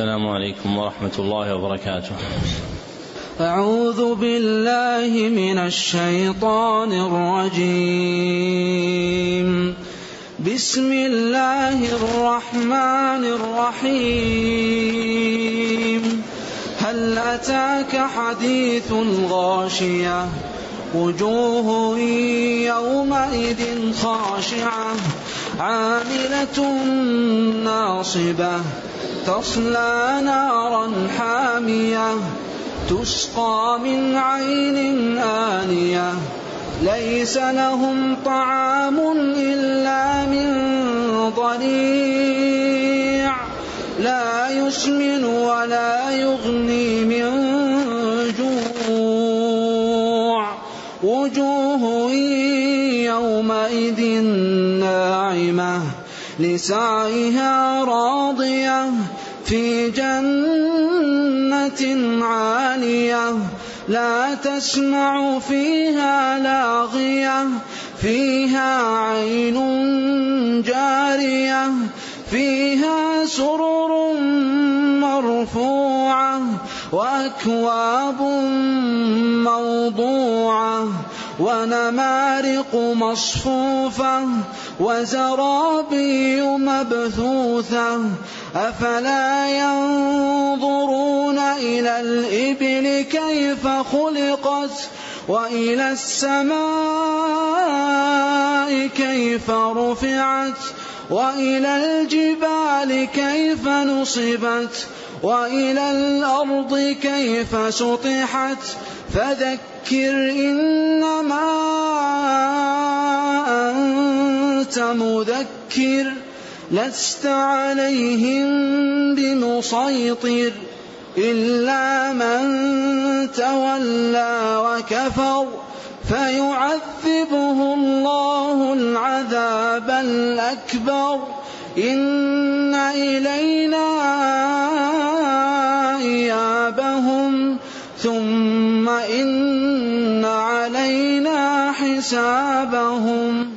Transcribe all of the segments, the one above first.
السلام عليكم ورحمة الله وبركاته. أعوذ بالله من الشيطان الرجيم. بسم الله الرحمن الرحيم. هل أتاك حديث الغاشية وجوه يومئذ خاشعة عاملة ناصبة تصلى نارا حامية تسقى من عين آنية ليس لهم طعام إلا من ضريع لا يسمن ولا يغني من جوع وجوه يومئذ ناعمة لسعيها راضية في جنة عالية لا تسمع فيها لاغية فيها عين جارية فيها سرر مرفوعة وأكواب موضوعة ونمارق مصفوفة وزرابي مبثوثة أفلا ينظرون إلى الإبل كيف خلقت وإلى السماء كيف رفعت وإلى الجبال كيف نصبت وإلى الأرض كيف سطحت فذكر إنما أنت مذكر لست عليهم بمسيطر إلا من تولى وكفر فيعذبه الله العذاب الأكبر إن إلينا إيابهم ثم إن علينا حسابهم.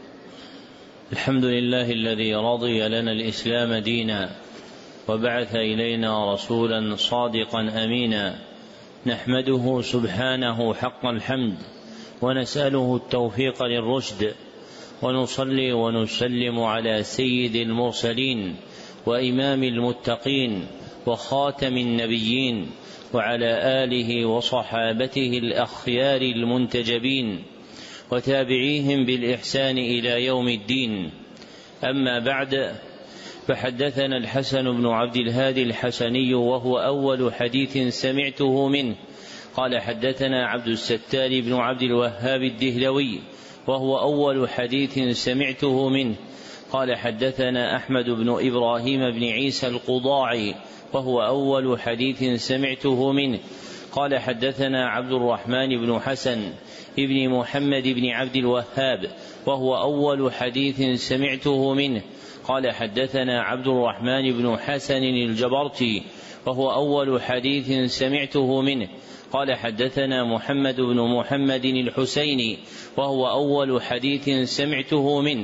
الحمد لله الذي رضي لنا الإسلام دينا وبعث إلينا رسولا صادقا أمينا نحمده سبحانه حق الحمد ونسأله التوفيق للرشد ونصلي ونسلم على سيد المرسلين وإمام المتقين وخاتم النبيين وعلى آله وصحابته الأخيار المنتجبين وتابعيهم بالإحسان إلى يوم الدين. أما بعد، فحدثنا الحسن بن عبد الهادي الحسني وهو أول حديث سمعته منه قال حدثنا عبد الستار بن عبد الوهاب الدهلوي وهو أول حديث سمعته منه قال حدثنا أحمد بن إبراهيم بن عيسى القضاعي وهو أول حديث سمعته منه قال حدثنا عبد الرحمن بن حسن ابن محمد بن عبد الوهاب وهو أول حديث سمعته منه قال حدثنا عبد الرحمن بن حسن الجبرتي وهو أول حديث سمعته منه قال حدثنا محمد بن محمد الحسيني وهو أول حديث سمعته منه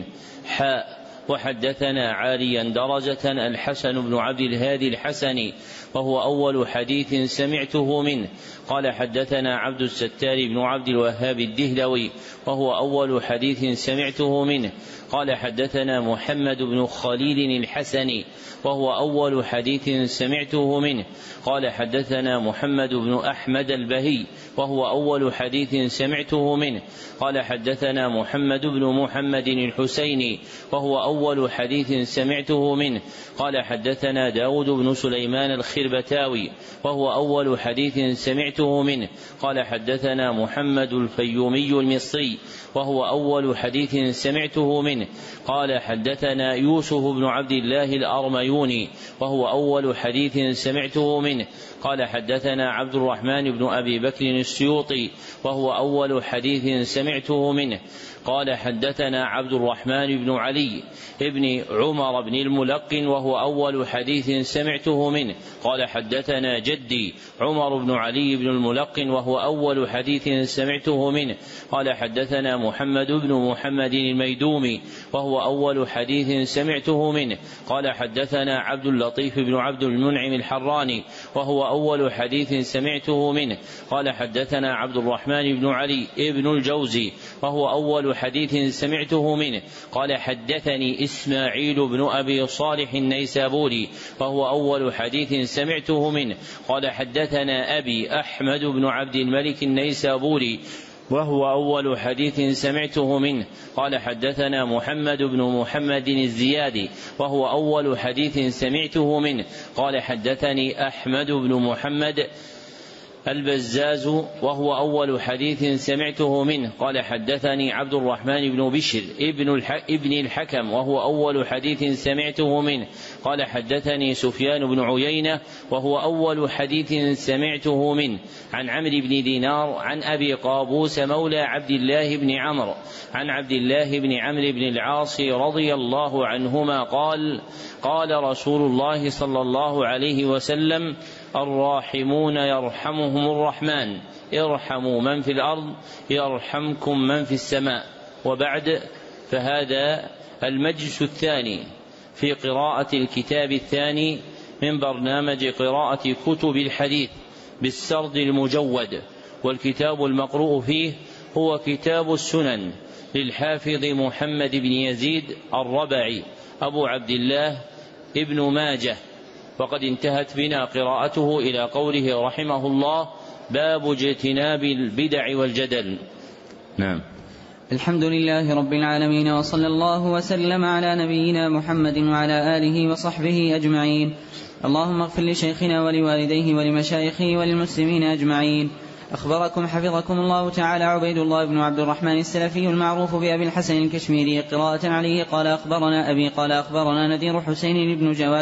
وحدثنا عاليا درجة الحسن بن عبد الهادي الحسني وهو أول حديث سمعته منه قال حدثنا عبد الستار بن عبد الوهاب الدهلوي وهو أول حديث سمعته منه قال حدثنا محمد بن خليل الحسني وهو أول حديث سمعته منه قال حدثنا محمد بن أحمد البهي وهو أول حديث سمعته منه قال حدثنا محمد بن محمد الحسيني وهو أول حديث سمعته منه قال حدثنا داود بن سليمان الخربتاوي وهو أول حديث سمعته منه قال حدثنا محمد الفيومي المصري وهو أول حديث سمعته منه قال حدثنا يوسف بن عبد الله الأرميوني وهو أول حديث سمعته منه قال حدثنا عبد الرحمن بن أبي بكر السيوطي وهو أول حديث سمعته منه قال حدثنا عبد الرحمن بن علي ابن عمر بن الملقن وهو أول حديث سمعته منه قال حدثنا جدي عمر بن علي بن الملقن وهو أول حديث سمعته منه قال حدثنا محمد بن محمد الميدومي وهو أول حديث سمعته منه قال حدثنا عبد اللطيف بن عبد المنعم الحراني وهو أول حديث سمعته منه قال حدثنا عبد الرحمن بن علي بن الجوزي وهو أول حديث سمعته منه قال حدثني إسماعيل بن أبي صالح النيسابوري وهو أول حديث سمعته منه قال حدثنا أبي أحمد بن عبد الملك النيسابوري وهو أول حديث سمعته منه قال حدثنا محمد بن محمد الزيادي وهو أول حديث سمعته منه قال حدثني أحمد بن محمد البزاز وهو أول حديث سمعته منه قال حدثني عبد الرحمن بن بشر ابن الحكم وهو أول حديث سمعته منه قال حدثني سفيان بن عيينة وهو أول حديث سمعته منه عن عمرو بن دينار عن أبي قابوس مولى عبد الله بن عمرو عن عبد الله بن عمرو بن العاص رضي الله عنهما قال رسول الله صلى الله عليه وسلم الراحمون يرحمهم الرحمن ارحموا من في الأرض يرحمكم من في السماء. وبعد، فهذا المجلس الثاني في قراءة الكتاب الثاني من برنامج قراءة كتب الحديث بالسرد المجود، والكتاب المقروء فيه هو كتاب السنن للحافظ محمد بن يزيد الربعي أبو عبد الله ابن ماجه، وقد انتهت بنا قراءته إلى قوله رحمه الله باب اجتناب البدع والجدل. نعم. الحمد لله رب العالمين، وصلى الله وسلم على نبينا محمد وعلى آله وصحبه أجمعين. اللهم اغفر لشيخنا ولوالديه ولمشايخه وللمسلمين أجمعين. أخبركم حفظكم الله تعالى عبيد الله بن عبد الرحمن السلفي المعروف بأبي الحسن الكشميري قراءة عليه قال أخبرنا أبي قال أخبرنا نذير حسين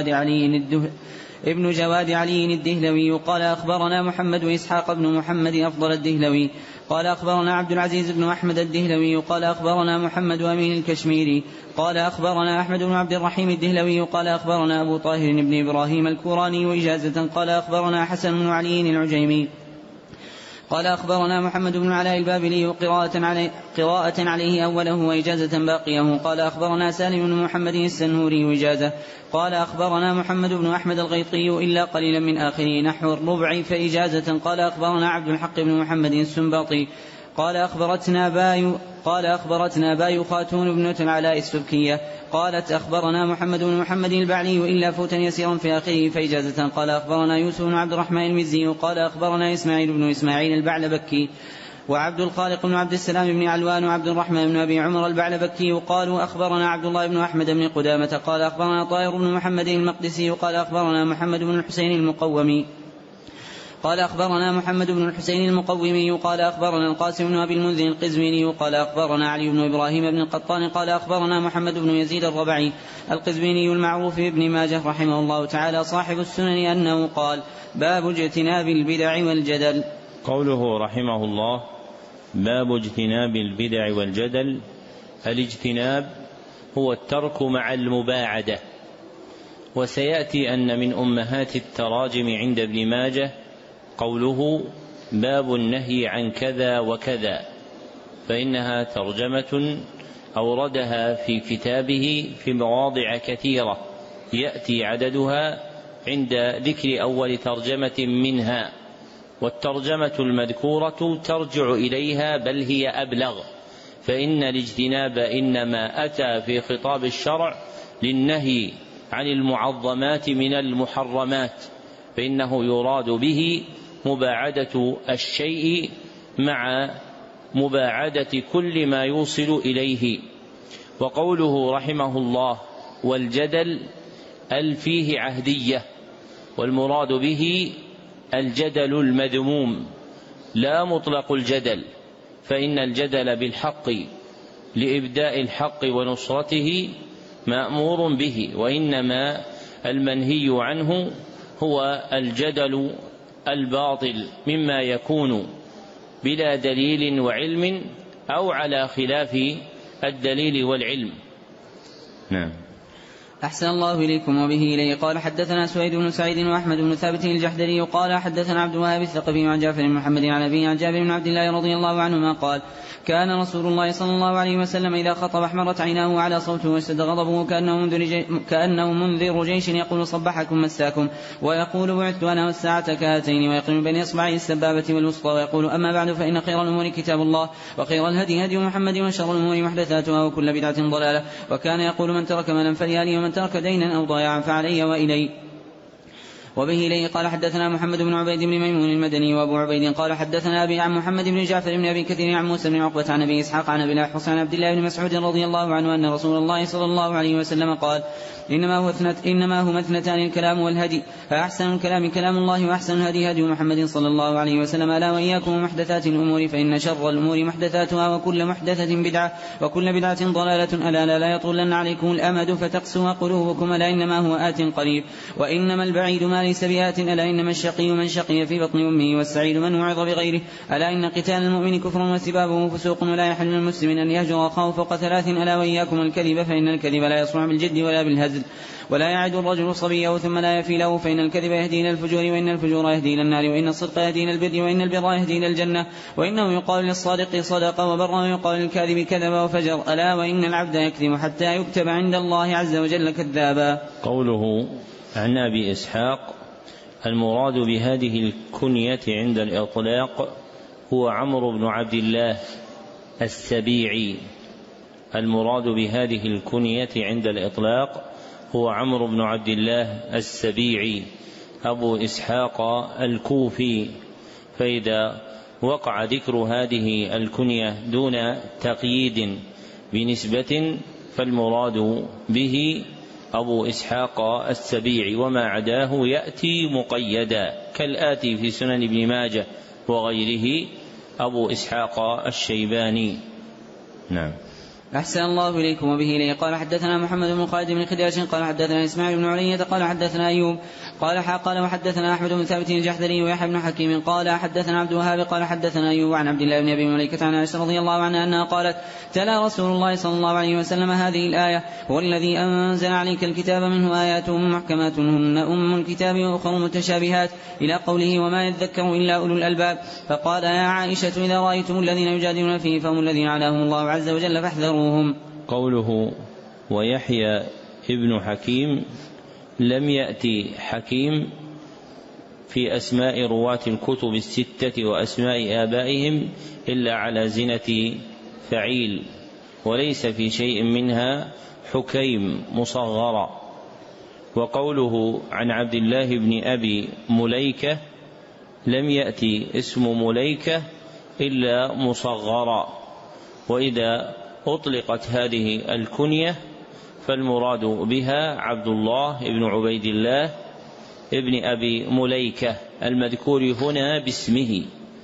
ابن جواد علي الدهلوي قال أخبرنا محمد وإسحاق بن محمد أفضل الدهلوي قال أخبرنا عبد العزيز بن أحمد الدهلوي قال أخبرنا محمد أمين الكشميري قال أخبرنا أحمد بن عبد الرحيم الدهلوي قال أخبرنا أبو طاهر بن إبراهيم الكوراني إجازة قال أخبرنا حسن بن علي العجيمي قال أخبرنا محمد بن علاء البابلي قراءة عليه أوله وإجازة باقيه قال أخبرنا سالم بن محمد السنهوري إجازة قال أخبرنا محمد بن أحمد الغيطي إلا قليلا من آخره نحو الربع فإجازة قال أخبرنا عبد الحق بن محمد السنباطي قال أخبرتنا باي خاتون ابنة العلاء السبكية قالت أخبرنا محمد بن محمد البعلي إلا فوتا يسيرا في آخره فإجازة قال أخبرنا يوسف بن عبد الرحمن المزي قال أخبرنا إسماعيل بن إسماعيل البعلبكي وعبد الخالق بن عبد السلام بن علوان وعبد الرحمن بن أبي عمر البعلبكي قالوا أخبرنا عبد الله بن أحمد بن قدامة قال أخبرنا طائر بن محمد المقدسي قال أخبرنا محمد بن الحسين المقومي قال أخبرنا محمد بن الحسين المقومي قال أخبرنا القاسم بن أبي المنذر القزويني قال أخبرنا علي بن إبراهيم بن القطان قال أخبرنا محمد بن يزيد الربعي القزويني المعروف بابن ماجه رحمه الله تعالى صاحب السنن أنه قال باب اجتناب البدع والجدل. قوله رحمه الله باب اجتناب البدع والجدل، الاجتناب هو الترك مع المباعدة، وسيأتي أن من أمهات التراجم عند ابن ماجه قوله باب النهي عن كذا وكذا، فإنها ترجمة أوردها في كتابه في مواضع كثيرة يأتي عددها عند ذكر أول ترجمة منها، والترجمة المذكورة ترجع إليها بل هي أبلغ، فإن الاجتناب إنما أتى في خطاب الشرع للنهي عن المعظمات من المحرمات، فإنه يراد به مباعدة الشيء مع مباعدة كل ما يوصل إليه. وقوله رحمه الله والجدل فيه عهدية، والمراد به الجدل المذموم لا مطلق الجدل، فإن الجدل بالحق لإبداء الحق ونصرته مأمور به، وإنما المنهي عنه هو الجدل الباطل مما يكون بلا دليل وعلم أو على خلاف الدليل والعلم. نعم. أحسن الله إليكم. وبه إليه قال حدثنا سويد بن سعيد وأحمد بن ثابت الجحدري قال حدثنا عبد الوهاب الثقفي عن جعفر بن محمد عن أبيه عن جابر بن عبد الله رضي الله عنهما قال كان رسول الله صلى الله عليه وسلم إذا خطب احمرت عيناه على صوته واشتد غضبه كأنه منذر جيش يقول صبحكم مساكم، ويقول بعثت أنا والساعة كهاتين، ويقرن بين إصبعي السبابة والوسطى، ويقول أما بعد فإن خير الأمور كتاب الله وخير الهدي هدي محمد وشر الأمور محدثاتها وكل بدعة ضلالة. وكان يقول من ترك مالا فليالي ومن ترك دينا أو ضياعا فعلي وإلي. وبه إليه قال حدثنا محمد بن عبيد بن ميمون المدني وأبو عبيد قال حدثنا أبي عن محمد بن جعفر بن أبي كثير عن موسى بن عقبة عن أبي إسحاق عن أبي الأحوص عن عبد الله بن مسعود رضي الله عنه أن رسول الله صلى الله عليه وسلم قال إنما هما اثنتان الكلام والهدي، فأحسن الكلام كلام الله وأحسن الهدي هدي محمد صلى الله عليه وسلم. ألا وإياكم محدثات الأمور فإن شر الأمور محدثاتها وكل محدثة بدعة وكل بدعة ضلالة. ألا لا يطولن عليكم الأمد فتقسوا قلوبكم. ألا إنما هو آت قريب وإنما البعيد ما ليس بآت. ألا إنما الشقي من شقي في بطن أمه والسعيد من وعظ بغيره. ألا إن قتال المؤمن كفر وسبابه فسوق ولا يحل للمسلم أن يهجر أخاه فوق 3. ألا وإياكم الكذب فإن الكذب لا يصنع بالجد ولا بالهزل. ولا يعد الرجل صبيه ثم لا يفي له، فإن الكذب يهدي إلى الفجور وإن الفجور يهدي إلى النار وإن الصدق يهدي إلى البر وإن البر يهدي إلى الجنة. وإنه يقال للصادق صدق وبر ويقال للكاذب كذب وفجر. ألا وإن العبد يكذب حتى يكتب عند الله عز وجل كذابا. قوله عن أبي إسحاق المراد بهذه الكنية عند الإطلاق هو عمرو بن عبد الله السبيعي. المراد بهذه الكنية عند الإطلاق هو عمرو بن عبد الله السبيعي أبو إسحاق الكوفي. فإذا وقع ذكر هذه الكنية دون تقييد بنسبة فالمراد به أبو إسحاق السبيعي، وما عداه يأتي مقيدا كالآتي في سنن ابن ماجه وغيره أبو إسحاق الشيباني. نعم. أحسن الله إليكم. وبه إليه قال حدثنا محمد بن خالد بن خداش قال حدثنا إسماعيل بن علية قال حدثنا أيوب قال وحدثنا أحمد بن ثابت الجحدري ويحيى بن حكيم قال حدثنا عبد الوهاب قال حدثنا أيوب عن عبد الله بن أبي مليكة عن عائشة رضي الله عنها أنها قالت تلا رسول الله صلى الله عليه وسلم هذه الآية هو الذي أنزل عليك الكتاب منه آيات محكمات هن أم الكتاب وأخر متشابهات إلى قوله وما يذكر إلا أولو الألباب. فقال يا عائشة إذا رأيتم الذين يجادلون فيه فهم الذين علاهم الله عز وجل فاحذروهم. قوله ويحيى ابن حكيم لم يأتي حكيم في أسماء رواة الكتب الستة وأسماء آبائهم إلا على زنة فعيل، وليس في شيء منها حكيم مصغرا. وقوله عن عبد الله بن أبي مليكة لم يأتي اسم مليكة إلا مصغرا. وإذا أطلقت هذه الكنية فالمراد بها عبد الله بن عبيد الله ابن أبي مليكة المذكور هنا باسمه،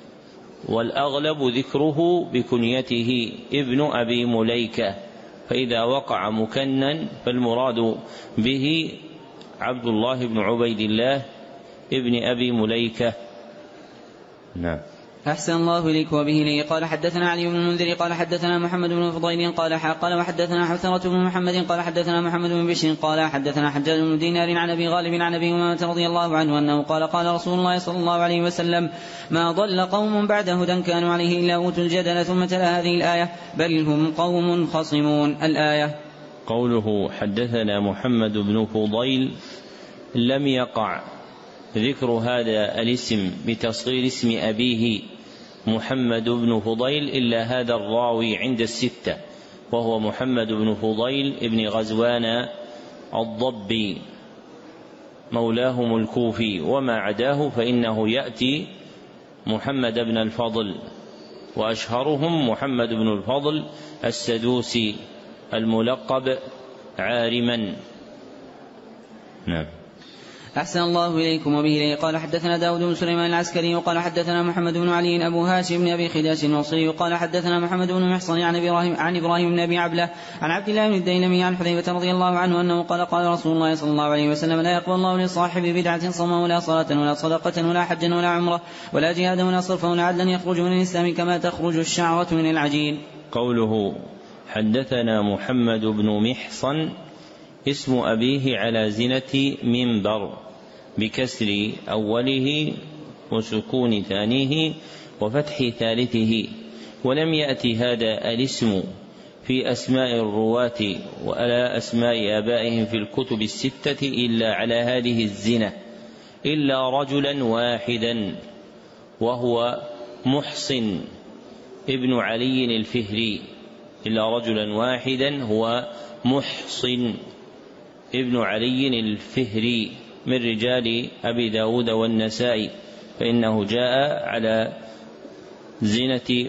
والأغلب ذكره بكنيته ابن أبي مليكة. فإذا وقع مكنًا فالمراد به عبد الله بن عبيد الله ابن أبي مليكة. نعم. أحسن الله إليك. وبه لي قال حدثنا علي بن المنذر قال حدثنا محمد بن فضيل قال وحدثنا حثرة بن محمد قال حدثنا محمد بن بشر قال حدثنا حجاج بن دينار عن أبي غالب عن أبي أمامة رضي الله عنه أنه قال رسول الله صلى الله عليه وسلم ما ضل قوم بعد هدى كانوا عليه إلا أوتوا الجدل. ثم تلا هذه الآية بل هم قوم خصمون. الآية. قوله حدثنا محمد بن فضيل لم يقع ذكر هذا الاسم بتصغير اسم أبيه محمد بن فضيل إلا هذا الراوي عند الستة، وهو محمد بن فضيل ابن غزوان الضبي مولاهم الكوفي. وما عداه فإنه يأتي محمد بن الفضل، وأشهرهم محمد بن الفضل السدوسي الملقب عارما. نعم. أحسن الله إليكم. وبه إليه قال حدثنا داود بن سليمان العسكري وقال حدثنا محمد بن علي أبو هاشم بن أبي خداش المصري قال حدثنا محمد بن محصن عن إبراهيم بن أبي عبلة عن عبد الله بن الديلمي عن حذيفة رضي الله عنه أنه قال رسول الله صلى الله عليه وسلم لا يقبل الله لصاحب بدعة صوما ولا صلاة ولا صدقة ولا حجا ولا عمرة ولا جهادا ولا صرفا ولا عدلا يخرج من الإسلام كما تخرج الشعرة من العجين. قوله حدثنا محمد بن محصن اسم أبيه على زنة منبر بكسر أوله وسكون ثانيه وفتح ثالثه. ولم يأتي هذا الاسم في أسماء الرواة وعلى أسماء آبائهم في الكتب الستة إلا على هذه الزنة إلا رجلا واحدا وهو محصن ابن علي الفهري، إلا رجلا واحدا هو محصن ابن علي الفهري من رجال أبي داود والنسائي، فإنه جاء على زنة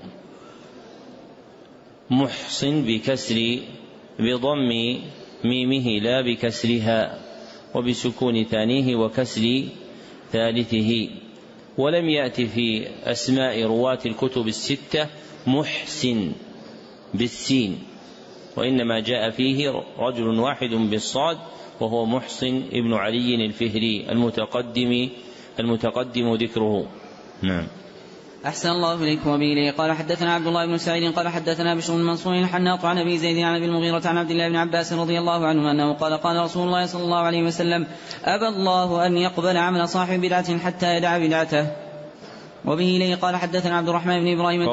محصن بضم ميمه لا بكسرها وبسكون ثانيه وكسر ثالثه. ولم يأتي في أسماء رواة الكتب الستة محسن بالسين، وإنما جاء فيه رجل واحد بالصاد وهو محسن ابن علي الفهري المتقدم ذكره. نعم. أحسن الله إليكم. وبه قال حدثنا عبد الله بن سعيد قال حدثنا بشر بن منصور الحناط عن أبي زيد عن أبي المغيرة عن عبد الله بن عباس رضي الله عنه أنه قال قال رسول الله صلى الله عليه وسلم: أبى الله أن يقبل عمل صاحب بدعة حتى يدع بدعته. وبه إليه قال حدثنا عبد الرحمن بن إبراهيم.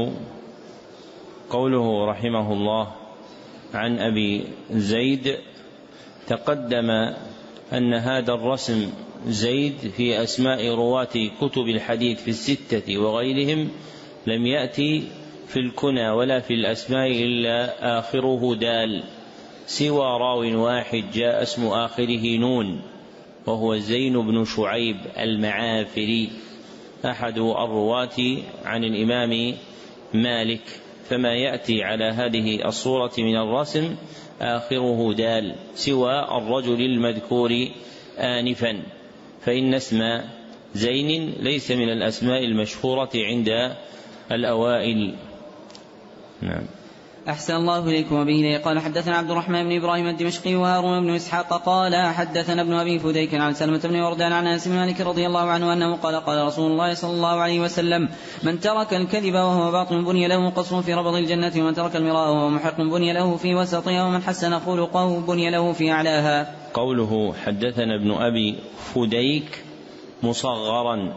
قوله رحمه الله عن أبي زيد، تقدم أن هذا الرسم زيد في أسماء رواة كتب الحديث في الستة وغيرهم لم يأتي في الكنى ولا في الأسماء إلا آخره دال، سوى راو واحد جاء اسم آخره نون وهو زين بن شعيب المعافري أحد الرواة عن الإمام مالك، فما يأتي على هذه الصورة من الرسم آخره دال سوى الرجل المذكور آنفا، فإن اسم زين ليس من الأسماء المشهورة عند الأوائل. نعم. أحسن الله إليكم. وبه قال حدثنا عبد الرحمن بن إبراهيم الدمشقي وهارون بن إسحاق قال حدثنا ابن أبي فديك عن سلمة بن وردان عن أنس بن مالك رضي الله عنه أنه قال قال رسول الله صلى الله عليه وسلم: من ترك الكذب وهو باطن بني له قصر في ربض الجنة، ومن ترك المراء وهو محق بني له في وسطها، ومن حسن خلقه بني له في أعلاها. قوله حدثنا ابن أبي فديك مصغرا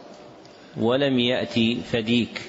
ولم يأتي فديك،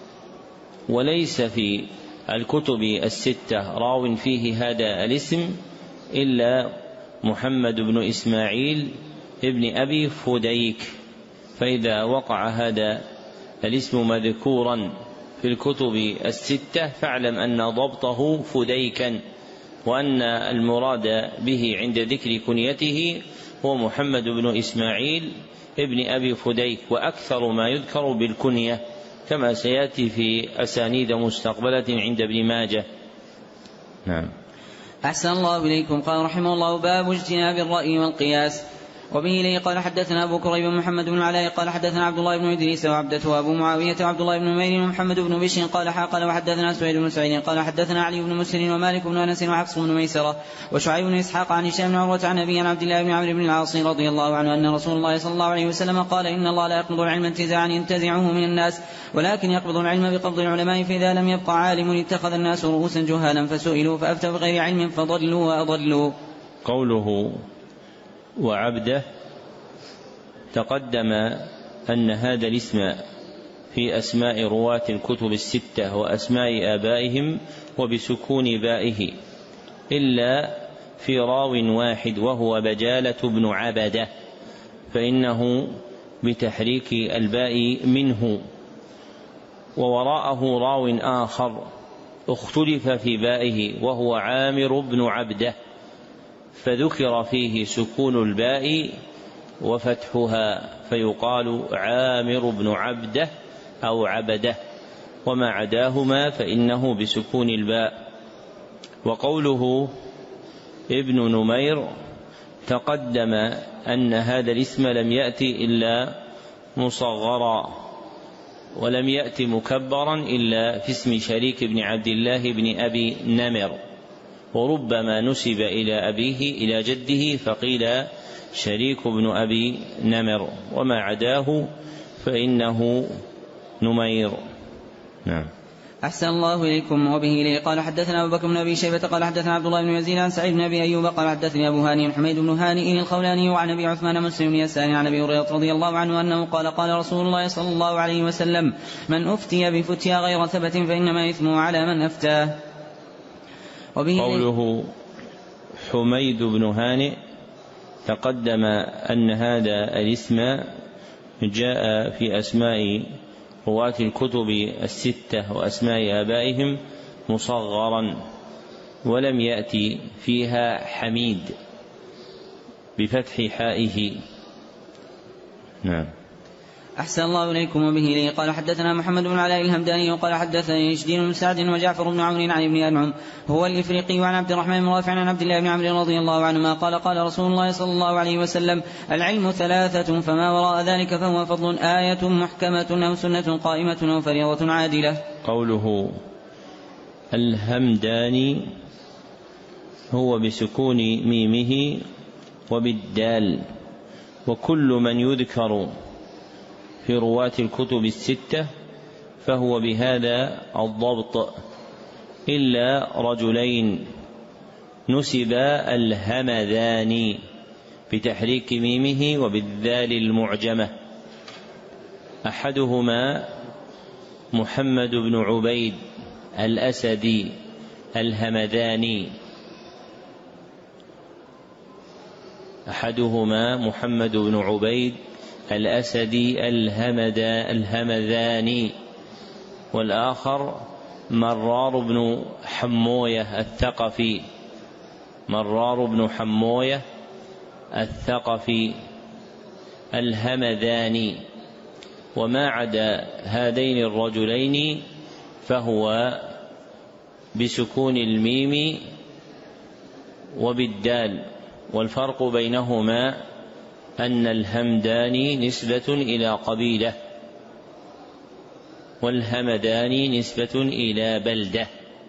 وليس في الكتب الستة راو فيه هذا الاسم إلا محمد بن إسماعيل ابن أبي فديك، فإذا وقع هذا الاسم مذكورا في الكتب الستة فاعلم أن ضبطه فديكا، وأن المراد به عند ذكر كنيته هو محمد بن إسماعيل ابن أبي فديك، وأكثر ما يذكر بالكنية كما سيأتي في أسانيد مستقبلة عند ابن ماجه. نعم. أحسن الله إليكم. قال رحمه الله: باب اجتناب الرأي والقياس. وبه إليه قال حدثنا أبو كريب محمد بن العلاء قال حدثنا عبد الله بن إدريس وعبدته وأبو معاوية وعبد الله بن نمير ومحمد بن بشر قال قال وحدثنا سويد بن سعيد قال حدثنا علي بن مسلم ومالك بن أنس وحفص بن ميسرة وشعيب بن إسحاق عن هشام بن عروة عن أبي عن عبد الله بن عمرو بن العاص رضي الله عنه أن رسول الله صلى الله عليه وسلم قال: إن الله لا يقبض العلم انتزاعا ينتزعه من الناس، ولكن يقبض العلم بقبض العلماء، فإذا لم يبق عالم اتخذ الناس رؤوسا جهالا فسئلوا فأفتوا بغير علم فضلوا وأضلوا. قوله وعبده، تقدم أن هذا الاسم في أسماء رواة الكتب الستة وأسماء آبائهم وبسكون بائه، إلا في راو واحد وهو بجالة بن عبده، فإنه بتحريك الباء منه، ووراءه راو آخر اختلف في بائه وهو عامر بن عبده، فذكر فيه سكون الباء وفتحها فيقال عامر بن عبده أو عبده، وما عداهما فإنه بسكون الباء. وقوله ابن نمير، تقدم أن هذا الاسم لم يأتي إلا مصغرا، ولم يأتي مكبرا إلا في اسم شريك بن عبد الله بن أبي نمر، وربما نسب إلى أبيه إلى جده فقيل شريك بن أبي نمر، وما عداه فإنه نمير. نعم. أحسن الله إليكم. وبه إليه قال حدثنا أبو بكر بن أبي شيبة قال حدثنا عبد الله بن يزيد عن سعيد بن أبي أيوب قال حدثني أبو هاني حميد بن هانئ الخولاني وعن أبي عثمان مسلم بن يسار عن أبي هريرة رضي الله عنه أنه قال قال رسول الله صلى الله عليه وسلم من أفتي بفتيا غير ثبت فإنما إثمه على من أفتاه. قوله حميد بن هانئ تقدم أن هذا الاسم جاء في أسماء رواة الكتب الستة وأسماء آبائهم مصغرا، ولم يأتي فيها حميد بفتح حائه. نعم. أحسن الله إليكم. وبه إليه قال حدثنا محمد بن علاء الهمداني وقال حدثني شدين بن سعد وجعفر بن عمرو عن ابن أنعم هو الإفريقي وعن عبد الرحمن بن رافع عن عبد الله بن عمرو رضي الله عنهما قال قال رسول الله صلى الله عليه وسلم العلم ثلاثة فما وراء ذلك فهو فضل آية محكمة أو سنة قائمة أو فريضة عادلة. قوله الهمداني هو بسكون ميمه وبالدال، وكل من يذكر في رواة الكتب الستة فهو بهذا الضبط إلا رجلين نسب الهمذاني بتحريك ميمه وبالذال المعجمة، أحدهما محمد بن عبيد الأسدي الهمذاني، أحدهما محمد بن عبيد الأسدي الهمذاني، والآخر مرار بن حموية الثقفي، مرار بن حموية الثقفي الهمذاني. وما عدا هذين الرجلين فهو بسكون الميم وبالدال، والفرق بينهما أن الهمداني نسبة إلى قبيلة والهمداني نسبة إلى بلدة،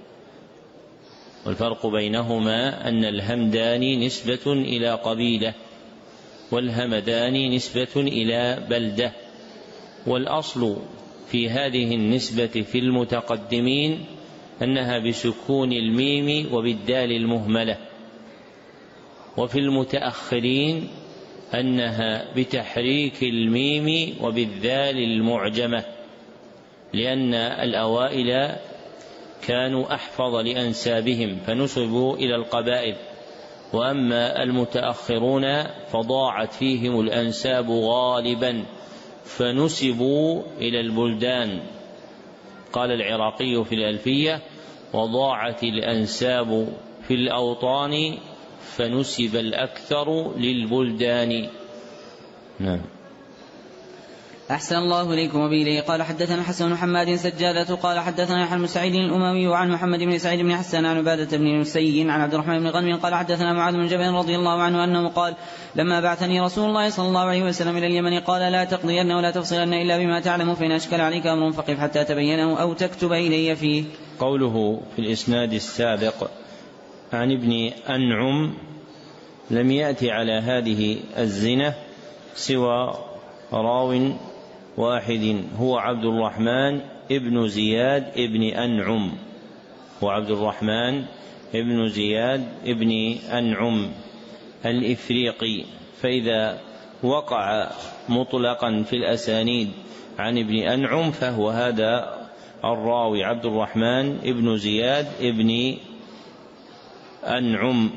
والفرق بينهما أن الهمداني نسبة إلى قبيلة والهمداني نسبة إلى بلدة. والأصل في هذه النسبة في المتقدمين أنها بسكون الميم وبالدال المهملة، وفي المتأخرين أنها بتحريك الميم وبالذال المعجمة، لأن الأوائل كانوا أحفظ لأنسابهم فنسبوا إلى القبائل، وأما المتأخرون فضاعت فيهم الأنساب غالبا فنسبوا إلى البلدان. قال العراقي في الألفية وضاعت الأنساب في الأوطان فنسب الأكثر للبلدان. نعم. أحسن الله إليكم. وبه قال حدثنا حسن بن حماد سجادة قال حدثنا يحيى بن سعيد الأموي وعن محمد بن سعيد بن حسان عن عبادة بن نسي عن عبد الرحمن بن غنم قال حدثنا معاذ بن جبل رضي الله عنه أنه قال لما بعثني رسول الله صلى الله عليه وسلم إلى اليمن قال لا تقضين ولا تفصلن إلا بما تعلم، فإن أشكل عليك أمر فقف حتى تبينه أو تكتب إلي فيه. قوله في الإسناد السابق عن ابن أنعم لم يأتي على هذه الزنة سوى راو واحد هو عبد الرحمن ابن زياد ابن أنعم، وعبد الرحمن ابن زياد ابن أنعم الإفريقي. فإذا وقع مطلقا في الأسانيد عن ابن أنعم فهو هذا الراوي عبد الرحمن ابن زياد ابن أنعم.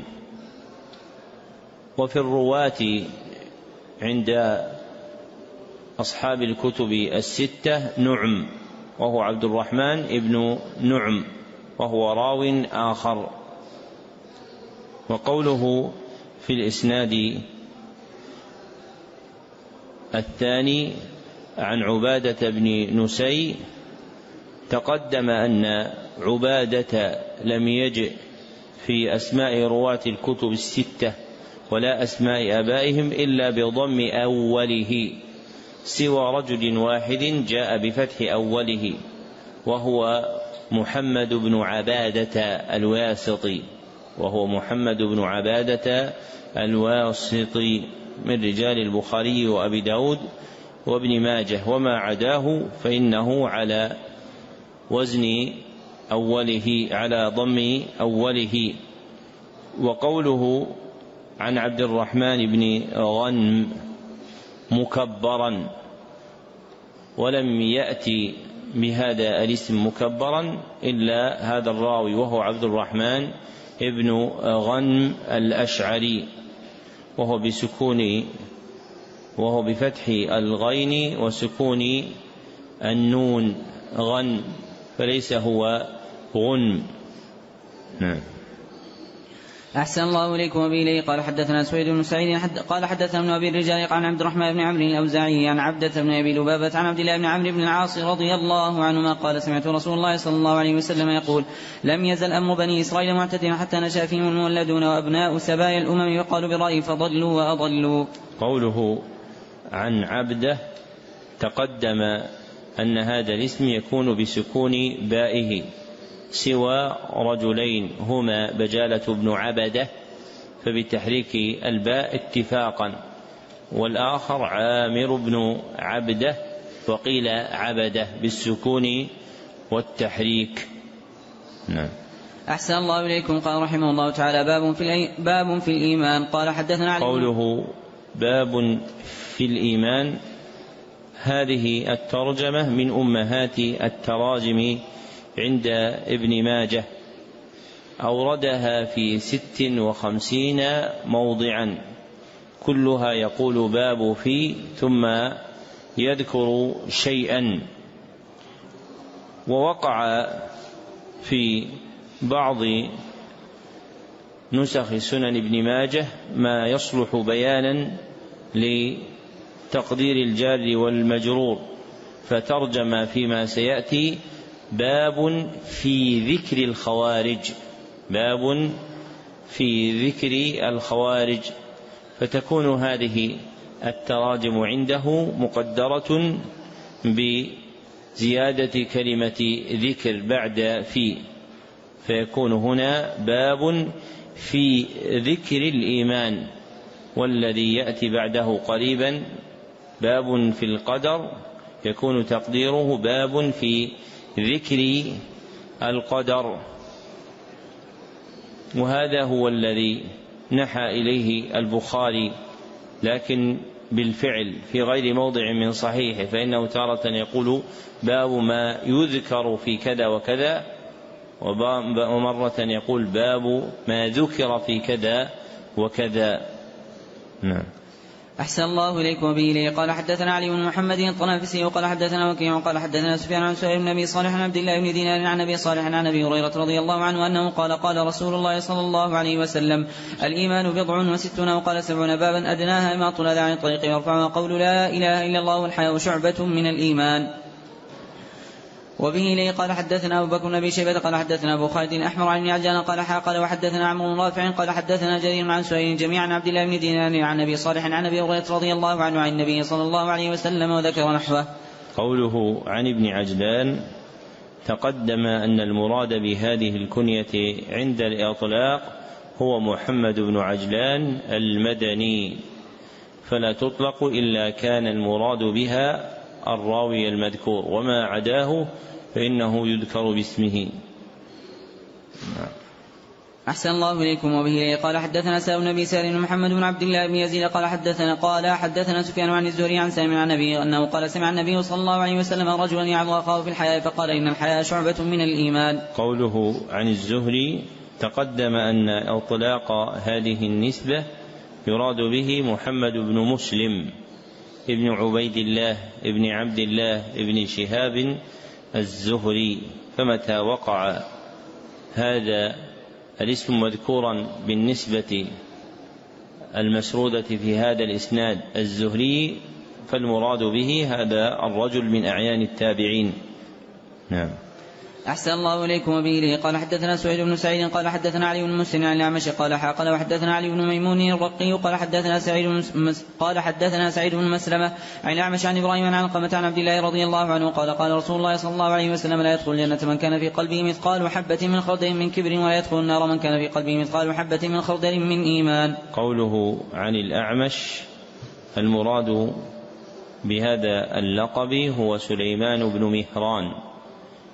وفي الرواة عند أصحاب الكتب الستة نعم وهو عبد الرحمن ابن نعم وهو راو آخر. وقوله في الإسناد الثاني عن عبادة بن نسي تقدم أن عبادة لم يجئ في أسماء رواة الكتب الستة ولا أسماء آبائهم إلا بضم أوله، سوى رجل واحد جاء بفتح أوله وهو محمد بن عبادة الواسطي، وهو محمد بن عبادة الواسطي من رجال البخاري وأبي داود وابن ماجه، وما عداه فإنه على وزن أوله على ضم أوله. وقوله عن عبد الرحمن بن غنم مكبرا، ولم يأتي بهذا الاسم مكبرا إلا هذا الراوي وهو عبد الرحمن ابن غنم الأشعري، وهو بفتح الغين وسكون النون غن، فليس هو غنم. نعم. أحسن الله إليكم وبه إليه. قال حدثنا سويد بن سعيد قال حدثنا ابن أبي الرجال عن عبد الرحمن بن عمرو الأوزاعي عن عبدة بن أبي لبابة عن عبد الله بن عمرو بن العاص رضي الله عنهما قال سمعت رسول الله صلى الله عليه وسلم يقول لم يزل أمر بني إسرائيل معتدلا حتى نشأ فيهم المولدون وأبناء سبايا الأمم يقال برأي فضلوا وأضلوا. قوله عن عبده تقدم أن هذا الاسم يكون بسكون بائه، سوى رجلين هما بجالة بن عبده فبتحريك الباء اتفاقا، والآخر عامر بن عبده وقيل عبده بالسكون والتحريك. نعم. أحسن الله إليكم. قال رحمه الله تعالى باب في الإيمان. قال حدثنا علي. قوله باب في الإيمان هذه الترجمة من أمهات التراجم عند ابن ماجه، أوردها في 56 موضعا كلها يقول باب في ثم يذكر شيئا. ووقع في بعض نسخ سنن ابن ماجه ما يصلح بيانا لتقدير الجار والمجرور، فترجم فيما سيأتي باب في ذكر الخوارج، باب في ذكر الخوارج، فتكون هذه التراجم عنده مقدرة بزيادة كلمة ذكر بعد في، فيكون هنا باب في ذكر الإيمان، والذي يأتي بعده قريبا باب في القدر يكون تقديره باب في ذكر القدر. وهذا هو الذي نحى إليه البخاري، لكن بالفعل في غير موضع من صحيحه، فإنه تارة يقول باب ما يذكر في كذا وكذا، ومرة يقول باب ما ذكر في كذا وكذا. نعم. أحسن الله إليكم وبه إليه. قال حدثنا علي بن محمد الطنافسي وقال حدثنا وكيع قال حدثنا سفيان عن سهيل بن أبي صالح عن عبد الله بن دينار عن أبي صالح عن أبي هريرة رضي الله عنه أنه قال قال رسول الله صلى الله عليه وسلم الإيمان 60 وقال 70 بابا أدناها إماطة الأذى عن الطريق يرفعها قول لا إله إلا الله والحياء شعبة من الإيمان. وبه إليه. قال حدثنا أبو بكر بن أبي شيبة قال حدثنا أبو خالد الأحمر عن ابن عجلان قال وحدثنا عمرو بن رافع قال حدثنا جرير عن سهيل جميعا عن عبد الله بن دينار عن أبي صالح عن أبي هريرة رضي الله عنه عن النبي صلى الله عليه وسلم وذكر نحوه. قوله عن ابن عجلان تقدم أن المراد بهذه الكنية عند الإطلاق هو محمد بن عجلان المدني، فلا تطلق إلا كان المراد بها الراوي المذكور، وما عداه فإنه يذكر باسمه. أحسن الله إليكم وبه إليه. قال حدثنا سائب بن أبي سالم محمد بن عبد الله بن يزيد قال حدثنا سفيان عن الزهري عن سالم عن النبي أنه قال سمع النبي صلى الله عليه وسلم رجلا يعظ أخاه في الحياء فقال إن الحياء شعبة من الإيمان. قوله عن الزهري تقدم أن إطلاق هذه النسبة يراد به محمد بن مسلم ابن عبيد الله ابن عبد الله ابن شهاب الزهري، فمتى وقع هذا الاسم مذكورا بالنسبة المسرودة في هذا الإسناد الزهري فالمراد به هذا الرجل من أعيان التابعين. نعم. أحسن الله إليكم وبه إليه. قال حدثنا سعيد بن سعيد قال حدثنا علي بن مسلم عن الأعمش قال وحدثنا علي بن ميمون الرقي قال حدثنا سعيد بن مسلمة عن الأعمش عن إبراهيم عن علقمة عن عبد الله رضي الله عنه قال رسول الله صلى الله عليه وسلم لا يدخل الجنة من كان في قلبه مثقال حبة من خردل من كبر، ولا يدخل النار من كان في قلبه مثقال حبة من خردل من إيمان. قوله عن الأعمش المراد بهذا اللقب هو سليمان بن مهران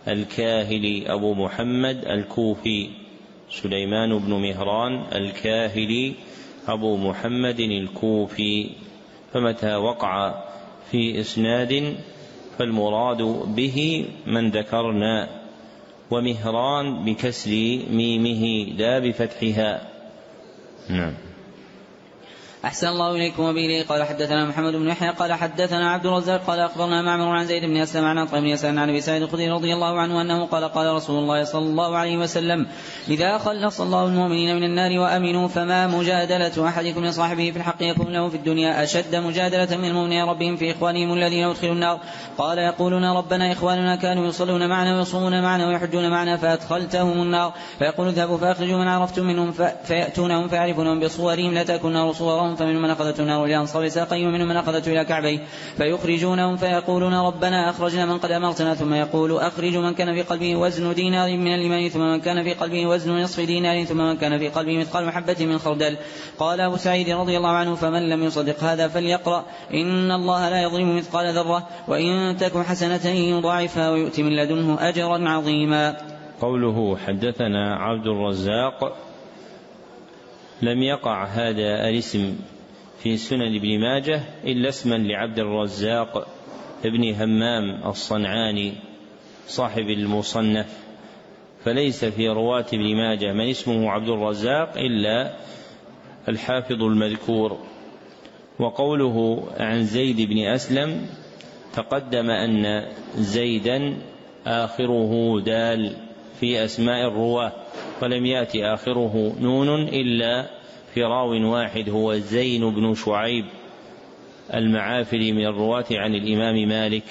الكاهلي أبو محمد الكوفي، سليمان بن مهران الكاهلي أبو محمد الكوفي. فمتى وقع في إسناد فالمراد به من ذكرنا، ومهران بكسر ميمه لا بفتحها. نعم. أحسن الله إليكم. وبه قال حدثنا محمد بن يحيى قال حدثنا عبد الرزاق قال أخبرنا معمر عن زيد بن أسلم عن عطاء بن يسار عن أبي سعيد الخدري رضي الله عنه أنه قال قال رسول الله صلى الله عليه وسلم: إذا خلص الله المؤمنين من النار وأمنوا فما مجادلة أحدكم لصاحبه في الحق يكون له في الدنيا أشد مجادلة من المؤمنين ربهم في إخوانهم الذين أدخلوا النار. قال: يقولون ربنا إخواننا كانوا يصلون معنا ويصومون معنا ويحجون معنا فأدخلتهم النار. فيقول: اذهبوا فأخرجوا من عرفتم منهم فيأتونهم فيعرفونهم بصورهم لا تكن النار صورهم فمنهم من أخذته النار إلى أنصاب ساقيه ومنهم من أخذته إلى كعبيه فيخرجونهم فيقولون ربنا أخرجنا من قد أمرتنا. ثم يقول: أخرج من كان في قلبه وزن دينار من الإيمان ثم من كان في قلبه وزن نصف دينار ثم من كان في قلبه مثقال حبة من خردل. قال أبو سعيد رضي الله عنه: فمن لم يصدق هذا فليقرأ إن الله لا يظلم مثقال ذرة وإن تك حسنة يضاعفها ويؤتي من لدنه أجرا عظيما. قوله حدثنا عبد الرزاق لم يقع هذا الاسم في سنن ابن ماجه إلا اسما لعبد الرزاق ابن همام الصنعاني صاحب المصنف، فليس في رواة ابن ماجه من اسمه عبد الرزاق إلا الحافظ المذكور. وقوله عن زيد بن أسلم تقدم أن زيدا آخره دال في أسماء الرواة، ولم يأتي آخره نون إلا في راو واحد هو زين بن شعيب المعافري من الرواة عن الإمام مالك.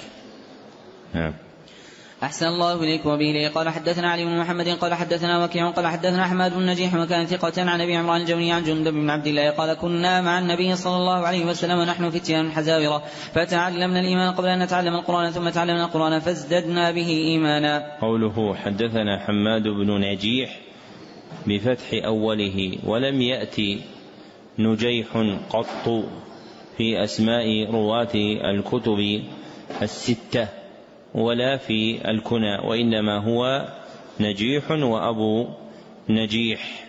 أحسن الله إليك. وبه قال حدثنا علي بن محمد قال حدثنا وكيع قال حدثنا أحمد بن نجيح وكان ثقة عن أبي عمران الجوني عن جندب بن عبد الله قال: كنا مع النبي صلى الله عليه وسلم ونحن فتيان حزاورة فتعلمنا الإيمان قبل أن نتعلم القرآن ثم تعلمنا القرآن فازددنا به إيمانا. قوله حدثنا حماد بن نجيح بفتح أوله ولم يأتي نجيح قط في أسماء رواة الكتب الستة ولا في الكنى، وإنما هو نجيح وأبو نجيح.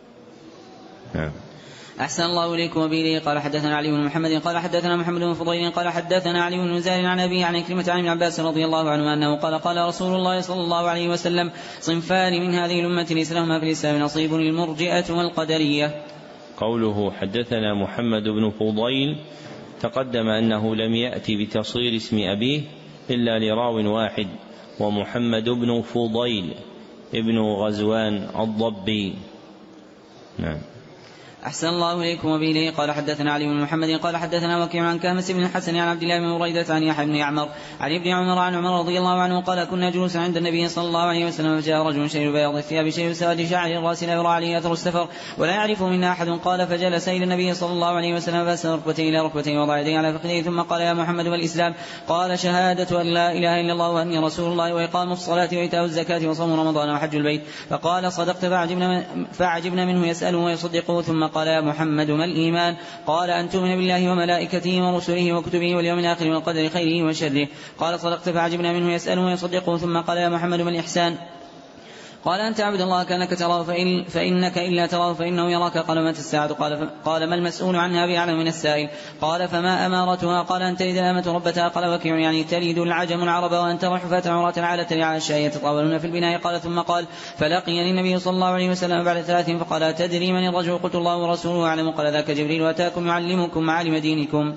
أحسن الله إليكم. وبه قال حدثنا علي بن محمد قال حدثنا محمد بن فضيل قال حدثنا علي بن زار عن أبيه عن كلمة عن ابن عباس رضي الله عنه أنه قال: قال رسول الله صلى الله عليه وسلم: صنفان من هذه الأمة ليس لهما في الإسلام نصيب، المرجئة والقدرية. قوله حدثنا محمد بن فضيل تقدم أنه لم يأتي بتصير اسم أبيه إلا لراو واحد ومحمد بن فضيل ابن غزوان الضبي. نعم. أحسن الله إليكم. وبه قال حدثنا علي بن محمد قال حدثنا وكيع عن كامس بن الحسن عن عبد الله بن بريدة عن يحيى بن يعمر عن ابن عمر عن عمر رضي الله عنه قال: كنا جلوسا عند النبي صلى الله عليه وسلم فجاء رجل شيء بياض الثياب شيء سواد شعر الراس لا يرى عليه أثر السفر ولا يعرف منا أحد. قال: فجلس إلى النبي صلى الله عليه وسلم فأسند ركبتيه إلى ركبتيه وضع يديه على فخذيه ثم قال: يا محمد والإسلام؟ قال: شهادة أن لا إله إلا الله وأني رسول الله وإقام الصلاة وإيتاء الزكاة وصوم رمضان وحج البيت. فقال: صدقت. فعجبنا منه يسأله ويصدقه. ثم قال: يا محمد ما الإيمان؟ قال: أن تؤمن بالله وملائكته ورسله وكتبه واليوم الآخر والقدر خيره وشره. قال: صدقت. فعجبنا منه يسأله ويصدقه. ثم قال: يا محمد ما الإحسان؟ قال: أن تعبد الله كأنك تراه فإنك إلا تراه فإنه يراك. قال: متى الساعة؟ قال: ما المسؤول عنها بأعلم من السائل. قال: فما أمارتها؟ قال: أن تلد الأمة ربتها. قال وكيع: يعني تلد العجم العرب وأن ترى حفاة عراة عالة للعشاء يتطاولون في البناء. قال: ثم قال: فلقيني النبي صلى الله عليه وسلم بعد 3 فقال: تدري من الرجل؟ قلت: الله ورسوله أعلم. قال: ذاك جبريل أتاكم يعلمكم معالم دينكم.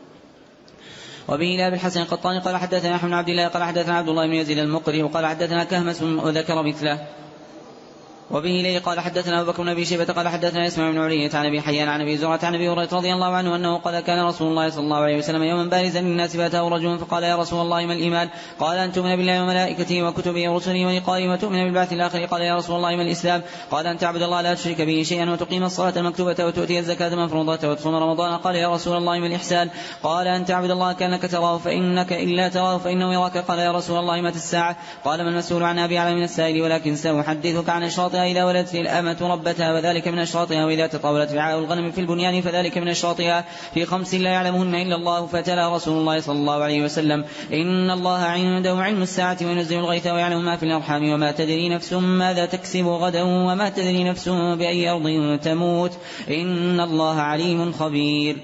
وبه لا بالحسن القطاني قال حدثنا أحمد بن عبد الله قال حدثنا عبد الله بن يزيد المقري وقال حدثنا كهمس وذكر مثله. وبه إليه قال حدثنا أبو بكر بن أبي شيبة قال حدثنا إسماعيل بن علية عن أبي حيان عن أبي زرعة عن أبي هريرة رضي الله عنه أنه قال: كان رسول الله صلى الله عليه وسلم يوما بارزا للناس فأتاه رجل فقال: يا رسول الله ما الإيمان؟ قال: أن تؤمن بالله وملائكته وكتبه ورسله ولقائه وتؤمن بالبعث الآخر. قال: يا رسول الله ما الإسلام؟ قال: أن تعبد الله لا تشرك به شيئا وتقيم الصلاة المكتوبة وتؤتي الزكاة المفروضة وتصوم رمضان. قال: يا رسول الله ما الإحسان؟ قال: أن تعبد الله كأنك تراه فإنك إلا تراه فإنه يراك. قال: يا رسول الله متى الساعة؟ قال: ما المسؤول عنها بأعلم من السائل، ولكن سأحدثك عن أشراطها حتى إذا ولدت الأمة ربتها وذلك من أشراطها، وإذا تطاولت رعاء الغنم في البنيان فذلك من أشراطها، في 5 لا يعلمهن إلا الله. فتلا رسول الله صلى الله عليه وسلم: إن الله عنده علم الساعة وينزل الغيث ويعلم ما في الأرحام وما تدري نفس ماذا تكسب غدا وما تدري نفس بأي أرض تموت إن الله عليم خبير.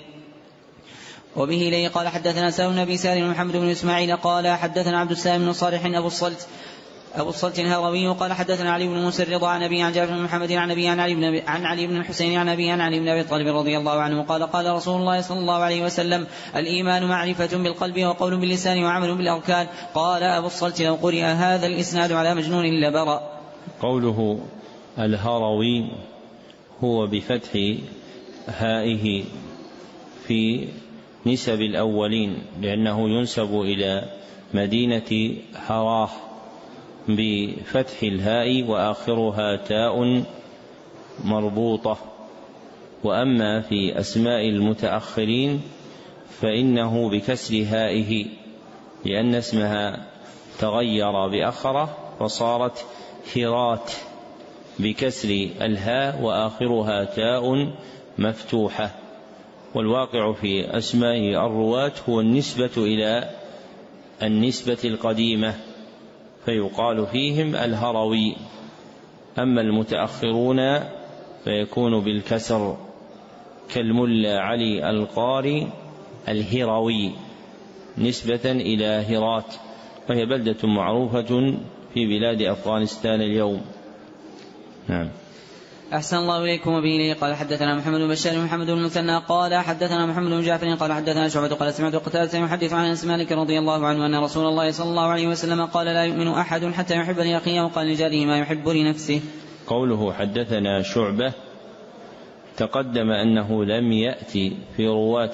وبه إليه قال حدثنا سالم بن أبي سالم محمد بن إسماعيل قال حدثنا عبد السلام بن صالح أبو الصلت الهروي قال حدثنا علي بن موسى الرضا عن أبي عن جابر بن محمد عن أبي عن علي بن الحسين عن أبي عن علي بن أبي طالب رضي الله عنه قال قال رسول الله صلى الله عليه وسلم: الإيمان معرفة بالقلب وقول باللسان وعمل بالأركان. قال أبو الصلت: لو قرئ هذا الإسناد على مجنون لبرأ. قوله الهروي هو بفتح هائه في نسب الأولين، لأنه ينسب إلى مدينة هراه بفتح الهاء وآخرها تاء مربوطة. وأما في أسماء المتأخرين فإنه بكسر هائه، لأن اسمها تغير بأخره فصارت هرات بكسر الهاء وآخرها تاء مفتوحة. والواقع في أسماء الرواة هو النسبة إلى النسبة القديمة، فيقال فيهم الهروي. أما المتأخرون فيكون بالكسر، كالملا علي القاري الهروي نسبة إلى هرات، وهي بلدة معروفة في بلاد أفغانستان اليوم. نعم. أحسن الله إليكم. وبه إليه قال حدثنا محمد بن بشار محمد بن المثنى قال حدثنا محمد بن جعفر قال حدثنا شعبة قال سمعت قتادة يحدث عن أنس مالك رضي الله عنه أن رسول الله صلى الله عليه وسلم قال: لا يؤمن أحد حتى يحب لأخيه وقال لجاره ما يحب لنفسه. قوله حدثنا شعبة تقدم أنه لم يأتي في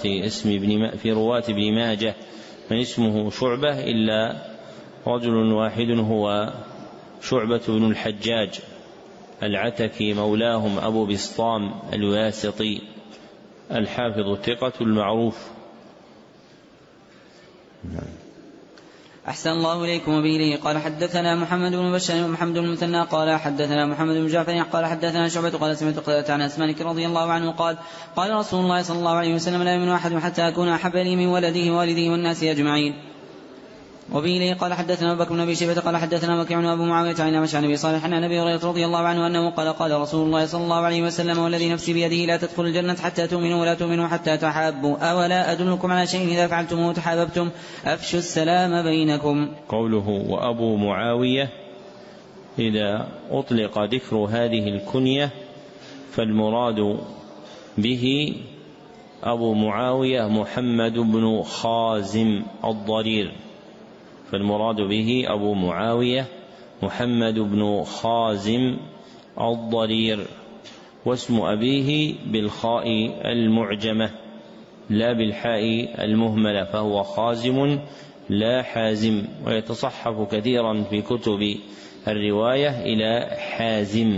رواة ابن ماجه من اسمه شعبة إلا رجل واحد، هو شعبة بن الحجاج العتكي مولاهم أبو بسطام الواسطي الحافظ الثقة المعروف. أحسن الله إليكم. وبه إليه قال حدثنا محمد بن بشار ومحمد بن المثنى قال حدثنا محمد بن جعفر قال حدثنا شعبة قال سمعت قتادة عن أنس مالك رضي الله عنه قال قال رسول الله صلى الله عليه وسلم: لا يؤمن أحد حتى أكون أحب لي من ولده ووالده والناس أجمعين. وبه إليه قال حدثنا أبو بكر بن أبي شيبة قال حدثنا وكيع بن أبو معاوية عن أعمش عن أبي صالح عن أبي هريرة رضي الله عنه أنه قال قال رسول الله صلى الله عليه وسلم: والذي نفسي بيده لا تدخل الجنة حتى تؤمنوا ولا تؤمنوا حتى تحابوا، أولا أدلكم على شيء إذا فعلتموه تحاببتم أفشوا السلام بينكم. قوله وأبو معاوية إذا أطلق ذكر هذه الكنية فالمراد به أبو معاوية محمد بن خازم الضرير، فالمراد به أبو معاوية محمد بن خازم الضرير، واسم أبيه بالخاء المعجمة لا بالحاء المهملة، فهو خازم لا حازم، ويتصحف كثيرا في كتب الرواية إلى حازم.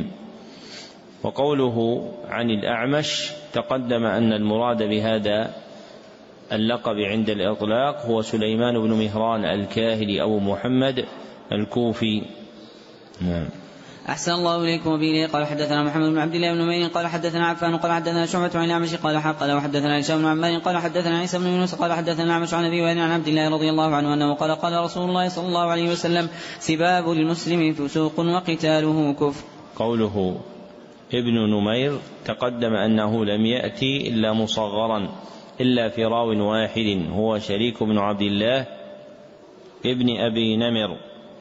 وقوله عن الأعمش تقدم أن المراد بهذا اللقب عند الإطلاق هو سليمان بن مهران الكاهلي أبو محمد الكوفي. نعم. أحسن الله إليكم. وبه قال حدثنا محمد بن عبد الله بن نمير قال حدثنا عفان قال حدثنا شعبة عن الأعمش قال وحدثنا هشام بن عمار قال حدثنا عيسى بن يونس قال حدثنا الأعمش عن أبي وائل عن عبد الله رضي الله عنه أنه قال قال رسول الله صلى الله عليه وسلم: سباب المسلم فسوق وقتاله كفر. قوله ابن نمير تقدم أنه لم يأتي إلا مصغرا إلا في راو واحد هو شريك بن عبد الله ابن أبي نمر،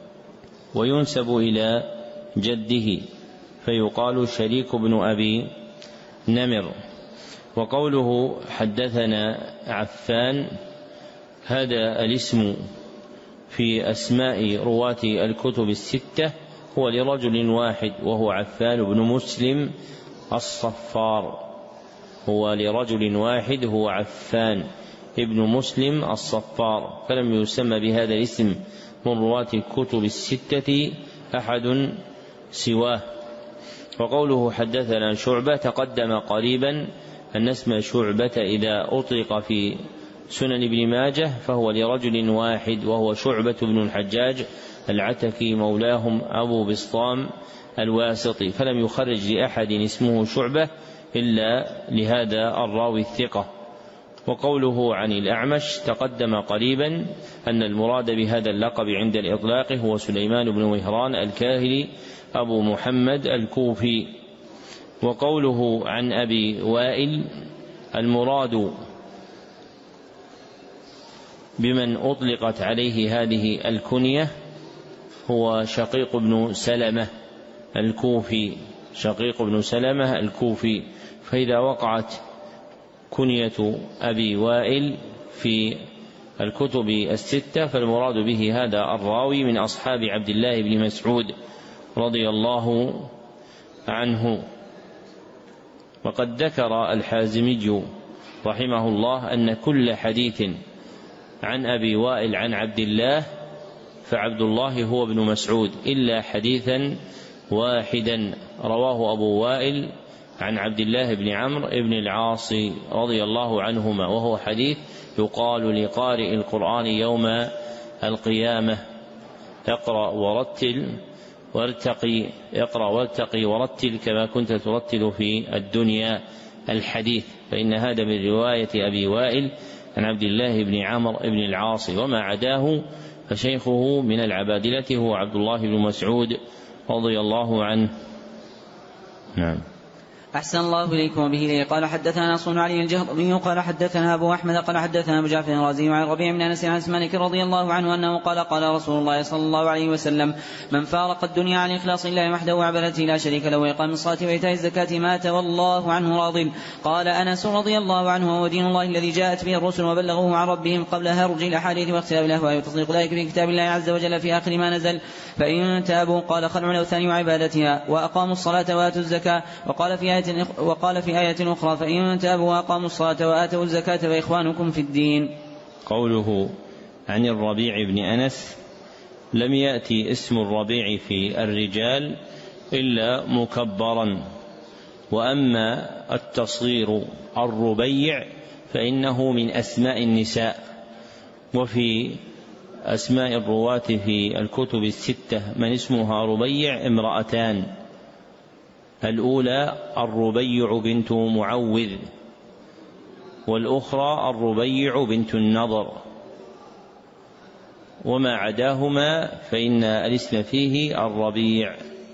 وينسب إلى جده فيقال شريك بن أبي نمر. وقوله حدثنا عفان هذا الاسم في أسماء رواة الكتب الستة هو لرجل واحد وهو عفان بن مسلم الصفار، هو لرجل واحد هو عفان ابن مسلم الصفار، فلم يسمى بهذا الاسم من رواة الكتب الستة أحد سواه. وقوله حدثنا شعبة تقدم قريبا أن اسم شعبة إذا أطلق في سنن ابن ماجه فهو لرجل واحد وهو شعبة بن الحجاج العتكي مولاهم أبو بسطام الواسطي، فلم يخرج لأحد اسمه شعبة إلا لهذا الراوي الثقة. وقوله عن الأعمش تقدم قريبا أن المراد بهذا اللقب عند الإطلاق هو سليمان بن مهران الكاهلي أبو محمد الكوفي. وقوله عن أبي وائل المراد بمن أطلقت عليه هذه الكنية هو شقيق بن سلمة الكوفي، شقيق بن سلمة الكوفي. فإذا وقعت كنية أبي وائل في الكتب الستة فالمراد به هذا الراوي من أصحاب عبد الله بن مسعود رضي الله عنه. وقد ذكر الحازمي رحمه الله أن كل حديث عن أبي وائل عن عبد الله فعبد الله هو ابن مسعود إلا حديثا واحدا رواه أبو وائل عن عبد الله بن عمرو بن العاص رضي الله عنهما، وهو حديث يقال لقارئ القرآن يوم القيامة اقرأ وارتقي ورتل كما كنت ترتل في الدنيا الحديث. فإن هذا من رواية أبي وائل عن عبد الله بن عمرو بن العاص، وما عداه فشيخه من العبادلة هو عبد الله بن مسعود رضي الله عنه. نعم. أحسن الله إليكم. وبه قال حدثنا نصر بن علي الجهضمي قال حدثنا أبو أحمد قال حدثنا أبو جعفر الرازي عن ربيع بن أنس عن مالك رضي الله عنه أنه قال قال رسول الله صلى الله عليه وسلم من فارق الدنيا عن إخلاص الله وحده وعبادته لا شريك له وإقام الصلاة وإيتاء الزكاة مات والله عنه راض. قال أنس رضي الله عنه هو دين الله الذي جاءت به الرسل وبلغوه عن ربهم قبل هرج الأحاديث واختلاف الأهواء وتصديق ذلك في كتاب الله عز وجل في آخر ما نزل. فإن تابوا قال خلعوا الأوثان وعبادتها وأقاموا الصلاة وآتوا الزكاة. وقال في آية أخرى فإن تابوا وأقاموا الصلاة وآتوا الزكاة فإخوانكم في الدين. قوله عن الربيع بن أنس لم يأتي اسم الربيع في الرجال إلا مكبرا، وأما التصغير الربيع فإنه من أسماء النساء. وفي أسماء الرواة في الكتب الستة من اسمها ربيع امرأتان، الأولى الربيع بنت معوذ والأخرى الربيع بنت النضر، وما عداهما فإن الاسم فيه الربيع.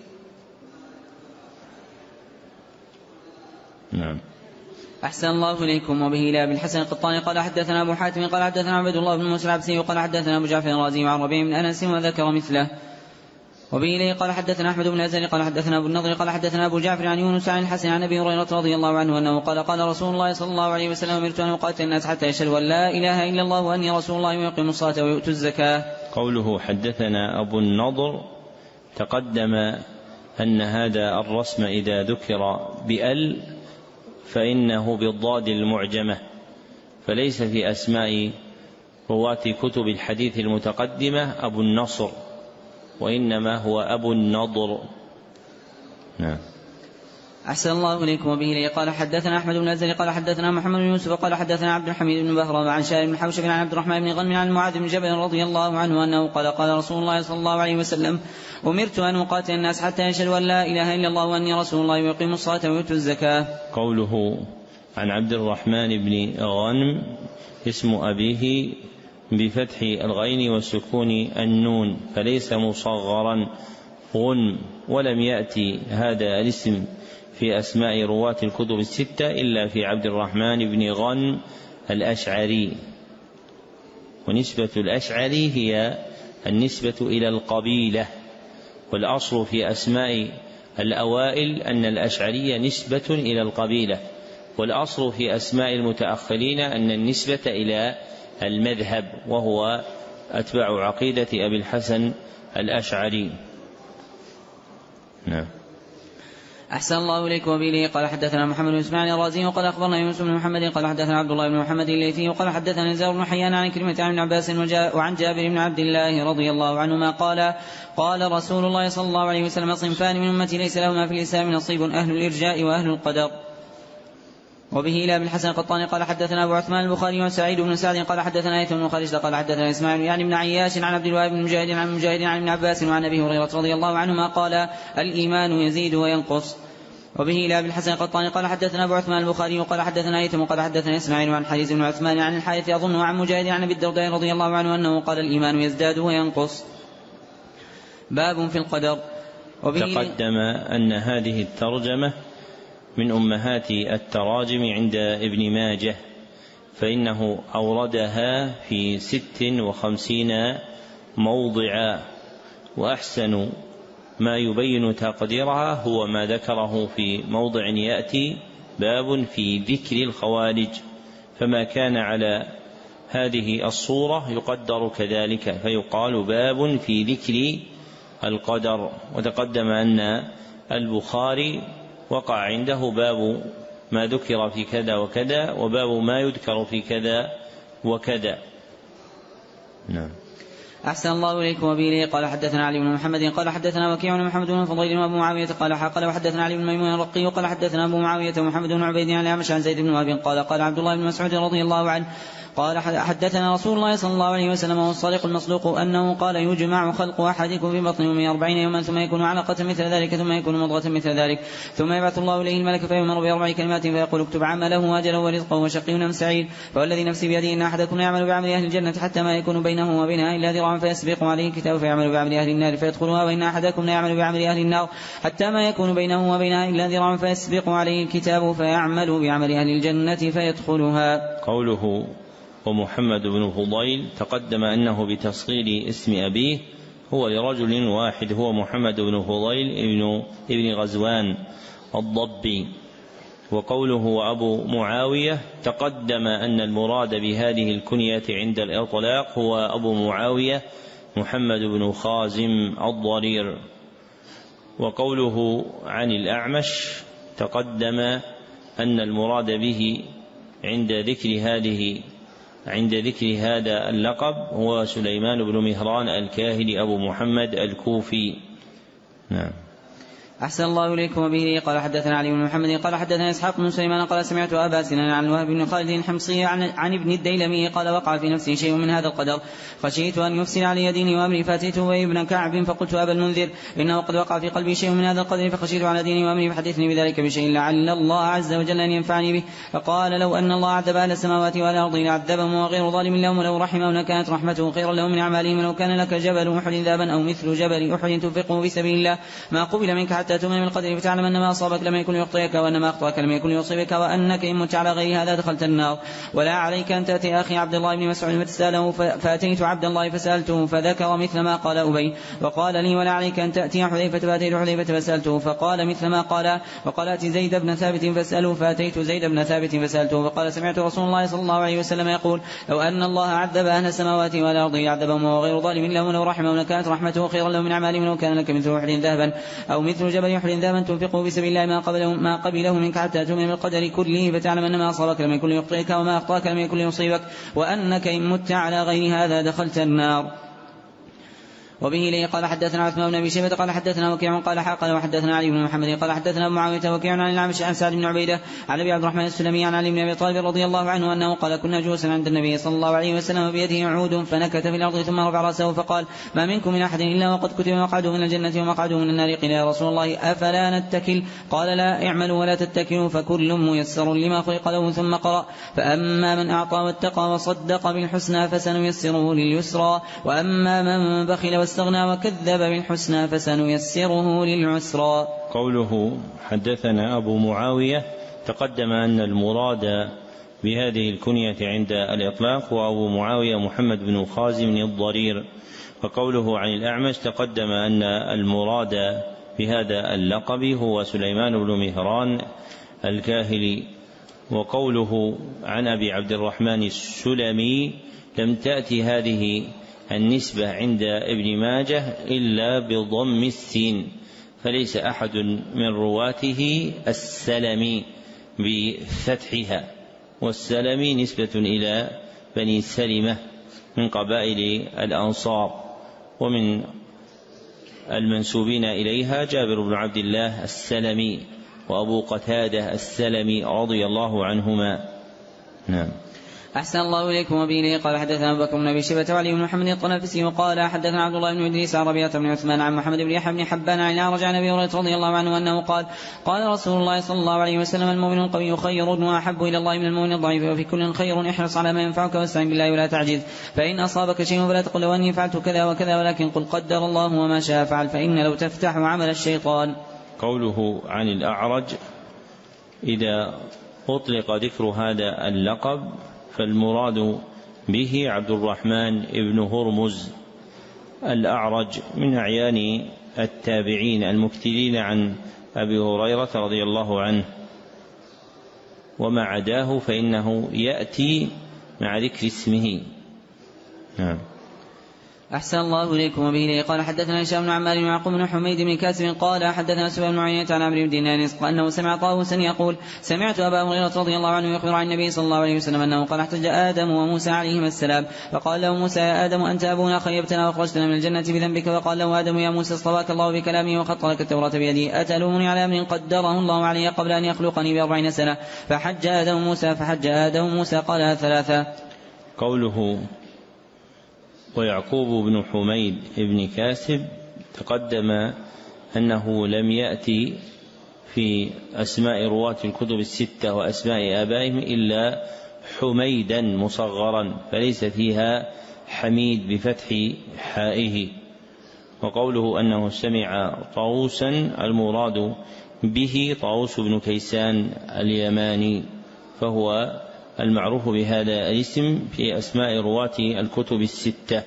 نعم. أحسن الله إليكم. وبه إلى أبي الحسن القطاني قال حدثنا أبو حاتم قال حدثنا عبد الله بن موسى العبسي قال حدثنا أبو جعفر الرازي عن ربيع بن أنس وذكر مثله. وبه إليه قال حدثنا أحمد بن الأزهري قال حدثنا أبو النضر قال حدثنا أبو جعفر عن يونس عن الحسن عن أبي هريرة رضي الله عنه أنه قال قال رسول الله صلى الله عليه وسلم أمرت أن أقاتل الناس حتى يشهدوا أن لا إله إلا الله وأني رسول الله ويقيموا الصلاة ويؤتوا الزكاة. قوله حدثنا أبو النضر تقدم أن هذا الرسم إذا ذكر بأل فإنه بالضاد المعجمة، فليس في أسماء رواة كتب الحديث المتقدمة أبو النصر، وإنما هو أبو النضر. نعم. أحسن الله إليكم. وبه إليه قال حدثنا أحمد بن الأزهري قال حدثنا محمد بن يوسف قال حدثنا عبد الحميد بن بهرام عن شارب بن حوشب عن عبد الرحمن بن غنم عن معاذ بن جبل رضي الله عنه أنه قال قال رسول الله صلى الله عليه وسلم أمرت أن أقاتل الناس حتى يشهدوا أن لا إله إلا الله وأني رسول الله ويقيموا الصلاة ويؤتوا الزكاة. قوله عن عبد الرحمن بن غنم اسم أبيه بفتح الغين وسكون النون فليس مصغرا غنم، ولم يأتي هذا الاسم في أسماء رواة الكتب الستة إلا في عبد الرحمن بن غنم الأشعري. ونسبة الأشعري هي النسبة إلى القبيلة، والأصل في أسماء الأوائل أن الأشعري نسبة إلى القبيلة، والأصل في أسماء المتأخرين أن النسبة إلى المذهب، وهو أتباع عقيدة أبي الحسن الأشعري. نعم. أحسن الله إليكم. وبه قال حدثنا محمد بن إسماعيل الرازي وقال أخبرنا يونس بن محمد قال حدثنا عبد الله بن محمد الليثي وقال حدثنا نزار بن حيان عن كلمة عن ابن عباس وعن جابر بن عبد الله رضي الله عنهما قال قال رسول الله صلى الله عليه وسلم صنفان من أمتي ليس لهما في الإسلام نصيب أهل الإرجاء وأهل القدر. وبه إلى ابن الحسن القطاني قال حدثنا أبو عثمان البخاري وسعيد بن سعد قال حدثنا هيثم بن خالد قال حدثنا إسماعيل يعني بن عياش عن عبد الوهاب بن مجاهد عن مجاهد عن ابن عباس وعن أبي هريرة رضي الله عنهما قال الإيمان يزيد وينقص. وبه إلى ابن الحسن القطاني قال حدثنا أبو عثمان البخاري وقال حدثنا هيثم قال حدثنا إسماعيل عن حديث بن عثمان عن الحارث أظن عن مجاهد عن أبي الدرداء رضي الله عنه أنه قال الإيمان يزداد وينقص. باب في القدر. تقدم أن هذه الترجمة من أمهات التراجم عند ابن ماجه، فإنه أوردها في 56 موضعا، وأحسن ما يبين تقديرها هو ما ذكره في موضع يأتي باب في ذكر الخوارج، فما كان على هذه الصورة يقدر كذلك، فيقال باب في ذكر القدر. وتقدم أن البخاري وقع عنده باب ما ذكر في كذا وكذا، وباب ما يذكر في كذا وكذا. نعم. أحسن الله إليكم. وبه قال حدثنا علي بن محمد قال حدثنا وكيع بن محمد بن فضيل وأبو معاوية قال وحدثنا علي بن ميمون الرقي قال حدثنا أبو معاوية ومحمد بن عبيد عن الأعمش عن زيد بن وهب قال عبد الله بن مسعود رضي الله عنه قال حدثنا رسول الله صلى الله عليه وسلم وهو الصادق المصدوق أنه قال يجمع خلق أحدكم في بطن أمه 40 يوما ثم يكون علقة مثل ذلك ثم يكون مضغة مثل ذلك ثم يبعث الله إليه الملك فيؤمر ب4 كلمات فيقول اكتب عمله وأجله ورزقه وشقي أم سعيد. فوالذي نفسي بيده إن أحدكم يعمل بعمل أهل الجنة حتى ما يكون بينه وبينها إلا ذراع فيسبق عليه الكتاب فيعمل بعمل أهل النار فيدخلها، وإن أحدكم يعمل بعمل أهل النار حتى ما يكون بينه وبينها إلا ذراع فيسبق عليه الكتاب فيعمل بعمل أهل الجنة فيدخلها. قوله ومحمد بن فضيل تقدم أنه بتصغير اسم أبيه هو لرجل واحد، هو محمد بن فضيل ابن غزوان الضبي. وقوله أبو معاوية تقدم أن المراد بهذه الكنية عند الإطلاق هو أبو معاوية محمد بن خازم الضرير. وقوله عن الأعمش تقدم أن المراد به عند ذكر هذا اللقب هو سليمان بن مهران الكاهلي أبو محمد الكوفي. نعم. أحسن الله إليكم. وبه قال حدثنا علي بن محمد قال حدثنا إسحاق بن سليمان قال سمعت أبا سنان عن وهب بن خالد الحمصي عن ابن الديلمي قال وقع في نفسي شيء من هذا القدر خشيت أن يفسد علي ديني وأمري فأتيت أبي بن كعب فقلت أبا المنذر إنه قد وقع في قلبي شيء من هذا القدر فخشيت على ديني وأمري فحدثني بذلك بشيء لعل الله عز وجل أن ينفعني به. فقال لو أن الله عذب أهل السماوات والأرض لعذبهم وغير ظالم لهم ولو رحمهم لكانت رحمته خيرا لهم من أعمالهم. ولو كان لك جبل أحد ذهبا أو مثل جبل أحد تنفقه في سبيل الله ما قبل منك حتى تؤمن بالقدر فتعلم أن ما أصابك لم يكن يخطئك وأن ما أخطأك لم يكن يصيبك وأنك إن مت على غير هذا دخلت النار. ولا عليك أن تأتي أخي عبد الله بن مسعود فتسأله فأتيت عبد الله فسألته فذكر مثل ما قال أبي. وقال لي ولا عليك أن تأتي حذيفة فأتيت حذيفة فسألته فقال مثل ما قال. وقال أتي زيد بن ثابت فاسأله فأتيت زيد بن ثابت فسألته فقال سمعت رسول الله صلى الله عليه وسلم يقول لو أن الله عذب أهل السماوات والأرض يعذبهم وغير ظالم لهم ولو رحمهم لكانت رحمته خيرا لهم من أعمالهم. ولو كان لك مثل أحد ذهبا أو مثل جبل أحد ذهبا تنفقه في سبيل الله ما قبله منك حتى تؤمن بالقدر كله فتعلم أن ما أصابك لم يكن يخطئك وما أخطأك لم يكن يصيبك وأنك إن مت على غير هذا دخلت النار. وبه إليه قال حدثنا عثمان بن أبي شيبة قال حدثنا وكيع قال حاقل وحدثنا علي بن محمد قال حدثنا أبو معاوية وكيع عن الأعمش عن سعد بن عبيدة عن أبي عبد الرحمن السلمي عن علي بن أبي طالب رضي الله عنه أنه قال كنا جلوسا عند النبي صلى الله عليه وسلم بيده عود فنكت في الأرض ثم رفع رأسه فقال ما منكم من أحد إلا وقد كتب مقعده من الجنة ومقعده من النار. قيل يا رسول الله أفلا نتكل قال لا اعملوا ولا تتكلوا فكل ميسر لما خلق له. ثم قرأ فأما من أعطى واتقى وصدق بالحسنى فسنيسره لليسرى وأما من بخل واستغنى وكذب بالحسنى فسنيسره للعسرى. قوله حدثنا أبو معاوية تقدم أن المراد بهذه الكنية عند الإطلاق هو أبو معاوية محمد بن خازم الضرير. وقوله عن الأعمش تقدم أن المراد بهذا اللقب هو سليمان بن مهران الكاهلي. وقوله عن أبي عبد الرحمن السلمي لم تأتي هذه النسبة عند ابن ماجه إلا بضم السين، فليس أحد من رواته السلمي بفتحها، والسلمي نسبة إلى بني سلمة من قبائل الأنصار، ومن المنسوبين إليها جابر بن عبد الله السلمي، وأبو قتادة السلمي رضي الله عنهما. نعم. أحسن الله إليكم. وبه قال حدثنا أبو بكر بن أبي شيبة وعلي بن محمد الطنافسي وقال حدثنا عبد الله بن إدريس عن ربيعة بن عثمان عن محمد بن يحيى بن حبان عن أعرج عن أبي هريرة رضي الله عنه أنه قال قال رسول الله صلى الله عليه وسلم المؤمن القوي خير وأحب إلى الله من المؤمن الضعيف وفي كل خير احرص على ما ينفعك واستعن بالله ولا تعجز فإن أصابك شيء فلا تقل لو أني فعلت كذا وكذا ولكن قل قدر الله وما شاء فعل فإن لو تفتح عمل الشيطان. قوله عن الأعرج إذا أطلق ذكر هذا اللقب فالمراد به عبد الرحمن بن هرمز الأعرج من أعيان التابعين المكثرين عن أبي هريرة رضي الله عنه، وما عداه فإنه يأتي مع ذكر اسمه. نعم. أحسن الله إليكم. وبه قال حدثنا هشام بن عمار بن يعقوب بن حميد بن كاسب قال حدثنا سفيان بن عيينة عن عمرو بن دينار أنه سمع طاووسا يقول سمعت أبا هريرة رضي الله عنه يخبر عن النبي صلى الله عليه وسلم أنه قال احتج آدم وموسى عليهما السلام فقال له موسى يا آدم أنت أبونا خيبتنا وأخرجتنا من الجنة بذنبك وقال له آدم يا موسى اصطفاك الله بكلامه وخط لك التوراة بيده أتلومني على أمر قدره الله علي قبل أن يخلقني ب40 سنة فحج آدم موسى قالها 3. قوله ويعقوب بن حميد بن كاسب تقدم أنه لم يأتي في أسماء رواة الكتب 6 وأسماء آبائهم إلا حميدا مصغرا فليس فيها حميد بفتح حائه. وقوله أنه سمع طاووسا المراد به طاووس بن كيسان اليماني فهو المعروف بهذا الاسم في أسماء رواة الكتب 6.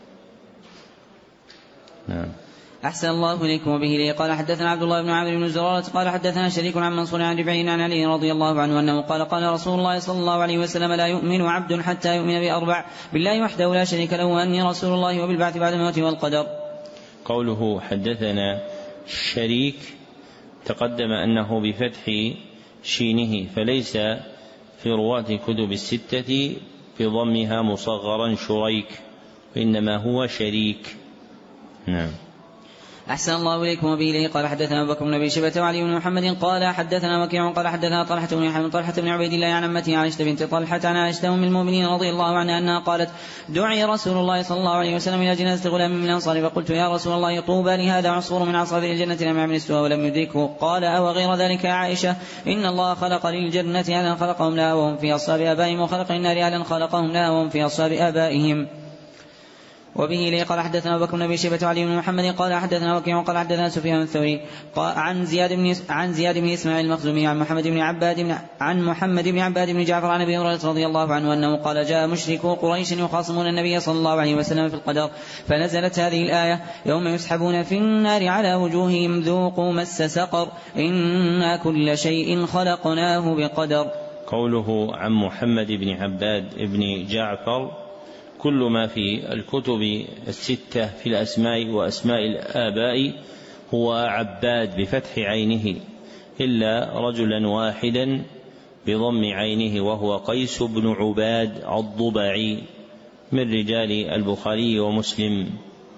نعم. أحسن الله إليكم. وبه قال حدثنا عبد الله بن عامر بن زرارة قال حدثنا شريك عن منصور عن ربيع عن علي رضي الله عنه أنه قال قال رسول الله صلى الله عليه وسلم لا يؤمن عبد حتى يؤمن ب4 بالله وحده لا شريك له وأني رسول الله وبالبعث بعد الموت والقدر. قوله حدثنا شريك تقدم أنه بفتح شينه فليس في رواة كتب 6 بضمها مصغرا شريك وإنما هو شريك. نعم. أحسن الله إليكم. وبه قال حدثنا أبو بكر بن أبي شيبة وعلي بن محمد قال حدثنا وكيع قال حدثنا طلحة بن يحيى بن طلحة بن عبيد الله عن عمته عائشة بنت طلحة عن عائشة أم المؤمنين رضي الله عنها أنها قالت دعي رسول الله صلى الله عليه وسلم إلى جنازة غلام من الأنصار فقلت يا رسول الله طوبى لهذا عصفور من عصافير الجنة لم يعمل السوء ولم يدركه قال أو غير ذلك يا عائشة إن الله خلق للجنة أهلا خلقهم لها وهم في أصحاب آبائهم وخلق للنار أهلا خلقهم لها وهم في أصحاب آبائهم. وبه لي قال حدثنا أبو بكر بن أبي شيبة وعلي بن محمد قال حدثنا وكيع قال حدثنا سفيان الثوري عن زياد بن إسماعيل المخزومي عن محمد بن عباد بن جعفر عن أبي هريرة رضي الله عنه أنه قال جاء مشركو قريش يخاصمون النبي صلى الله عليه وسلم في القدر فنزلت هذه الآية يوم يسحبون في النار على وجوههم ذوقوا مس سقر إنا كل شيء خلقناه بقدر. قوله عن محمد بن عباد بن جعفر كل ما في الكتب 6 في الأسماء وأسماء الآباء هو عباد بفتح عينه إلا رجلا واحدا بضم عينه وهو قيس بن عباد الضبعي من رجال البخاري ومسلم.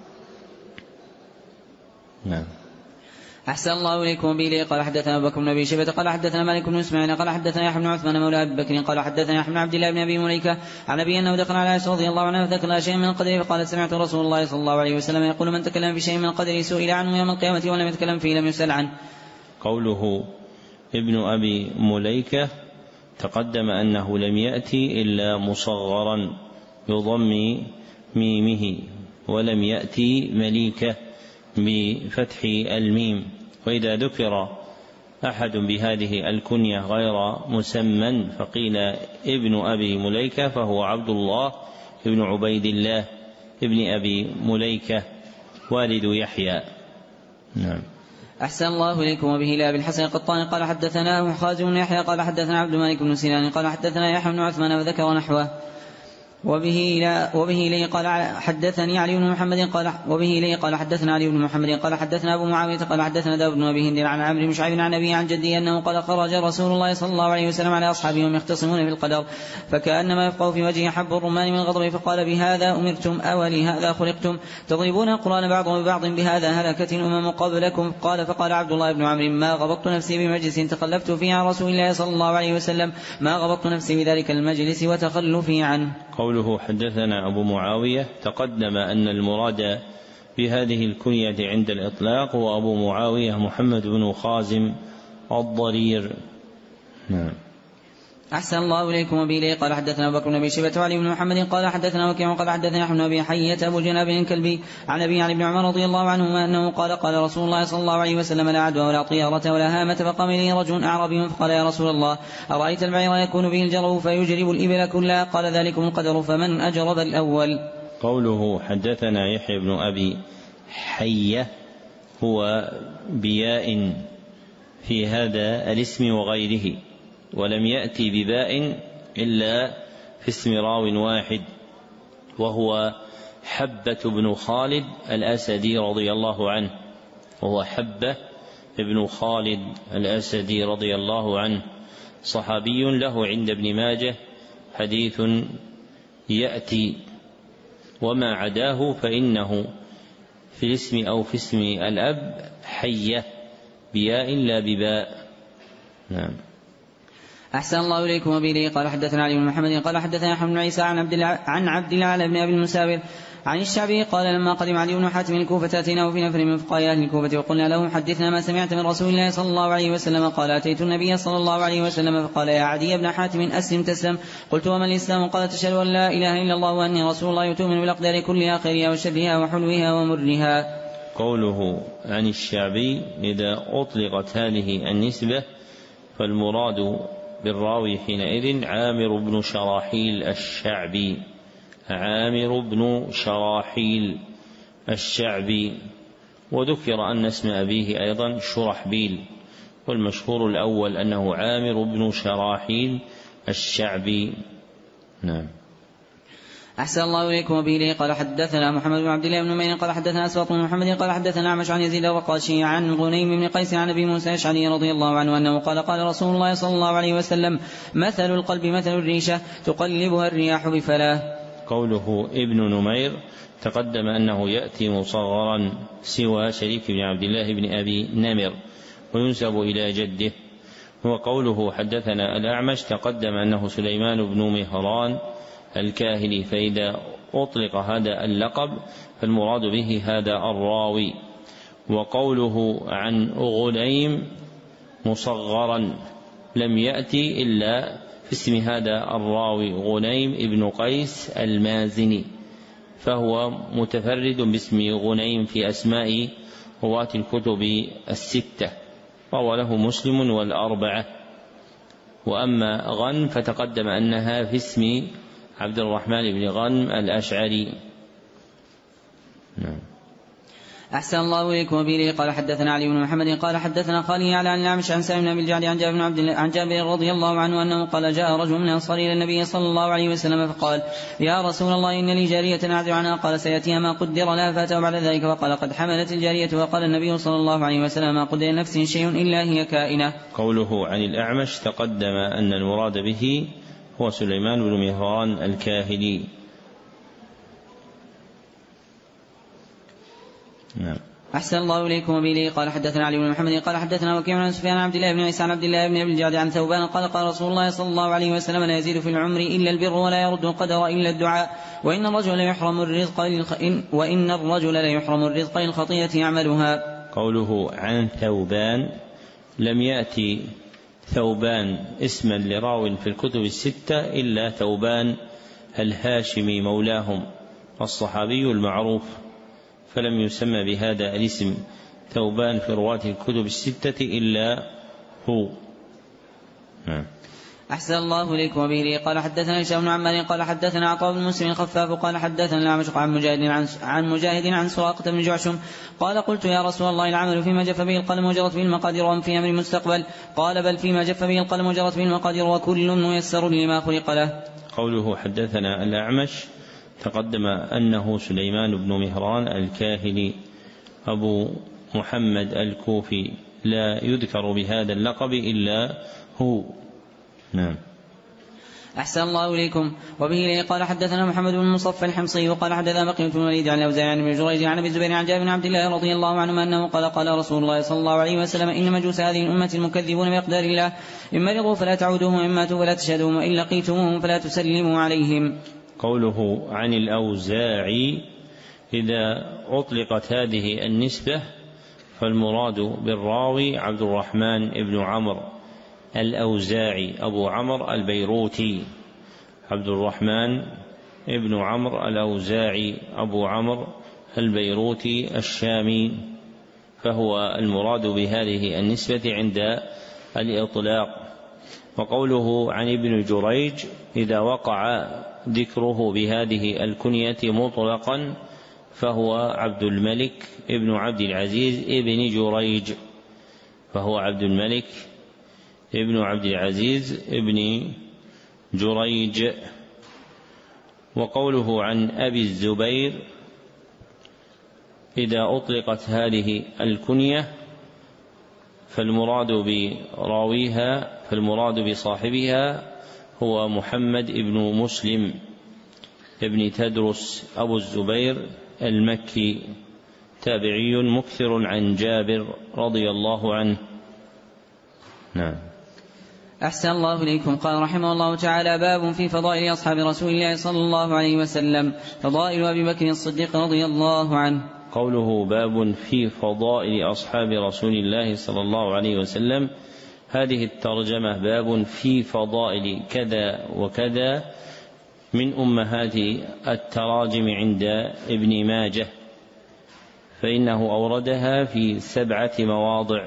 نعم. أحسن الله إليكم. به قال حدثنا أبو بكر بن أبي شيبة قال حدثنا مالك بن إسماعيل قال حدثنا يحيى بن عثمان مولى أبي بكر قال حدثنا يحيى بن عبد الله بن أبي مليكة عن أبي أنه دخل على عائشة رضي الله عنها فذكر شيئا من القدر فقال سمعت رسول الله صلى الله عليه وسلم يقول من تكلم في شيء من القدر سئل عنه يوم القيامة ولم يتكلم فيه لم يسأل عنه. قوله ابن أبي مليكة تقدم أنه لم يأتي إلا مصغرا بضم ميمه ولم يأتي مليكة بفتح الميم. وإذا ذكر أحد بهذه الكنية غير مسمى فقيل ابن أبي مليكة فهو عبد الله ابن عبيد الله ابن أبي مليكة والد يحيى. نعم. أحسن الله إليكم. وبه لأبي الحسن القطان قال حدثنا خازم بن يحيى قال حدثنا عبد الملك بن سنان قال حدثنا يحيى بن عثمان وذكر نحوه. وبه إليه قال حدثني علي بن محمد قال حدثنا علي بن محمد قال حدثنا أبو معاوية قال حدثنا داود بن أبي هند عن عمرو بن شعيب عن أبي عن جدي أنه قال خرج رسول الله صلى الله عليه وسلم على أصحابه وهم يختصمون في القدر فكأنما يفقه في وجهه حب الرمان من الغضب فقال بهذا أمرتم أولهذا خلقتم تضربون القرآن بعضهم ببعض بهذا هلكت الأمم قبلكم فقال عبد الله بن عمرو ما غضبت نفسي بمجلس تخلفت فيه عن رسول الله صلى الله عليه وسلم ما غضبت نفسي بذلك المجلس وتخلفي عنه. قوله حدثنا أبو معاوية تقدم أن المراد بهذه الكنية عند الإطلاق هو أبو معاوية محمد بن خازم الضرير. نعم. أحسن الله إليكم وبه قال حدثنا أبو بكر بن أبي شيبة وعلي بن محمد قال حدثنا وكيع قال حدثنا أحمد بن أبي حية أبو جناب الكلبي عن أبي عن ابن عمر رضي الله عنهما أنه قال رسول الله صلى الله عليه وسلم لا عدوى ولا طيارة ولا هامة فقام إليه رجل أعرابي فقال يا رسول الله أرأيت البعير يكون به الجرب فيجرب الإبل كلها قال ذلكم القدر فمن أجرب الأول. قوله حدثنا يحيى بن أبي حية هو بياء في هذا الاسم وغيره ولم يأتي بباء إلا في اسم راو واحد وهو حبة بن خالد الأسدي رضي الله عنه صحابي له عند ابن ماجه حديث يأتي وما عداه فإنه في الاسم أو في اسم الأب حية بياء لا بباء. نعم. أحسن الله إليكم وبه قال حدثنا علي بن محمد قال حدثنا أحمد بن عيسى عن عبد الله بن أبي المساور عن الشعبي قال لما قدم علي بن حاتم الكوفة أتيناه في نفر من فقهاء أهل الكوفة وقلنا له حدثنا ما سمعت من رسول الله صلى الله عليه وسلم قال أتيت النبي صلى الله عليه وسلم فقال يا عدي بن حاتم أسلم تسلم قلت وما الإسلام قال تشهد أن لا إله إلا الله وأني رسول الله تؤمن بالأقدار كلها خيرها وشرها وحلوها ومرها. قوله عن الشعبي إذا أطلقت هذه النسبة فالمراد بالراوي حينئذ عامر بن شراحيل الشعبي وذكر أن اسم أبيه أيضا شرحبيل والمشهور الأول أنه عامر بن شراحيل الشعبي. نعم. أحسن الله إليكم وبه قال حدثنا محمد بن عبد الله بن نمير قال حدثنا أسباط بن محمد قال حدثنا أعمش عن يزيد الرقاشي عن غنيم بن قيس عن أبي موسى الأشعري رضي الله عنه أنه قال رسول الله صلى الله عليه وسلم مثل القلب مثل الريشة تقلبها الرياح بفلاه. قوله ابن نمير تقدم أنه يأتي مصغرا سوى شريك بن عبد الله بن أبي نمر وينسب إلى جده. وقوله حدثنا الأعمش تقدم أنه سليمان بن مهران الكاهلي فإذا أطلق هذا اللقب فالمراد به هذا الراوي. وقوله عن غنيم مصغرا لم يأتي إلا في اسم هذا الراوي غنيم ابن قيس المازني فهو متفرد باسم غنيم في أسماء رواة الكتب الستة روى له مسلم والأربعة. وأما غنم فتقدم أنها في اسم عبد الرحمن بن غنم الأشعري. نعم. أحسن الله إليكم وبه قال حدثنا علي بن محمد قال حدثنا خالي على الأعمش عن سالم بن أبي الجعد عن جابر رضي الله عنه أنه قال جاء رجل من الأنصار إلى النبي صلى الله عليه وسلم فقال يا رسول الله إن لي جارية أعذر عنها قال سيأتيها ما قدر لها فأتوا بعد ذلك وقال قد حملت الجارية وقال النبي صلى الله عليه وسلم ما قدر نفس شيء إلا هي كائنة. قوله عن الأعمش تقدم أن المراد به هو سليمان بن مهران الكاهلي. نعم. أحسن الله إليكم وبه قال حدثنا علي بن محمد قال حدثنا وكيع عن سفيان عن عبد الله بن عيسى عن عبد الله بن أبي الجعد عن ثوبان قال رسول الله صلى الله عليه وسلم لا يزيد في العمر إلا البر ولا يرد القدر إلا الدعاء وإن الرجل ليحرم الرزق للخطيئة يعملها. قوله عن ثوبان لم يأتي ثوبان اسما لراو في الكتب الستة إلا ثوبان الهاشمي مولاهم الصحابي المعروف فلم يسمى بهذا الاسم ثوبان في رواة الكتب الستة إلا هو. أحسن الله إليكم. وبه قال حدثنا هشام بن عمار قال حدثنا عطاء بن مسلم الخفاف قال حدثنا الأعمش عن مجاهد عن سراقة بن جعشم قال قلت يا رسول الله العمل فيما جف به القلم وجرت به المقادير أم في أمر مستقبل؟ قال بل فيما جف به القلم وجرت به المقادير وكل ميسر لما خلق له. قوله حدثنا الأعمش تقدم أنه سليمان بن مهران الكاهلي أبو محمد الكوفي، لا يذكر بهذا اللقب إلا هو. نعم. أحسن الله إليكم. وبه قال حدثنا محمد بن مصفى الحمصي وقال حدثنا بقية بن الوليد عن الأوزاعي عن ابن جريج عن أبي الزبير عن جابر بن عبد الله رضي الله عنهما أنه قال رسول الله صلى الله عليه وسلم إن مجوس هذه الأمة المكذبون بأقدار الله إن مرضوا فلا تعودوهم وإن ماتوا فلا تشهدوهم وإن لقيتموهم فلا تسلموا عليهم. قوله عن الأوزاعي إذا أطلقت هذه النسبة فالمراد بالراوي عبد الرحمن بن عمرو الأوزاعي أبو عمرو البيروتي، عبد الرحمن بن عمرو الأوزاعي أبو عمرو البيروتي الشامي، فهو المراد بهذه النسبة عند الإطلاق. وقوله عن ابن جريج إذا وقع ذكره بهذه الكنية مطلقا فهو عبد الملك ابن عبد العزيز ابن جريج، فهو عبد الملك ابن عبد العزيز ابن جريج. وقوله عن أبي الزبير إذا أطلقت هذه الكنية فالمراد بصاحبها هو محمد ابن مسلم ابن تدرس أبو الزبير المكي، تابعي مكثر عن جابر رضي الله عنه. نعم. أحسن الله إليكم. قال رحمه الله تعالى باب في فضائل أصحاب رسول الله صلى الله عليه وسلم. فضائل أبي بكر الصديق رضي الله عنه. قوله باب في فضائل أصحاب رسول الله صلى الله عليه وسلم، هذه الترجمة باب في فضائل كذا وكذا من أمهات التراجم عند ابن ماجه، فإنه أوردها في 7 مواضع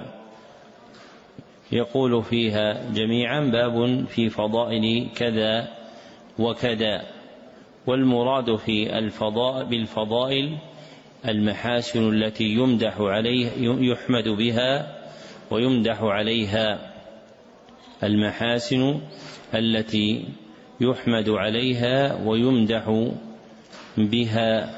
يقول فيها جميعا باب في فضائل كذا وكذا. والمراد في بالفضائل المحاسن التي يحمد بها ويمدح عليها، المحاسن التي يحمد عليها ويمدح بها.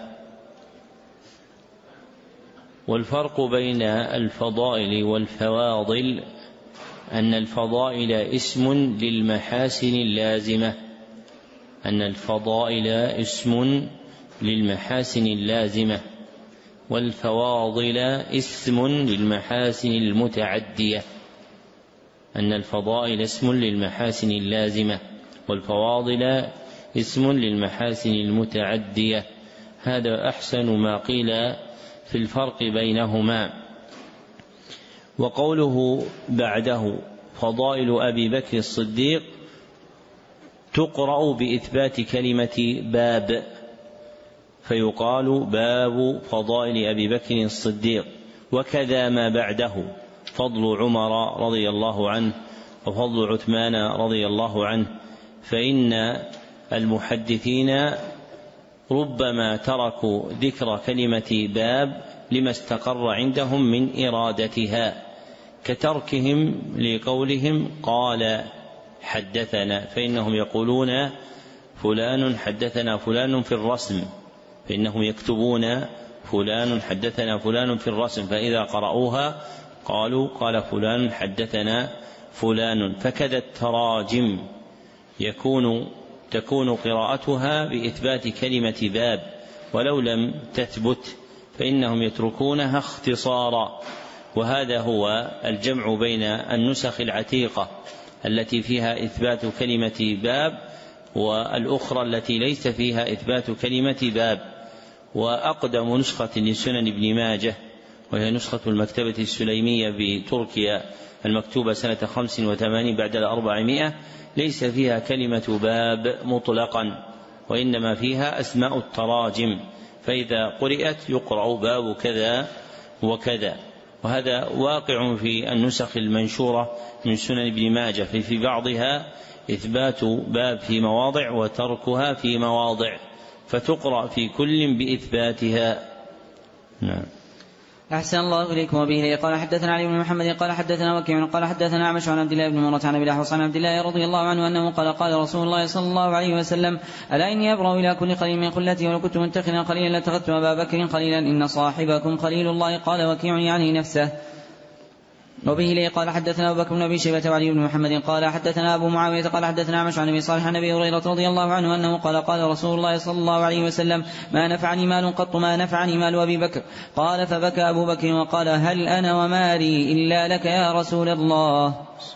والفرق بين الفضائل والفواضل أن الفضائل اسم للمحاسن اللازمة، أن الفضائل اسم للمحاسن اللازمة، والفواضل اسم للمحاسن المتعدية. أن الفضائل اسم للمحاسن اللازمة والفواضل اسم للمحاسن المتعدية. هذا أحسن ما قيل في الفرق بينهما. وقوله بعده فضائل أبي بكر الصديق تقرأ بإثبات كلمة باب، فيقال باب فضائل أبي بكر الصديق. وكذا ما بعده فضل عمر رضي الله عنه وفضل عثمان رضي الله عنه، فإن المحدثين ربما تركوا ذكر كلمة باب لما استقر عندهم من إرادتها، كتركهم لقولهم قال حدثنا، فإنهم يقولون فلان حدثنا فلان في الرسم، فإنهم يكتبون فلان حدثنا فلان في الرسم، فإذا قرأوها قالوا قال فلان حدثنا فلان. فكذا التراجم تكون قراءتها بإثبات كلمة باب، ولو لم تثبت فإنهم يتركونها اختصارا. وهذا هو الجمع بين النسخ العتيقة التي فيها إثبات كلمة باب والأخرى التي ليس فيها إثبات كلمة باب. وأقدم نسخة لسنن ابن ماجه وهي نسخة المكتبة السليمية بتركيا المكتوبة سنة 85 بعد 400 ليس فيها كلمة باب مطلقا، وإنما فيها أسماء التراجم، فإذا قرأت يقرأ باب كذا وكذا. وهذا واقع في النسخ المنشورة من سنن ابن ماجه، في بعضها إثبات باب في مواضع وتركها في مواضع، فتقرأ في كل بإثباتها. نعم. أحسن الله إليكم. وبه قال حدثنا علي بن محمد قال حدثنا وكيع قال حدثنا أعمش عن عبد الله بن مرة عن أبي الأحوص عن عبد الله رضي الله عنه أنه قال قال رسول الله صلى الله عليه وسلم: ألا إني أبرأ إلى كل قليل من قلتي، ولو كنت متخذا خليلا لاتخذت أبا بكر خليلا، إن صاحبكم خليل الله. قال وكيع يعني نفسه. وبه قال حدثنا أبو بكر بن أبي شيبة وعلي بن محمد قال حدثنا أبو معاوية قال حدثنا أعمش عن أبي صالح عن أبي هريرة رضي الله عنه أنه قال قال رسول الله صلى الله عليه وسلم: ما نفعني مال قط ما نفعني مال أبي بكر. قال فبكى أبو بكر وقال: هل أنا ومالي إلا لك يا رسول الله.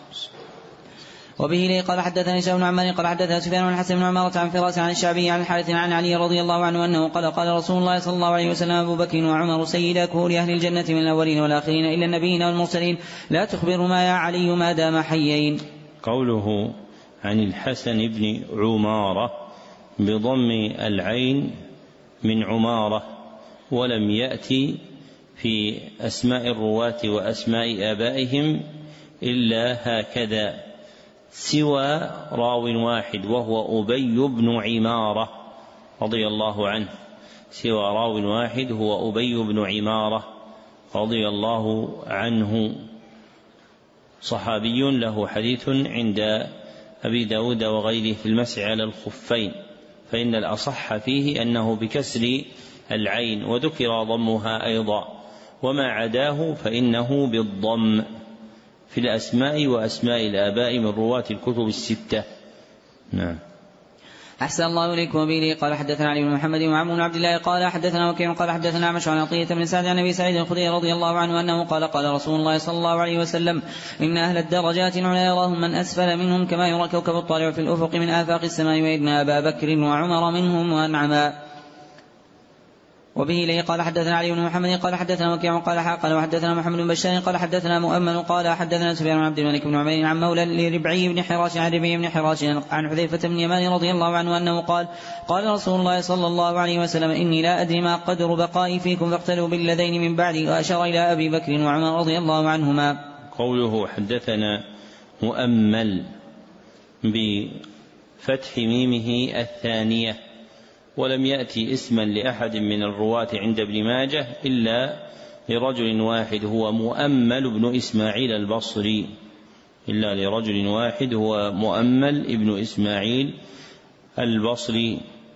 وبه قال حدثنا هشام بن عمار قال حدثنا سفيان بن الحسن بن عمارة عن فراس عن الشعبي عن الحارث عن علي رضي الله عنه أنه قال قال رسول الله صلى الله عليه وسلم: أبو بكر وعمر سيدا كهول أهل الجنة من الأولين والآخرين إلا النبيين والمرسلين، لا تخبر ما يا علي ما دام حيين. قوله عن الحسن بن عمارة بضم العين من عمارة، ولم يأتي في أسماء الرواة وأسماء آبائهم إلا هكذا سوى راو واحد وهو أبي بن عمارة رضي الله عنه، سوى راو واحد هو أبي بن عمارة رضي الله عنه، صحابي له حديث عند أبي داود وغيره في المسح على الخفين، فإن الأصح فيه أنه بكسر العين، وذكر ضمها أيضا، وما عداه فإنه بالضم في الأسماء وأسماء الآباء من رواة الكتب الستة. نعم. أحسن الله إليكم. وبه قال حدثنا علي بن محمد وعمرو بن عبد الله قال حدثنا وكيع قال حدثنا أعمش عن عطية بن سعد عن أبي سعيد الخدري رضي الله عنه أنه قال قال رسول الله صلى الله عليه وسلم: إن أهل الدرجات العلى يراهم من أسفل منهم كما يرى كوكب الطالع في الأفق من آفاق السماء، وإن أبا بكر وعمر منهم وأنعما. وبه إليه قال حدثنا علي بن محمد قال حدثنا وكيع قال وحدثنا محمد بن بشار قال حدثنا مؤمل قال حدثنا سفيان بن عبد الملك بن عمير عن مولى لربعي بن حراش عن ربعي بن حراش عن حذيفة بن يمان رضي الله عنه أنه قال قال رسول الله صلى الله عليه وسلم: إني لا أدري ما قدر بقائي فيكم فاقتلوا بالذين من بعدي، وأشار إلى أبي بكر وعمر رضي الله عنهما. قوله حدثنا مؤمل بفتح ميمه الثانية، ولم يأتي اسما لأحد من الرواة عند ابن ماجه إلا لرجل واحد هو مؤمل بن إسماعيل البصري، إلا لرجل واحد هو مؤمل ابن إسماعيل البصري.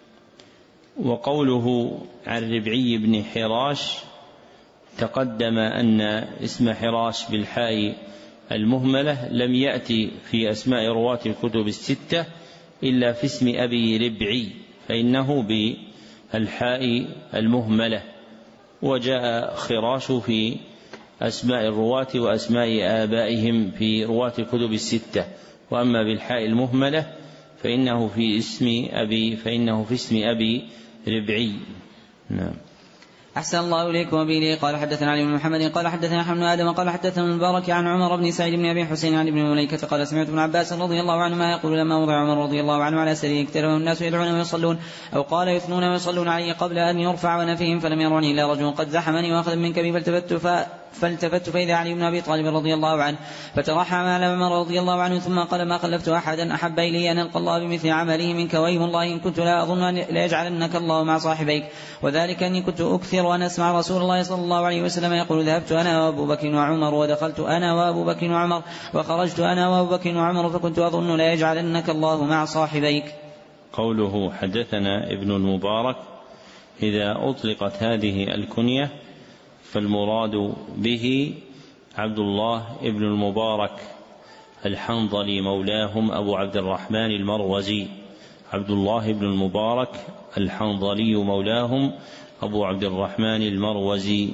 وقوله عن ربعي بن حراش تقدم أن اسم حراش بالحاء المهملة لم يأتي في أسماء رواة الكتب الستة إلا في اسم أبي ربعي، فإنه بالحاء المهملة، وجاء خراش في أسماء الرواة وأسماء آبائهم في رواة الكتب الستة، وأما بالحاء المهملة فإنه في اسم أبي ربعي. نعم. أحسن الله إليكم. وبه قال حدثنا علي بن محمد قال حدثنا حمد آدم قال حدثنا المبارك عن عمر بن سعيد بن أبي حسين عن ابن مليكة قال سمعت ابن عباس رضي الله عنهما يقول لما وضع عمر رضي الله عنه على سريره اكترهم الناس يدعون ويصلون، أو قال يثنون ويصلون عليه قبل أن يرفع ونفيهم، فلم يروني إلا رجل قد زحمني وأخذ من كبي فالتفت فإذا علي بن أبي طالب رضي الله عنه فترحم على عمر رضي الله عنه، ثم قال: ما خلفت أحدا أحب إلي أن ألقى الله بمثل عمله منك، وأيم الله إن كنت لا أظن أن ليجعلنك الله مع صاحبيك، وذلك أني كنت أكثر أن أسمع رسول الله صلى الله عليه وسلم يقول: ذهبت أنا وأبو بكر وعمر، ودخلت أنا وأبو بكر وعمر، وخرجت أنا وأبو بكر وعمر، فكنت أظن لا يجعلنك الله مع صاحبيك. قوله حدثنا ابن المبارك، إذا أطلقت هذه الكنية فالمراد به عبد الله ابن المبارك الحنظلي مولاهم أبو عبد الرحمن المروزي، عبد الله ابن المبارك الحنظلي مولاهم أبو عبد الرحمن المروزي.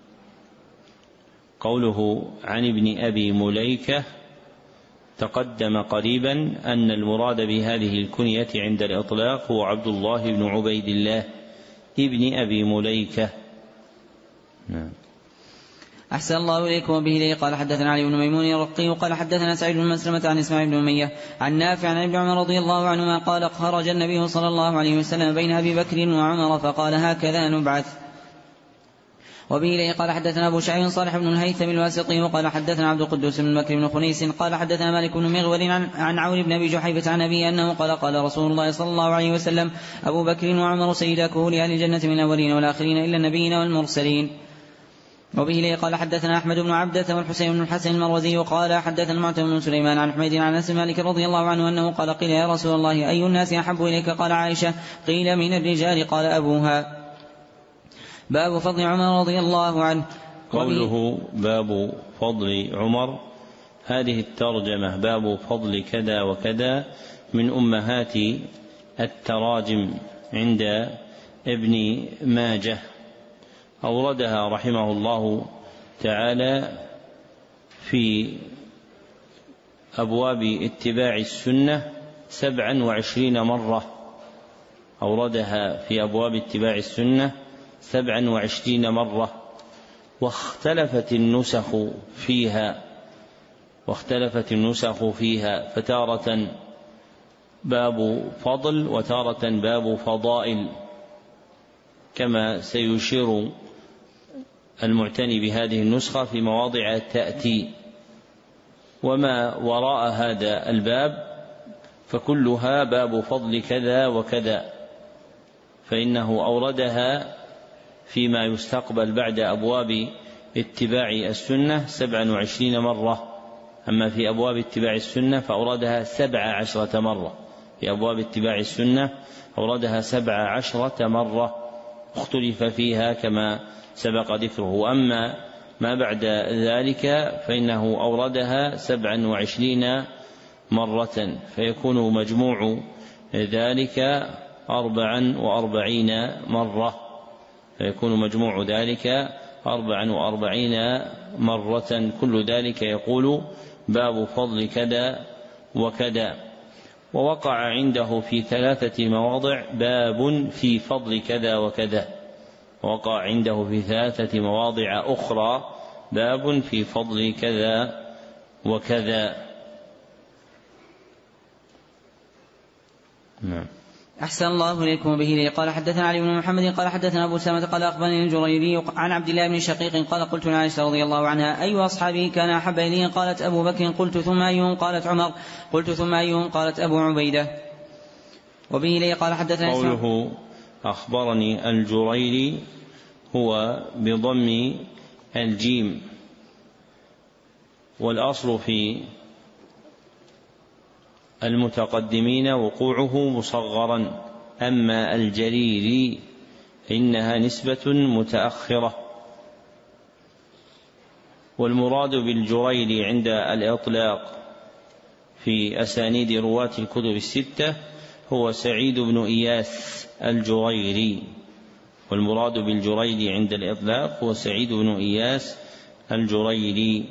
قوله عن ابن أبي مليكة تقدم قريبا أن المراد بهذه الكنية عند الإطلاق هو عبد الله بن عبيد الله ابن أبي مليكة. نعم. أحسن الله إليكم. وبه قال حدثنا علي بن ميمون الرقي قال حدثنا سعيد بن مسلمة عن إسماعيل بن أمية عن نافع عن ابن عمر رضي الله عنهما قال: خرج النبي صلى الله عليه وسلم بين أبي بكر وعمر فقال: هكذا نبعث. وبه إليه قال حدثنا أبو شعيب صالح بن الهيثم الواسطي وقال حدثنا عبد القدوس بن بكر بن خنيس قال حدثنا مالك بن مغول عن عون بن أبي جحيفة عن أبيه أنه قال رسول الله صلى الله عليه وسلم أبو بكر وعمر سيدا كهول أهل الجنة من الأولين والآخرين إلا النبيين والمرسلين. وبه إليه قال حدثنا أحمد بن عبدة والحسين بن الحسن المروزي قال حدثنا المعتمر بن سليمان عن حميد عن أنس مالك رضي الله عنه أنه قال قيل يا رسول الله أي الناس أحب إليك؟ قال عائشة. قيل من الرجال؟ قال أبوها. باب فضل عمر رضي الله عنه. قوله باب فضل عمر، هذه الترجمة باب فضل كذا وكذا من أمهات التراجم عند ابن ماجه، أوردها رحمه الله تعالى في أبواب اتباع السنة 27 مرة، أوردها في أبواب اتباع السنة 27 مرة، واختلفت النسخ فيها فتارة باب فضل وتارة باب فضائل، كما سيشير المعتني بهذه النسخة في مواضع تأتي. وما وراء هذا الباب فكلها باب فضل كذا وكذا، فإنه أوردها فيما يستقبل بعد أبواب اتباع السنة 27 مرة، أما في أبواب اتباع السنة فأوردها 17 مرة، في أبواب اتباع السنة أوردها 17 مرة، اختلف فيها كما سبق ذكره. أما ما بعد ذلك فإنه أوردها 27 مرة، فيكون مجموع ذلك 44 مرة، كل ذلك يقول باب فضل كذا وكذا. ووقع عنده في 3 مواضع باب في فضل كذا وكذا، وقع عنده في 3 مواضع أخرى باب في فضل كذا وكذا. نعم. أحسن الله إليكم. به قال حدثنا علي بن محمد قال حدثنا أبو سامة قال أخبرني الجريري عن عبد الله بن شقيق قال قلت لعائشة رضي الله عنها أي أصحابه كان أحب إليه؟ قالت أبو بكر. قلت ثم أيهم؟ قالت عمر. قلت ثم أيهم؟ قالت أبو عبيدة. وبه إليه قال حدثنا قوله أخبرني الجريري هو بضم الجيم، والأصل في المتقدمين وقوعه مصغرا، أما الجريري إنها نسبة متأخرة. والمراد بالجريري عند الإطلاق في أسانيد رواة الكتب الستة هو سعيد بن إياس الجريري، والمراد بالجريري عند الإطلاق هو سعيد بن إياس الجريري.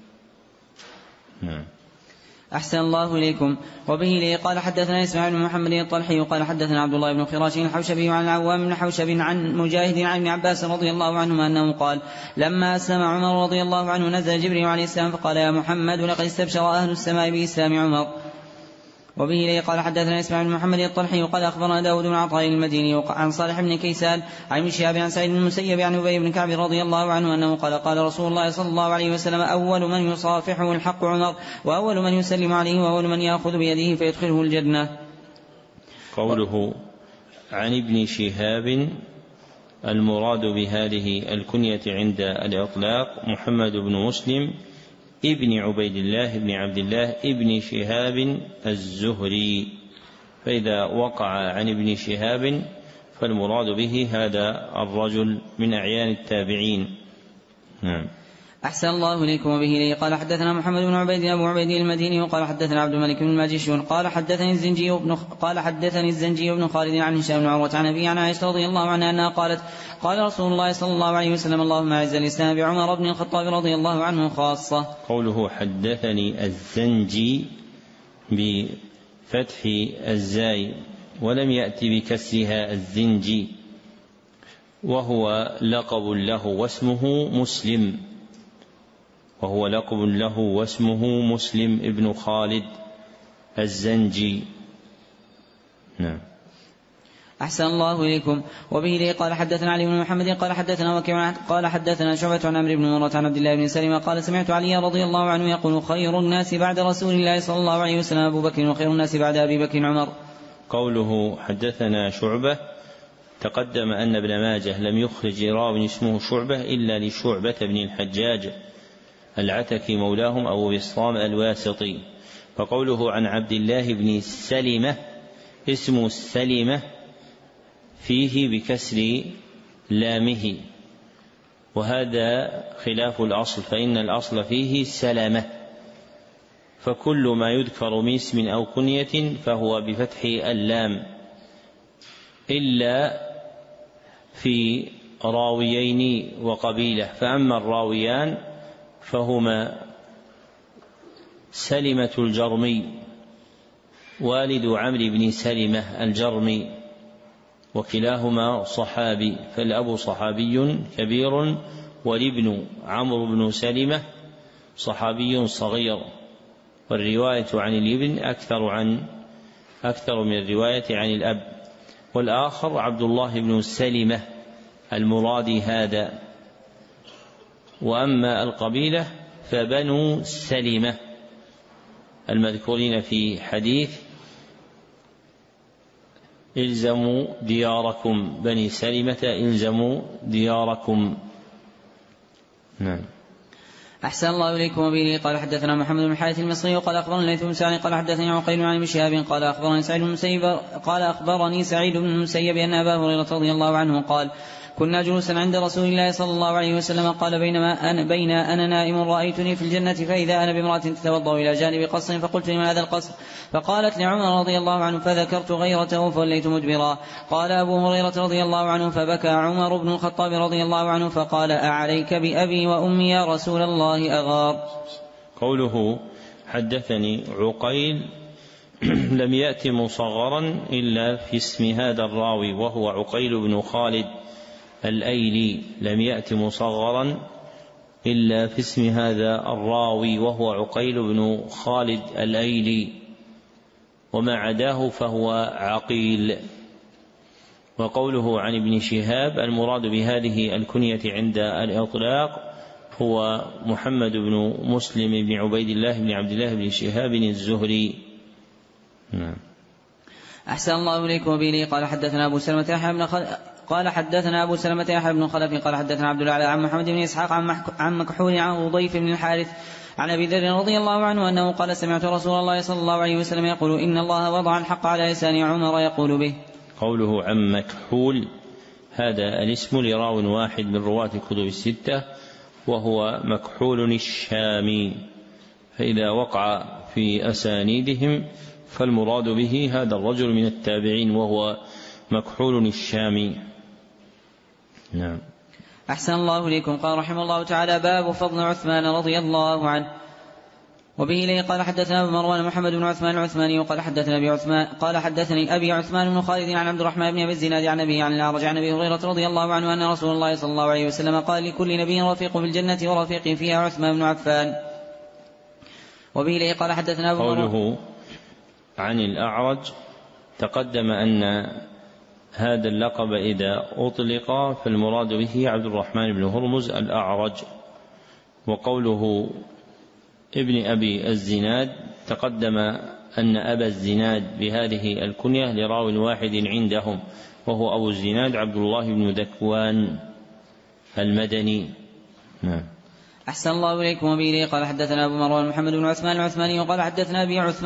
أحسن الله إليكم. وبه إليه قال حدثنا إسماعيل بن محمد الطلحي قال حدثنا عبد الله بن خراش الحوشبي عن العوام بن حوشب عن مجاهد عن ابن عباس رضي الله عنهما أنه قال لما أسلم عمر رضي الله عنه نزل جبريل عليه السلام فقال يا محمد لقد استبشر أهل السماء بإسلام عمر. وبه إليه قال حدثنا إسماعيل بن محمد الطلحي قال أخبرنا داود بن عطاء المديني عن صالح بن كيسان عن ابن شهاب عن سعيد بن المسيب عن أبي بن كعب رضي الله عنه أنه قال رسول الله صلى الله عليه وسلم أول من يصافحه الحق عمر، وأول من يسلم عليه، وأول من يأخذ بيده فيدخله الجنة. قوله عن ابن شهاب المراد بهذه الكنية عند الإطلاق محمد بن مسلم ابن عبيد الله بن عبد الله ابن شهاب الزهري، فإذا وقع عن ابن شهاب فالمراد به هذا الرجل من أعيان التابعين. نعم. أحسن الله إليكم. وبه إليه قال حدثنا محمد بن عبيد أبو عبيد المديني وقال حدثنا عبد الملك بن الماجشون قال حدثني الزنجي بن خالد عن هشام بن عروة عن أبي عن عائشة رضي الله عنها أنها قالت قال رسول الله صلى الله عليه وسلم اللهم أعز الإسلام بعمر بن الخطاب رضي الله عنه خاصة. قوله حدثني الزنجي بفتح الزاي ولم يأتي بكسرها الزنجي، وهو لقب له واسمه مسلم ابن خالد الزنجي. نعم. أحسن الله إليكم. وبه لي قال حدثنا علي بن محمد قال حدثنا وكيع قال حدثنا شعبة عن عمرو بن مرة عن عبد الله بن سلمة قال سمعت علي رضي الله عنه يقول خير الناس بعد رسول الله صلى الله عليه وسلم أبو بكر وخير الناس بعد أبي بكر عمر. قوله حدثنا شعبة، تقدم أن ابن ماجه لم يخرج راو اسمه شعبة إلا لشعبة بن الحجاج العتكي مولاهم أبو بسطام الواسطي. فقوله عن عبد الله بن سلمة اسم السلمة فيه بكسر لامه، وهذا خلاف الأصل، فإن الأصل فيه سلمة، فكل ما يذكر من اسم أو كنية فهو بفتح اللام إلا في راويين وقبيلة. فأما الراويان فهما سلمة الجرمي والد عمرو بن سلمة الجرمي، وكلاهما صحابي، فالأب صحابي كبير والابن عمرو بن سلمة صحابي صغير، والرواية عن الابن أكثر من الرواية عن الأب. والآخر عبد الله بن سلمة المرادي هذا. وأما القبيلة فبنو سلمة المذكورين في حديث إلزموا دياركم، بني سلمة إلزموا دياركم. نعم. أحسن الله إليكم. وبه قال حدثنا محمد بن الحارث المصري قال أخبرنا الليث بن سعد قال حدثني عقيل عن ابن شهاب قال أخبرني سعيد بن المسيب أن أبا هريرة رضي الله عنه قال كنا جلوسا عند رسول الله صلى الله عليه وسلم قال بين أنا نائم رأيتني في الجنة فإذا أنا بامرأة تتوضأ إلى جانب قصر فقلت لمن هذا القصر؟ فقالت لعمر رضي الله عنه فذكرت غيرته فوليت مدبرا. قال أبو هريرة رضي الله عنه فبكى عمر بن الخطاب رضي الله عنه فقال أعليك بأبي وأمي يا رسول الله أغار. قوله حدثني عقيل لم يأت مصغرا إلا في اسم هذا الراوي وهو عقيل بن خالد الأيلي، لم يأت مصغرا إلا في اسم هذا الراوي وهو عقيل بن خالد الأيلي، وما عداه فهو عقيل. وقوله عن ابن شهاب المراد بهذه الكنية عند الإطلاق هو محمد بن مسلم بن عبيد الله بن عبد الله بن شهاب الزهري. نعم. أحسن الله إليكم. وبه قال حدثنا أبو سلمة يحيى بن خلف قال حدثنا عبد الأعلى عن محمد بن إسحاق عن مكحول عن ضيف بن الحارث عن أبي ذر رضي الله عنه أنه قال سمعت رسول الله صلى الله عليه وسلم يقول إن الله وضع الحق على لسان عمر يقول به. قوله عن مكحول هذا الاسم لراو واحد من رواة الكتب الستة وهو مكحول الشامي، فإذا وقع في أسانيدهم فالمراد به هذا الرجل من التابعين وهو مكحول الشامي. نعم. أحسن الله إليكم. قال رحمه الله تعالى باب فضل عثمان رضي الله عنه. وبه لي قال حدثنا أبو مروان محمد بن عثمان العثماني قال حدثني أبي عثمان بن خالد عن عبد الرحمن بن أبي الزناد عن أبي عن الأعرج عن أبي هريرة رضي الله عنه أن رسول الله صلى الله عليه وسلم قال لكل نبي رفيق في الجنة ورفيق فيها عثمان بن عفان. وبه لي قال حدثنا أبو مروان. قوله عن الأعرج تقدم أن هذا اللقب إذا أطلق فالمراد به عبد الرحمن بن هرمز الأعرج. وقوله ابن أبي الزناد تقدم أن أبا الزناد بهذه الكنية لراو واحد عندهم وهو أبو الزناد عبد الله بن ذكوان المدني. نعم. أحسن الله إليكم. وبه قال حدثنا أبو مروان محمد بن عثمان العثماني قال حدثنا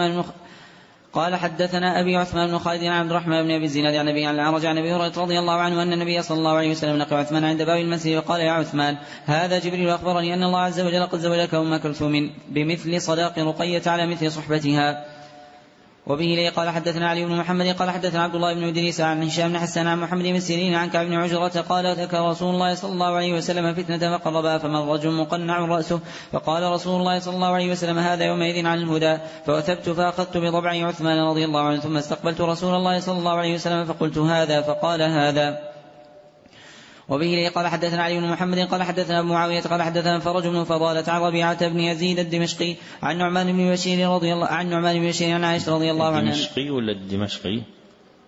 أبي عثمان بن خالد عن عبد الرحمن بن أبي الزناد عن أبي عن الأعرج عن أبي هريرة رضي الله عنه أن النبي صلى الله عليه وسلم لقي عثمان عند باب المسجد وقال يا عثمان هذا جبريل أخبرني أن الله عز وجل قد زوجك أم كلثوم بمثل صداق رقية على مثل صحبتها. وبه لي قال حدثنا علي بن محمد قال حدثنا عبد الله بن إدريس عن هشام بن حسان عن محمد بن سيرين عن كعب بن عجرة قال ذكر رسول الله صلى الله عليه وسلم فتنة فقربها فمن رجل مقنع رأسه فقال رسول الله صلى الله عليه وسلم هذا يومئذ عن الهدى فوثبت فأخذت بضبع عثمان رضي الله عنه ثم استقبلت رسول الله صلى الله عليه وسلم فقلت هذا فقال هذا. وبه لي قال حدثنا علي بن محمد قال حدثنا أبو معاوية قال حدثنا فرج بن فضالة عن ربيعة بن يزيد الدمشقي عن نعمان بن بشير عن عائشة رضي الله عنها. الدمشقي ولا الدمشقي؟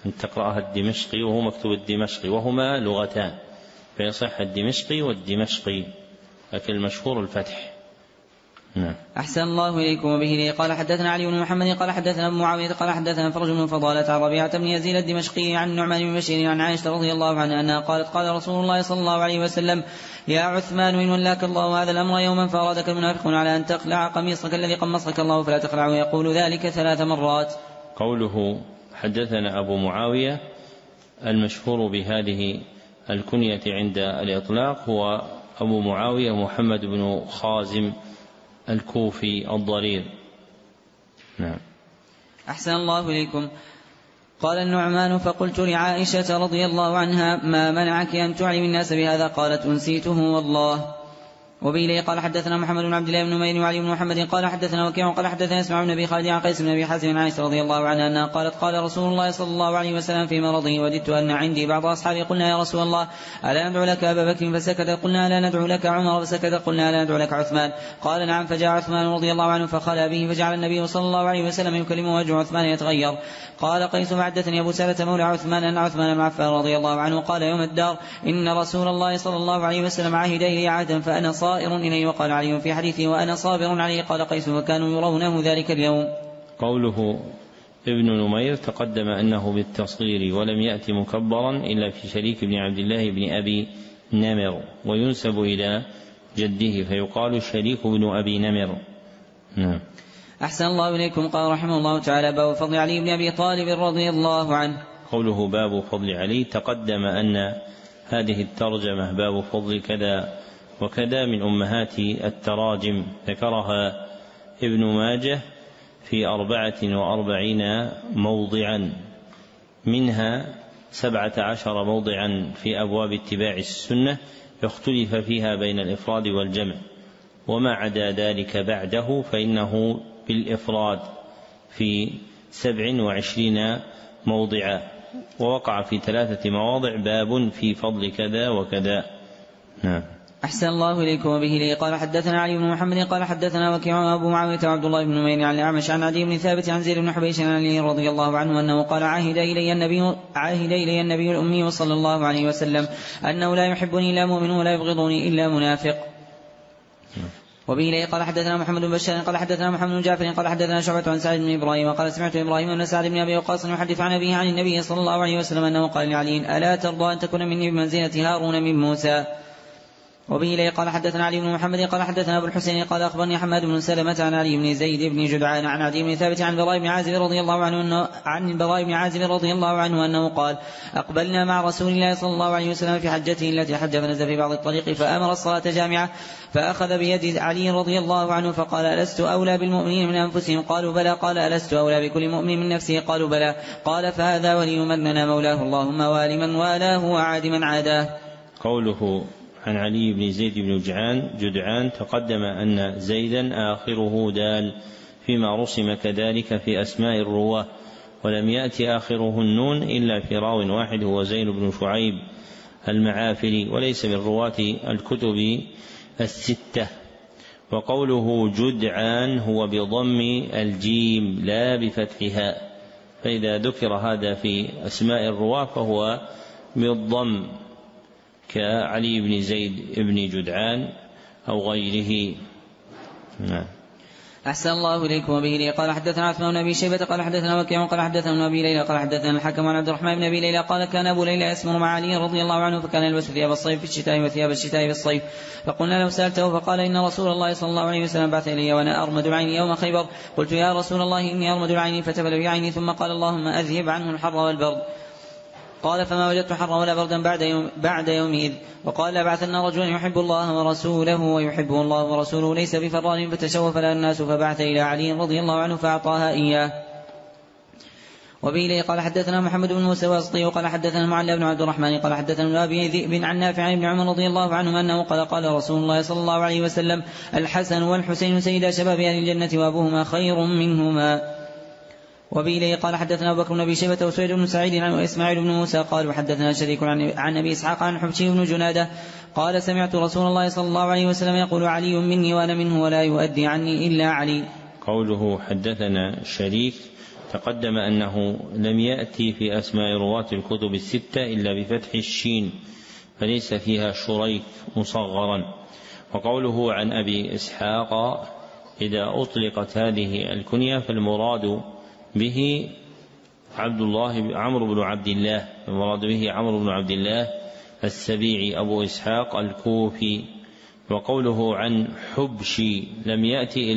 أن تقرأها الدمشقي وهو مكتوب الدمشقي، وهما لغتان فيصح الدمشقي والدمشقي، لكن المشهور الفتح. نعم. أحسن الله إليكم. وبه قال حدثنا علي بن محمد قال حدثنا أبو معاوية قال حدثنا فرج بن فضالة عن ربيعة بن يزيد الدمشقي عن النعمان بن بشير عن عائشة رضي الله عنها أنها قالت قال رسول الله صلى الله عليه وسلم يا عثمان إن ولاك الله هذا الأمر يوما فأرادك المنافقون على أن تخلع قميصك الذي قمصك الله فلا تخلعه، يقول ذلك 3 مرات. قوله حدثنا أبو معاوية، المشهور بهذه الكنية عند الإطلاق هو أبو معاوية محمد بن خازم الكوفي الضرير. نعم. أحسن الله إليكم. قال النعمان فقلت لعائشة رضي الله عنها ما منعك أن تعلم الناس بهذا؟ قالت أنسيته والله. وبه قال حدثنا محمد بن عبد الله بن نمير وعلي بن محمد قال حدثنا وكيع قال حدثنا اسمع بن ابي خالد عن قيس بن ابي حازم عن عائشة رضي الله عنها انها قالت قال رسول الله صلى الله عليه وسلم في مرضه وددت ان عندي بعض اصحابي قلنا يا رسول الله الا ندعو لك ابا بكر فسكت، قلنا لا ندعو لك عمر فسكت، قلنا لا ندعو لك عثمان، قال نعم، فجاء عثمان رضي الله عنه فخلى به فجعل النبي صلى الله عليه وسلم يكلمه وجه عثمان يتغير. قال قيس فحدثني ابو سلمة مولى عثمان ان عثمان بن عفان رضي الله عنه قال يوم الدار ان رسول الله صلى الله عليه وسلم عهد الي عهدا فانا صائر اليه، وقال علي في حديثه وأنا صابر عليه. قال قيس وكانوا يرونه ذلك اليوم. قوله ابن نمير تقدم أنه بالتصغير ولم يأتي مكبرا إلا في شريك بن عبد الله بن أبي نمر، وينسب إلى جده فيقال شريك بن أبي نمر. نعم. أحسن الله إليكم. قال رحمه الله تعالى باب فضل علي بن أبي طالب رضي الله عنه. قوله باب فضل علي تقدم أن هذه الترجمة باب فضل كذا وكذا من أمهات التراجم، ذكرها ابن ماجه في 44 موضعا، منها 17 موضعا في أبواب اتباع السنة يختلف فيها بين الإفراد والجمع، وما عدا ذلك بعده فإنه بالإفراد في 27 موضعا، ووقع في 3 مواضع باب في فضل كذا وكذا. نعم. أحسن الله إليكم. وبه قال حدثنا علي بن محمد قال حدثنا وكيع أبو معاوية وعبد الله بن نمير عن الأعمش عن عدي بن ثابت عن زيد بن حبيش عن علي رضي الله عنه أنه قال عهد إلي النبي الأمي صلى الله عليه وسلم أنه لا يحبني إلا مؤمن ولا يبغضني إلا منافق. وبه قال حدثنا محمد بن بشار قال حدثنا محمد بن جعفر قال حدثنا شعبة عن سعد بن إبراهيم قال سمعت إبراهيم بن سعد بن أبي وقاص يحدث عن أبيه عن النبي صلى الله عليه وسلم أنه قال لعلي ألا ترضى أن تكون مني بمنزلة هارون من موسى. وبه قال حدثنا علي بن محمد قال حدثنا أبو الحسين قال أخبرني حماد بن سلمة عن علي بن زيد بن جدعان عن عدي بن ثابت عن البراء بن عازب رضي الله عنه أنه قال أقبلنا مع رسول الله صلى الله عليه وسلم في حجته التي حج فنزل في بعض الطريق فأمر الصلاة جامعة فأخذ بيد علي رضي الله عنه فقال ألست أولى بالمؤمنين من أنفسهم؟ قالوا بلى. قال ألست أولى بكل مؤمن من نفسه؟ قالوا بلى. قال فهذا ولي من لنا مولاه، اللهم وال من والاه وعاد من عاداه. قوله عن علي بن زيد بن جدعان تقدم أن زيدا آخره دال فيما رسم كذلك في أسماء الرواة، ولم يأتي آخره النون إلا في راو واحد هو زين بن شعيب المعافري، وليس من رواة الكتب 6. وقوله جدعان هو بضم الجيم لا بفتحها، فإذا ذكر هذا في أسماء الرواة فهو بالضم كعلي بن زيد بن جدعان أو غيره. نعم. أحسن الله إليكم. وبه قال حدثنا عثمان بن أبي شيبة قال حدثنا وكيع قال حدثنا أبي ليلى قال حدثنا الحكم عن عبد الرحمن بن أبي ليلى قال كان أبو ليلى يسمر مع علي رضي الله عنه فكان يلبس ثياب الصيف في الشتاء وثياب الشتاء في الصيف، فقلنا لو سألته فقال إن رسول الله صلى الله عليه وسلم بعث إلي وأنا أرمد العين يوم خيبر. قلت يا رسول الله إني أرمد العين، فتبل بعيني ثم قال اللهم أذهب عنه الحر والبرد. قال فما وجدت حرا ولا بردا بعد يومئذ. وقال بعثنا رجلا يحب الله ورسوله ويحبه الله ورسوله ليس بفران فتشوف له الناس فبعث إلى علي رضي الله عنه فأعطاها إياه. وبه قال حدثنا محمد بن موسى واسطي قال حدثنا المعلى بن عبد الرحمن قال حدثنا أبي ذئب عن نافع عن ابن عمر رضي الله عنهما أنه قال رسول الله صلى الله عليه وسلم الحسن والحسين سيدا شباب أهل الجنة وأبوهما خير منهما. وبه قال حدثنا أبو بكر بن أبي شيبة وسويد بن سعيد عن إسماعيل بن موسى قال وحدثنا شريك عن أبي إسحاق عن حبشي بن جنادة قال سمعت رسول الله صلى الله عليه وسلم يقول علي مني وأنا منه ولا يؤدي عني إلا علي. قوله حدثنا شريك تقدم أنه لم يأتي في أسماء رواة الكتب الستة إلا بفتح الشين، فليس فيها شريك مصغرا. وقوله عن أبي إسحاق إذا أطلقت هذه الكنية فالمراد به عمرو بن عبد الله السبيعي أبو إسحاق الكوفي. وقوله عن حبشي لم يأتي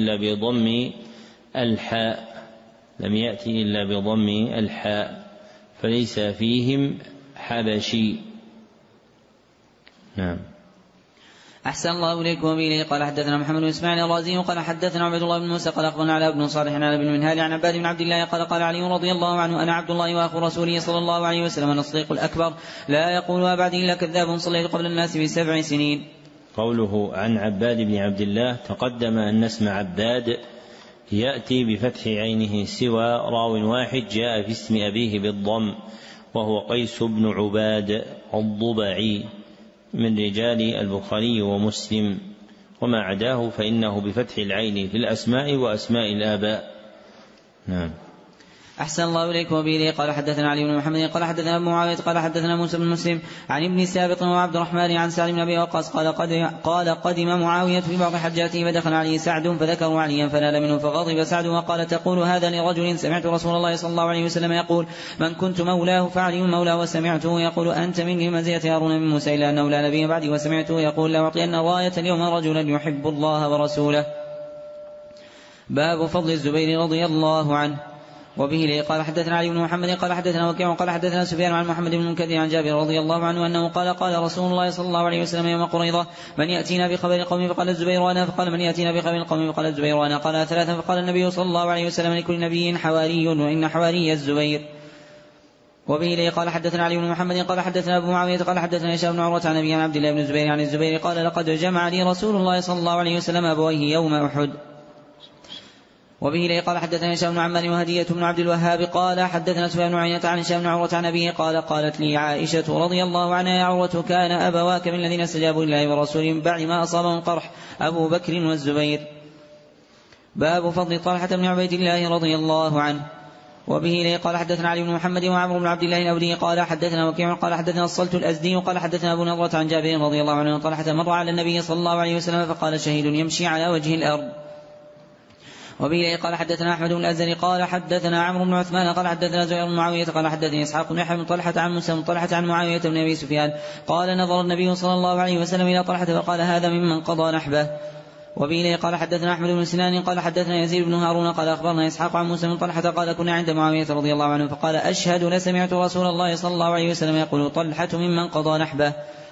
إلا بضم الحاء فليس فيهم حبشي. نعم. أحسن الله إليكم. وبه قال حدثنا محمد بن إسماعيل الرازي قال حدثنا عبد الله بن موسى قال أخبرنا على بن صالح عن ابن المنهال عن عباد بن عبد الله قال علي رضي الله عنه أنا عبد الله وأخو رسوله صلى الله عليه وسلم الصديق الأكبر لا يقولها بعد إلا كذاب صليت قبل الناس ب7 سنين. قوله عن عباد بن عبد الله تقدم أن اسم عباد يأتي بفتح عينه سوى راو واحد جاء في اسم أبيه بالضم وهو قيس بن عباد الضبعي من رجال البخاري ومسلم، وما عداه فإنه بفتح العين في الأسماء وأسماء الآباء. نعم. أحسن الله إليكم. وبه قال حدثنا علي بن محمد قال حدثنا أبو معاوية قال حدثنا موسى بن مسلم عن ابن سابق وعبد الرحمن عن سعد بن أبي وقاص قال قدم معاوية في بعض حجاته فدخل عليه سعد فذكروا عليا فنال منه فغضب سعد وقال تقول هذا لرجل سمعت رسول الله صلى الله عليه وسلم يقول من كنت مولاه فعلي مولاه، وسمعته يقول أنت مني منزلة هارون من موسى إلا أنه لا نبي بعدي، وسمعته يقول لأعطين راية اليوم رجلا يحب الله ورسوله. باب فضل الزبير رضي الله عنه. وبه قال حدثنا علي بن محمد قال حدثنا وكيع قال حدثنا سفيان عن محمد بن المنكدر عن جابر رضي الله عنه أنه قال رسول الله صلى الله عليه وسلم يوم قريظة من يأتينا بخبر القوم فقال الزبير وأنا، فقال من يأتينا بخبر القوم فقال الزبير وأنا، قال ثلاثا فقال النبي صلى الله عليه وسلم لكل نبي حواري وإن حواري الزبير. وبه قال حدثنا علي بن محمد قال حدثنا أبو معاوية قال حدثنا هشام بن عروة عن أبي عن عبد الله بن الزبير عن الزبير قال لقد جمع لي رسول الله صلى الله عليه وسلم أبويه يوم أحد. وبه قال حدثنا هشام بن عمار وهدية بن عبد الوهاب قال حدثنا سفيان بن عيينة عن هشام بن عروة عن أبيه قال قالت لي عائشة رضي الله عنها يا عروة كان أبواك من الذين استجابوا لله ورسوله من بعد ما أصابهم قرح أبو بكر والزبير. باب فضل طلحة بن عبيد الله رضي الله عنه. وبه قال حدثنا علي بن محمد وعمرو بن عبد الله الأودي قال حدثنا وكيع قال حدثنا الصلت الأزدي قال حدثنا أبو نضرة عن جابر رضي الله عنه طلحة مر على النبي صلى الله عليه وسلم فقال شهيد يمشي على وجه الأرض. وبه قال حدثنا أحمد بن الأزري قال حدثنا عمرو بن عثمان قال حدثنا زهير بن معاوية قال حدثني إسحاق بن يحيى بن طلحة عن موسى بن طلحة عن معاوية بن أبي سفيان قال نظر النبي صلى الله عليه وسلم إلى طلحة فقال هذا ممن قضى نحبه. وبه قال حدثنا أحمد بن سنان قال حدثنا يزيد بن هارون قال أخبرنا إسحاق عن موسى بن طلحة قال كنا عند معاوية رضي الله عنه فقال أشهد لسمعت رسول الله صلى الله عليه وسلم يقول طلحة ممن قضى نحبه.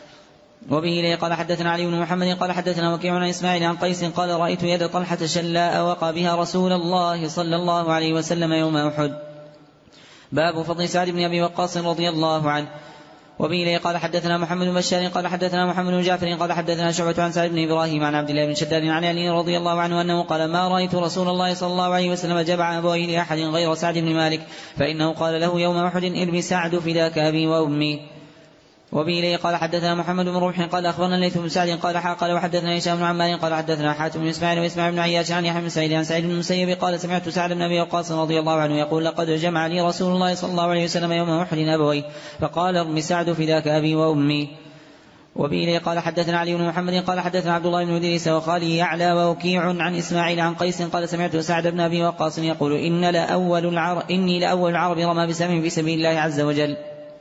وبه قال حدثنا علي بن محمد قال حدثنا وكيع عن إسماعيل عن قيس قال رأيت يد طلحة شلاء وقى بها رسول الله صلى الله عليه وسلم يوم أحد. باب فضل سعد بن أبي وقاص رضي الله عنه. وبه قال حدثنا محمد بن بشار قال حدثنا محمد بن جعفر قال حدثنا شعبة عن سعد بن إبراهيم عن عبد الله بن شداد عن علي رضي الله عنه أنه قال ما رأيت رسول الله صلى الله عليه وسلم جمع أبويه لأحد غير سعد بن مالك فإنه قال له يوم أحد ارمي سعد فداك أبي وأمي. وبه قال حدثنا محمد بن رمح قال أخبرنا الليث بن سعد قال وحدثنا هشام بن عمار قال حدثنا حاتم بن إسماعيل وإسماعيل بن عياش عن يحيى بن سعيد عن سعيد بن المسيب قال سمعت سعد بن أبي وقاص رضي الله عنه يقول لقد جمع لي رسول الله صلى الله عليه وسلم يوم أحد أبوي فقال ارم سعد فداك أبي وأمي. وبه قال حدثنا علي بن محمد قال حدثنا عبد الله بن إدريس وخالي يعلى ووكيع عن إسماعيل عن قيس قال سمعت سعد بن أبي وقاص يقول إني لأول العرب رمى بسهم في سبيل الله عز وجل.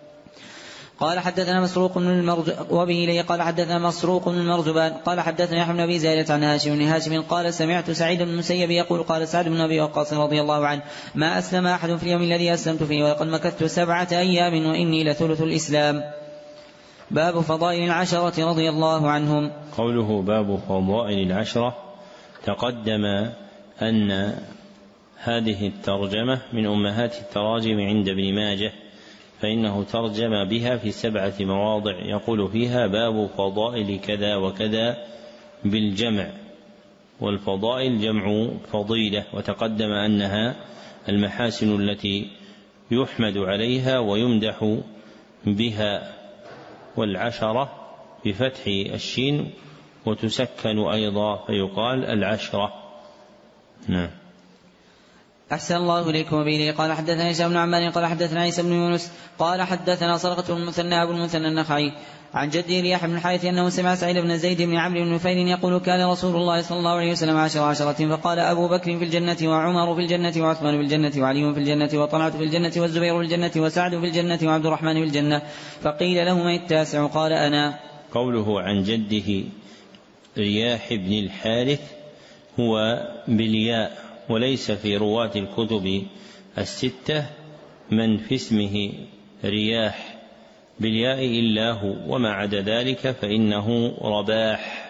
قال حدثنا مسروق وبه قال حدثنا مسروق بن المرزبان قال حدثنا يحيى بن أبي زائدة عن هاشم بن هاشم قال سمعت سعيد بن المسيب يقول قال سعد بن أبي وقاص رضي الله عنه ما أسلم أحد في اليوم الذي أسلمت فيه ولقد مكثت 7 أيام وإني لثلث الإسلام. باب فضائل العشرة رضي الله عنهم. قوله باب فضائل العشرة تقدم أن هذه الترجمة من أمهات التراجم عند ابن ماجه فإنه ترجم بها في 7 مواضع يقول فيها باب فضائل كذا وكذا بالجمع، والفضائل جمع فضيلة، وتقدم أنها المحاسن التي يحمد عليها ويمدح بها، والعشرة بفتح الشين وتسكن أيضا فيقال العشرة. نعم. أحسن الله إليكم. وبه قال حدثنا هشام بن عمار قال حدثنا عيسى بن يونس قال حدثنا صدقة بن المثنى أبو المثنى النخعي عن جده رياح بن الحارث أنه سمع سعيد بن زيد بن عمرو بن نفيل يقول كان رسول الله صلى الله عليه وسلم 10 فقال أبو بكر في الجنة وعمر في الجنة وعثمان في الجنة وعلي في الجنة وطلحة في الجنة والزبير في الجنة وسعد في الجنة وعبد الرحمن في الجنة فقيل له من التاسع قال أنا. قوله عن جده رياح بن الحارث هو بالياء، وليس في رواة الكتب الستة من في اسمه رياح بالياء إلا هو، وما عدا ذلك فإنه رباح.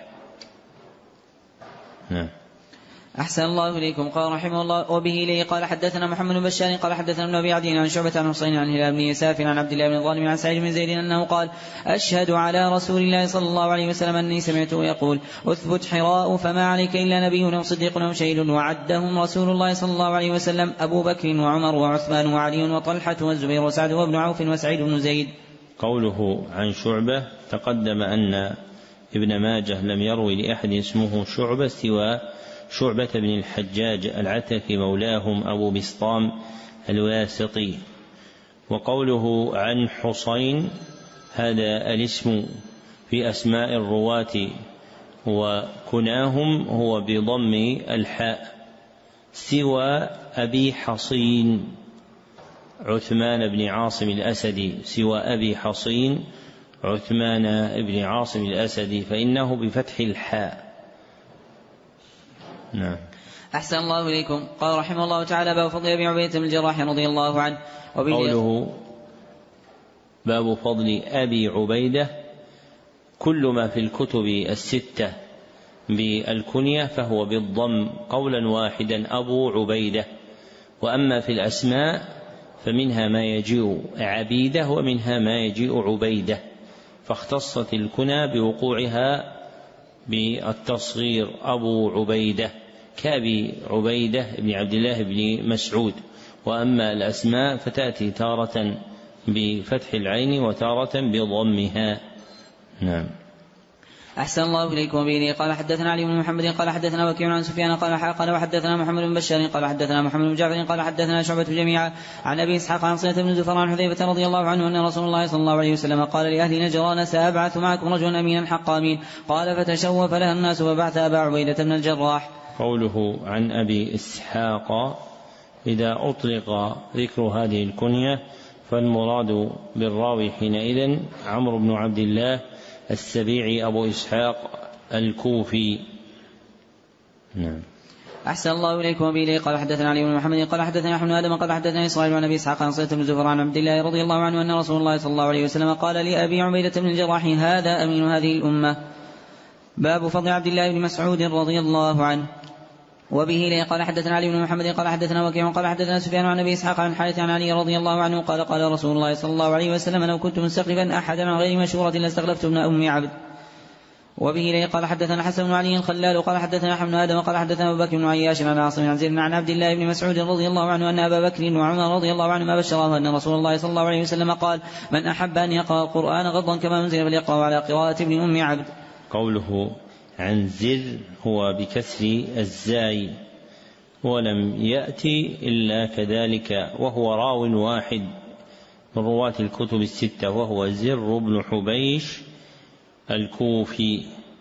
نعم. أحسن الله إليكم. قال رحمه الله وبه إليه قال حدثنا محمد بن بشار قال حدثنا ابن أبي عدي عن شعبة عن حسين عن هلال بن يساف عن عبد الله بن ظالم عن سعيد بن زيد أنه قال أشهد على رسول الله صلى الله عليه وسلم أني سمعته يقول أثبت حراء فما عليك إلا نبي أو صديق أو شهيد، وعدهم رسول الله صلى الله عليه وسلم أبو بكر وعمر وعثمان وعلي وطلحة والزبير وسعد وابن عوف وسعيد بن زيد. قوله عن شعبة تقدم أن ابن ماجه لم يروي لأحد اسمه شعبة سوى شعبة بن الحجاج العتكي مولاهم أبو بسطام الواسطي. وقوله عن حسين هذا الاسم في أسماء الرواة وكناهم هو بضم الحاء سوى أبي حصين عثمان بن عاصم الأسدي، سوى أبي حصين عثمان بن عاصم الأسدي فإنه بفتح الحاء. نعم. أحسن الله إليكم. قال رحمه الله تعالى باب فضل أبي عبيدة بن الجراح رضي الله عنه. قوله باب فضل أبي عبيدة، كل ما في الكتب الستة بالكنية فهو بالضم قولا واحدا أبو عبيدة، وأما في الأسماء فمنها ما يجيء عبيدة ومنها ما يجيء عبيدة، فاختصت الكنى بوقوعها بالتصغير أبو عبيدة كأبي عبيدة بن عبد الله بن مسعود، وأما الأسماء فتأتي تارة بفتح العين وتارة بضمها. نعم. أحسن الله إليكم. وبه قال حدثنا علي بن محمد قال حدثنا وكيع عن سفيان قال وحدثنا محمد بن بشار قال حدثنا محمد بن جعفر قال حدثنا شعبة جميعا عن أبي إسحاق عن صلة بن زفر عن حذيفة رضي الله عنه أن رسول الله صلى الله عليه وسلم قال لأهل نجران سأبعث معكم رجلا أمينا حقا أمين، قال فتشوف لها الناس وبعث أبا عبيدة بن الجراح. قوله عن أبي إسحاق إذا أطلق ذكر هذه الكنية فالمراد بالراوي حينئذ عمرو بن عبد الله السبيعي أبو إسحاق الكوفي. نعم. أحسن الله إليكم. وبه قال حدثنا علي بن محمد قال حدثنا أحمد آدم قال حدثنا إسرائيل عن أبي إسحاق عن صلة بن زفر عن عبد الله رضي الله عنه أن رسول الله صلى الله عليه وسلم قال لأبي عبيدة بن الجراح هذا أمين هذه الأمة. باب فضل عبد الله بن مسعود رضي الله عنه. وبه قال حدثنا علي بن محمد قال حدثنا وكيع قال حدثنا سفيان عن أبي إسحاق عن حارث عن علي رضي الله عنه قال قال رسول الله صلى الله عليه وسلم لو كنت مستخلفا أحدا من غير مشورة لاستخلفت ابن أم عبد. وبه قال حدثنا حسن بن علي الخلال قال حدثنا أحمد بن آدم قال حدثنا أبو بكر بن عياش عن عاصم عن زيد عن عبد الله بن مسعود رضي الله عنه أن أبا بكر وعمر رضي الله عنهما بشراه أن رسول الله صلى الله عليه وسلم قال من أحب أن يقرأ القرآن غضا كما أنزل فليقرأ على قراءة ابن أم عبد. قوله عن زر هو بكسر الزاي ولم يأتي إلا كذلك، وهو راو واحد من رواة الكتب الستة وهو زر بن حبيش الكوفي،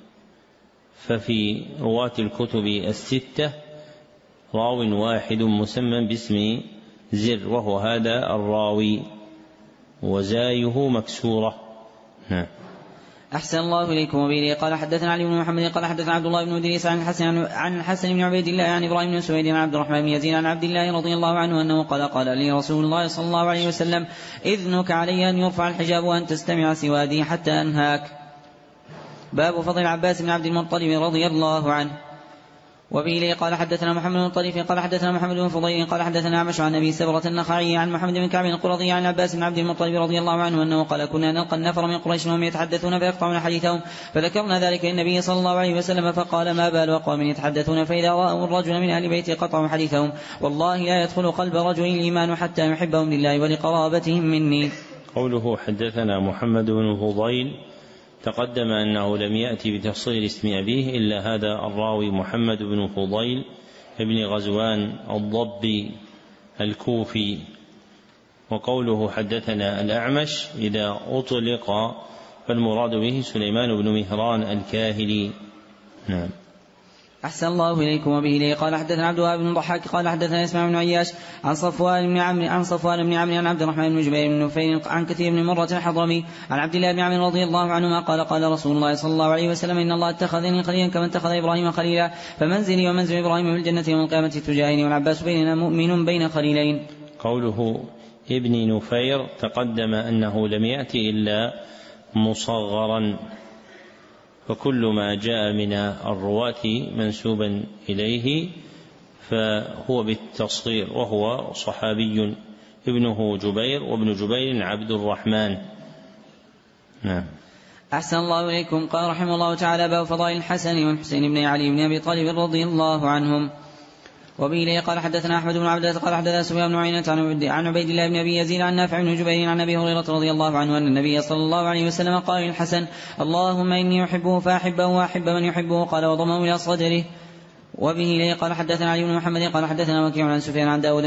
ففي رواة الكتب الستة راو واحد مسمى باسم زر وهو هذا الراوي وزايه مكسورة. نعم. أحسن الله إليكم. وبه قال حدثنا علي بن محمد قال حدثنا عبد الله بن إدريس عن الحسن بن عبيد الله عن إبراهيم بن سويد عن عبد الرحمن بن يزيد عن عبد الله رضي الله عنه أنه قال لي رسول الله صلى الله عليه وسلم إذنك علي أن يرفع الحجاب وأن تستمع سوادي حتى أنهاك. باب فضل العباس بن عبد المطلب رضي الله عنه. وبه قال حدثنا محمد بن طريف قال حدثنا محمد بن فضيل قال حدثنا عمش عن أبي سبرة النخعي عن محمد بن كعب القرظي عن العباس بن عبد المطلب رضي الله عنه أنه قال كنا نلقى النفر من قريش وهم يتحدثون فيقطعون حديثهم فذكرنا ذلك للنبي صلى الله عليه وسلم فقال ما بال أقوام يتحدثون فإذا رأوا الرجل من أهل بيته قطعوا حديثهم والله لا يدخل قلب رجل الإيمان حتى يحبهم لله ولقرابتهم مني. قوله حدثنا محمد بن فضيل تقدم أنه لم يأتي بتفصيل اسم أبيه إلا هذا الراوي محمد بن فضيل بن غزوان الضبي الكوفي. وقوله حدثنا الأعمش إذا أطلق فالمراد به سليمان بن مهران الكاهلي. نعم. أحسن الله إليكم. وبه إليه قال حدثنا عبد الوهاب بن الضحاك قال حدثنا إسماعيل بن عياش عن صفوان بن عمرو عن عبد الرحمن بن جبير بن نفيل عن كثير بن مرة الحضرمي عن عبد الله بن عمرو رضي الله عنهما قال قال رسول الله صلى الله عليه وسلم إن الله اتخذني خليلا كما اتخذ إبراهيم خليلا فمنزلي ومنزل إبراهيم في الجنة يوم القيامة تجاهني والعباس بيننا مؤمن بين خليلين. قوله ابن نفير تقدم أنه لم يأتي إلا مصغرا، فكل ما جاء من الرواة منسوبا إليه فهو بالتصغير، وهو صحابي ابنه جبير وابن جبير عبد الرحمن. نعم. أحسن الله إليكم. قال رحمه الله تعالى باب فضائل الحسن والحسين بن علي بن أبي طالب رضي الله عنهم. وبه قال حدثنا أحمد بن عبد الله قال حدثنا سفيان بن عيينة عن عبيد الله بن أبي يزيد عن نافع بن جبير عن أبي هريرة رضي الله عنه أن النبي صلى الله عليه وسلم قال للحسن اللهم إني أحبه فأحبه وأحب من يحبه قال وضمه إلى صدره. وبه قال حدثنا علي بن محمد قال حدثنا وكيع عن سفيان عن داود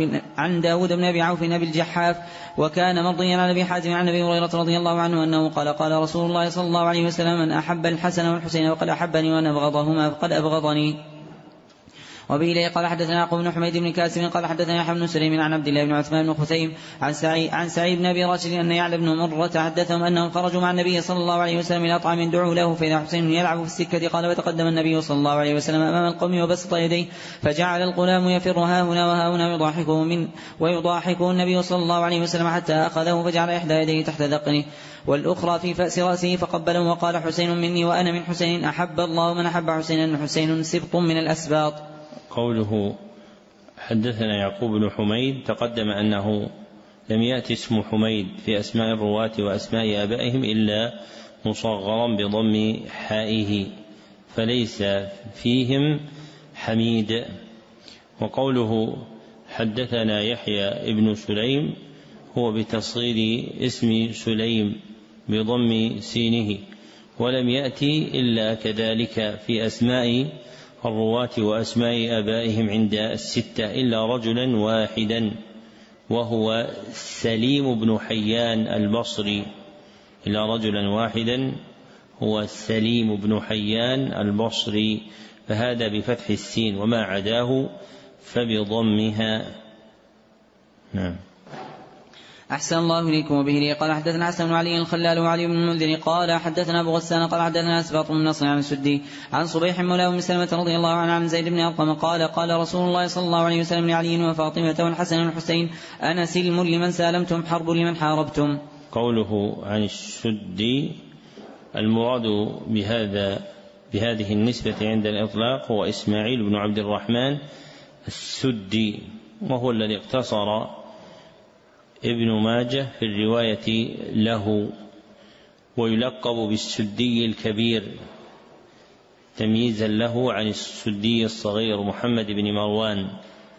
بن أبي عوف نبي الجحاف وكان مرضيا عن أبي حازم عن أبي هريرة رضي الله عنه أنه قال قال رسول الله صلى الله عليه وسلم من أحب الحسن والحسين وقد أحبني وأن أبغضهما فقد أبغضني. وبه قال حدثنا يعقوب بن حميد بن كاسم قال حدثنا يحيى بن سليم عن عبد الله بن عثمان بن خثيم عن سعيد بن أبي راشد أن يعلى بن مرة حدثهم أنهم خرجوا مع النبي صلى الله عليه وسلم إلى طعام دعوا له فإذا حسين يلعب في السكة قال وتقدم النبي صلى الله عليه وسلم أمام القوم وبسط يديه فجعل الغلام يفر هاهنا وهاهنا ويضاحكه النبي صلى الله عليه وسلم حتى أخذه فجعل إحدى يديه تحت ذقنه والأخرى في فأس رأسه فقبله وقال حسين مني وأنا من حسين أحب الله من أحب حسينا حسين سبط من الأسباط. قوله حدثنا يعقوب بن حميد تقدم أنه لم يأتي اسم حميد في أسماء الرواة وأسماء آبائهم إلا مصغرا بضم حائه فليس فيهم حميد. وقوله حدثنا يحيى ابن سليم هو بتصغير اسم سليم بضم سينه ولم يأتي إلا كذلك في أسماء الرواة وأسماء آبائهم عند الستة إلا رجلا واحدا وهو سليم بن حيان البصري، إلا رجلا واحدا هو سليم بن حيان البصري فهذا بفتح السين وما عداه فبضمها. نعم. أحسن الله إليكم. وبه قال حدثنا حسن بن علي الخلال وعلي بن المنذر قال حدثنا أبو غسان قال حدثنا أسباط بن نصر عن السدي عن صبيح مولى أم سلمة رضي الله عنه عن زيد بن أرقم قال قال رسول الله صلى الله عليه وسلم لعلي وفاطمة والحسن والحسين أنا سلم لمن سالمتم حرب لمن حاربتم. قوله عن السدي المراد بهذه النسبة عند الإطلاق هو إسماعيل بن عبد الرحمن السدي وهو الذي اقتصر ابن ماجه في الرواية له ويلقب بالسدي الكبير تمييزا له عن السدي الصغير محمد بن مروان.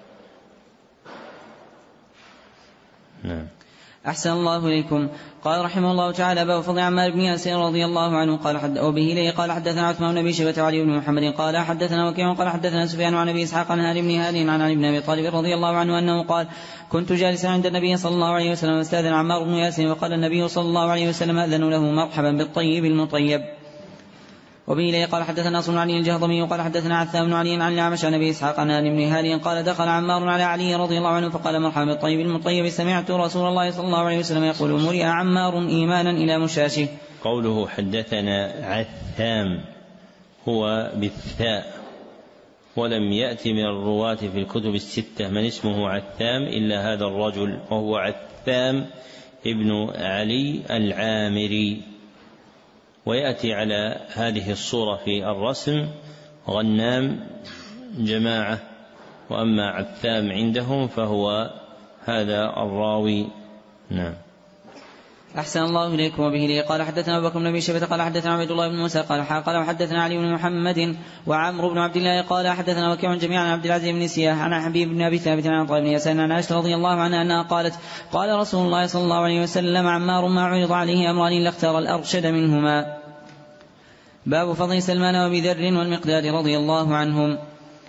نعم. أحسن الله إليكم. قال رحمه الله تعالى باب فضل عمار بن ياسر رضي الله عنه قال وبه إليه قال حدثنا عثمان بن أبي شيبة وعلي بن محمد قال حدثنا وكيع قال حدثنا سفيان عن أبي إسحاق عن هاني بن هاني عن علي بن أبي طالب رضي الله عنه أنه قال كنت جالسا عند النبي صلى الله عليه وسلم واستأذن عمار بن ياسر وقال النبي صلى الله عليه وسلم أذن له مرحبا بالطيب المطيب. وبه إليه قال حدثنا ناصر بن علي الجهضمي وقال حدثنا عثمان بن علي عن الأعمش عن أبي إسحاق عن هاني بن هاني قال دخل عمار على علي رضي الله عنه فقال مرحبا بالطيب المطيب سمعت رسول الله صلى الله عليه وسلم يقول مرئ عمار إيمانا إلى مشاشه. قوله حدثنا عثام هو بالثاء ولم يأتي من الرواة في الكتب الستة من اسمه عثام إلا هذا الرجل وهو عثام ابن علي العامري. ويأتي على هذه الصورة في الرسم غنام جماعة وأما عثام عندهم فهو هذا الراوي. نعم. أحسن الله إليكم. وبه لي قال حدثنا أبو بكر بن أبي شيبة قال حدثنا عبد الله بن موسى قال حدثنا علي بن محمد وعمرو بن عبد الله قال حدثنا وكيع جميعا عن عبد العزيز بن سياح عن حبيب بن أبي ثابت عن عطاء بن يسار عن عائشة رضي الله عنها أنها قالت قال رسول الله صلى الله عليه وسلم عمار ما عرض عليه أمران إلا اختار الأرشد منهما. باب فضل سلمان وأبي ذر والمقداد رضي الله عنهم.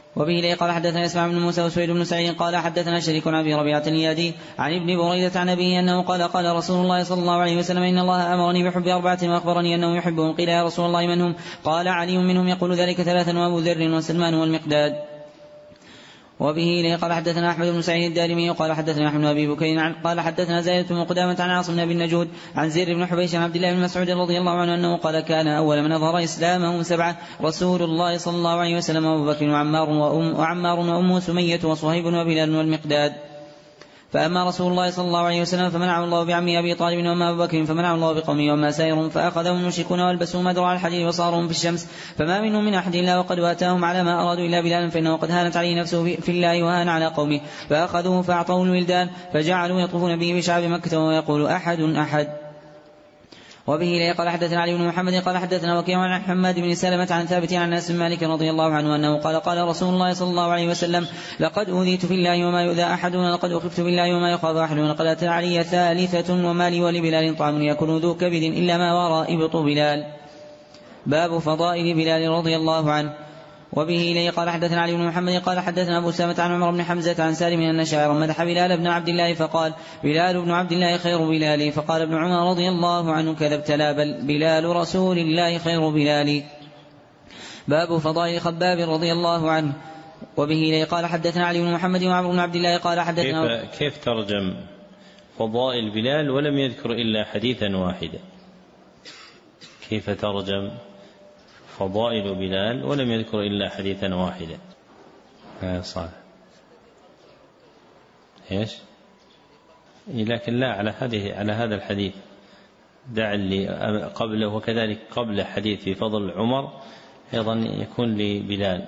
وبه لي قال حدثنا إسماعيل بن موسى وسويد بن سعيد قال حدثنا شريك عن أبي ربيعة اليادي عن ابن بريدة عن أبيه أنه قال قال رسول الله صلى الله عليه وسلم إن الله أمرني بحب 4 وأخبرني أنه يحبهم. قيل يا رسول الله من هم؟ قال علي منهم يقول ذلك 3 وأبو ذر وسلمان والمقداد. وبه لي قال حدثنا أحمد بن سعيد الدارمي قال حدثنا أحمد بن أبي بكير قال حدثنا زايد بن قدامة عن عاصم بن النجود عن زيد بن حبيش عن عبد الله بن مسعود رضي الله عنه أنه قال كان أول من أظهر إسلامه 7 رسول الله صلى الله عليه وسلم وأبو بكر وعمار وأم سمية وصهيب وبلال والمقداد. فأما رسول الله صلى الله عليه وسلم فمنعه الله بعمه أبي طالب وأما أبو بكر فمنعه الله بقومه وأما سائر فأخذهم المشركون والبسوا مدرع الحديد وصارهم في الشمس فما منهم من أحد إلا وقد واتاهم على ما أرادوا إلا بلالا فإنه قد هانت عليه نفسه في الله وهان على قومه فأخذوه فأعطوه الولدان فجعلوا يطوفون به بشعب مكة ويقول أحد أحد. وبه لي قال حدثنا علي بن محمد قال حدثنا وكيع عن حماد بن سلمة عن ثابت عن أنس بن مالك رضي الله عنه أنه قال رسول الله صلى الله عليه وسلم لقد أوذيت في الله وما يؤذى أحد ولقد أخفت بالله وما يخاف أحد ولقد أتى علي 3 وما لي ولبلال طعام يكون ذو كبد إلا ما وراء إبط بلال. باب فضائل بلال رضي الله عنه. وبه لي قال حدثنا علي بن محمد قال حدثنا أبو سامة عن عمر بن حمزة عن سالم أن شاعرا مدح بلال بن عبد الله فقال بلال بن عبد الله خير بلال. فقال ابن عمر رضي الله عنه كذبت لا بل بلال رسول الله خير بلال. باب فضائل خباب رضي الله عنه. وبه لي قال حدثنا علي بن محمد وعمر بن عبد الله قال حدثنا كيف ترجم فضائل بلال ولم يذكر إلا حديثا واحدا؟ كيف ترجم فضائل بلال ولم يذكر إلا حديثا واحدا؟ صالح إيش؟ لكن لا على هذا الحديث دع اللي قبله وكذلك قبل حديث في فضل عمر أيضا يكون لبلال.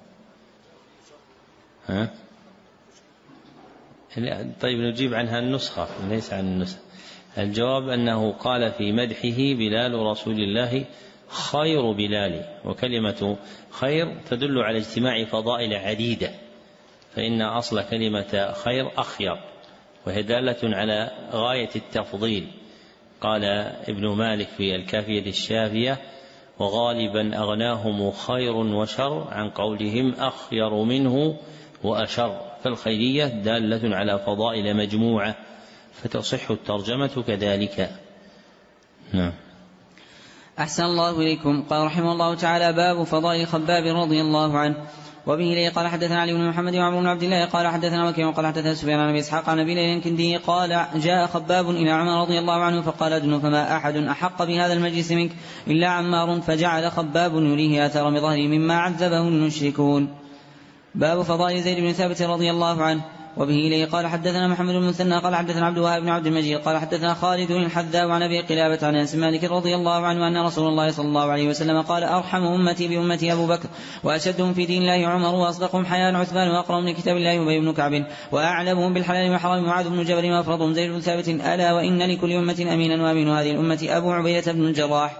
طيب نجيب عنها النسخة ليس عن النسخة. الجواب أنه قال في مدحه بلال رسول الله خير بلال، وكلمة خير تدل على اجتماع فضائل عديدة، فإن أصل كلمة خير أخير وهي دالة على غاية التفضيل. قال ابن مالك في الكافية الشافية وغالبا أغناهم خير وشر عن قولهم أخير منه وأشر، فالخيرية دالة على فضائل مجموعة فتصح الترجمة كذلك. نعم. أحسن الله إليكم. قال رحمه الله تعالى باب فضائل خباب رضي الله عنه. وبه لي قال حدثنا علي بن محمد وعمر بن عبد الله قال حدثنا وكيع قال حدثنا سفيان عن أبي إسحاق عن أبي ليلى الكندي قال جاء خباب إلى عمر رضي الله عنه فقال ادن فما أحد أحق بهذا المجلس منك إلا عمار، فجعل خباب يريه آثار بظهره مما عذبه المشركون. باب فضائل زيد بن ثابت رضي الله عنه. وبه إليه قال حدثنا محمد بن مثنى قال حدثنا عبد الوهاب بن عبد المجيد قال حدثنا خالد الحذاء عن أبي قلابة عن أنس مالك رضي الله عنه أن رسول الله صلى الله عليه وسلم قال أرحم أمتي بأمتي أبو بكر وأشدهم في دين الله عمر وأصدقهم حياء عثمان وأقرأهم لكتاب الله أبي بن كعب وأعلمهم بالحلال والحرام معاذ بن جبل وأفرضهم زيد بن ثابت ألا وإن لكل أمة أمينا وأمين هذه الأمة أبو عبيدة بن الجراح.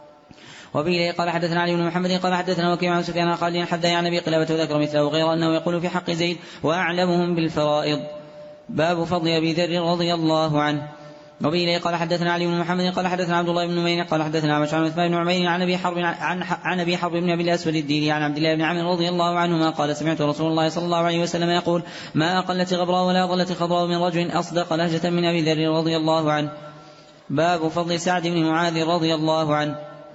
وبه قال حدثنا علي بن محمد قال حدثنا وكيع عن سفيان خالد حدثنا عن أبي قلابة وذكر مثله غير أنه يقول في حق زيد وأعلمهم بالفرائض. باب فضل أبي ذر رضي الله عنه. وبه قال حدثنا علي بن محمد قال حدثنا عبد الله بن نمير قال حدثنا عمش عن عثمان بن عمير عن أبي حرب بن أبي الأسود الديلي عن عبد الله بن عمرو رضي الله عنهما قال سمعت رسول الله صلى الله عليه وسلم يقول ما أقلت غبراء ولا ضلت خضراء من رجل أصدق لهجة من أبي ذر رضي الله عنه. باب فضل سعد بن معاذ رضي الله عنه.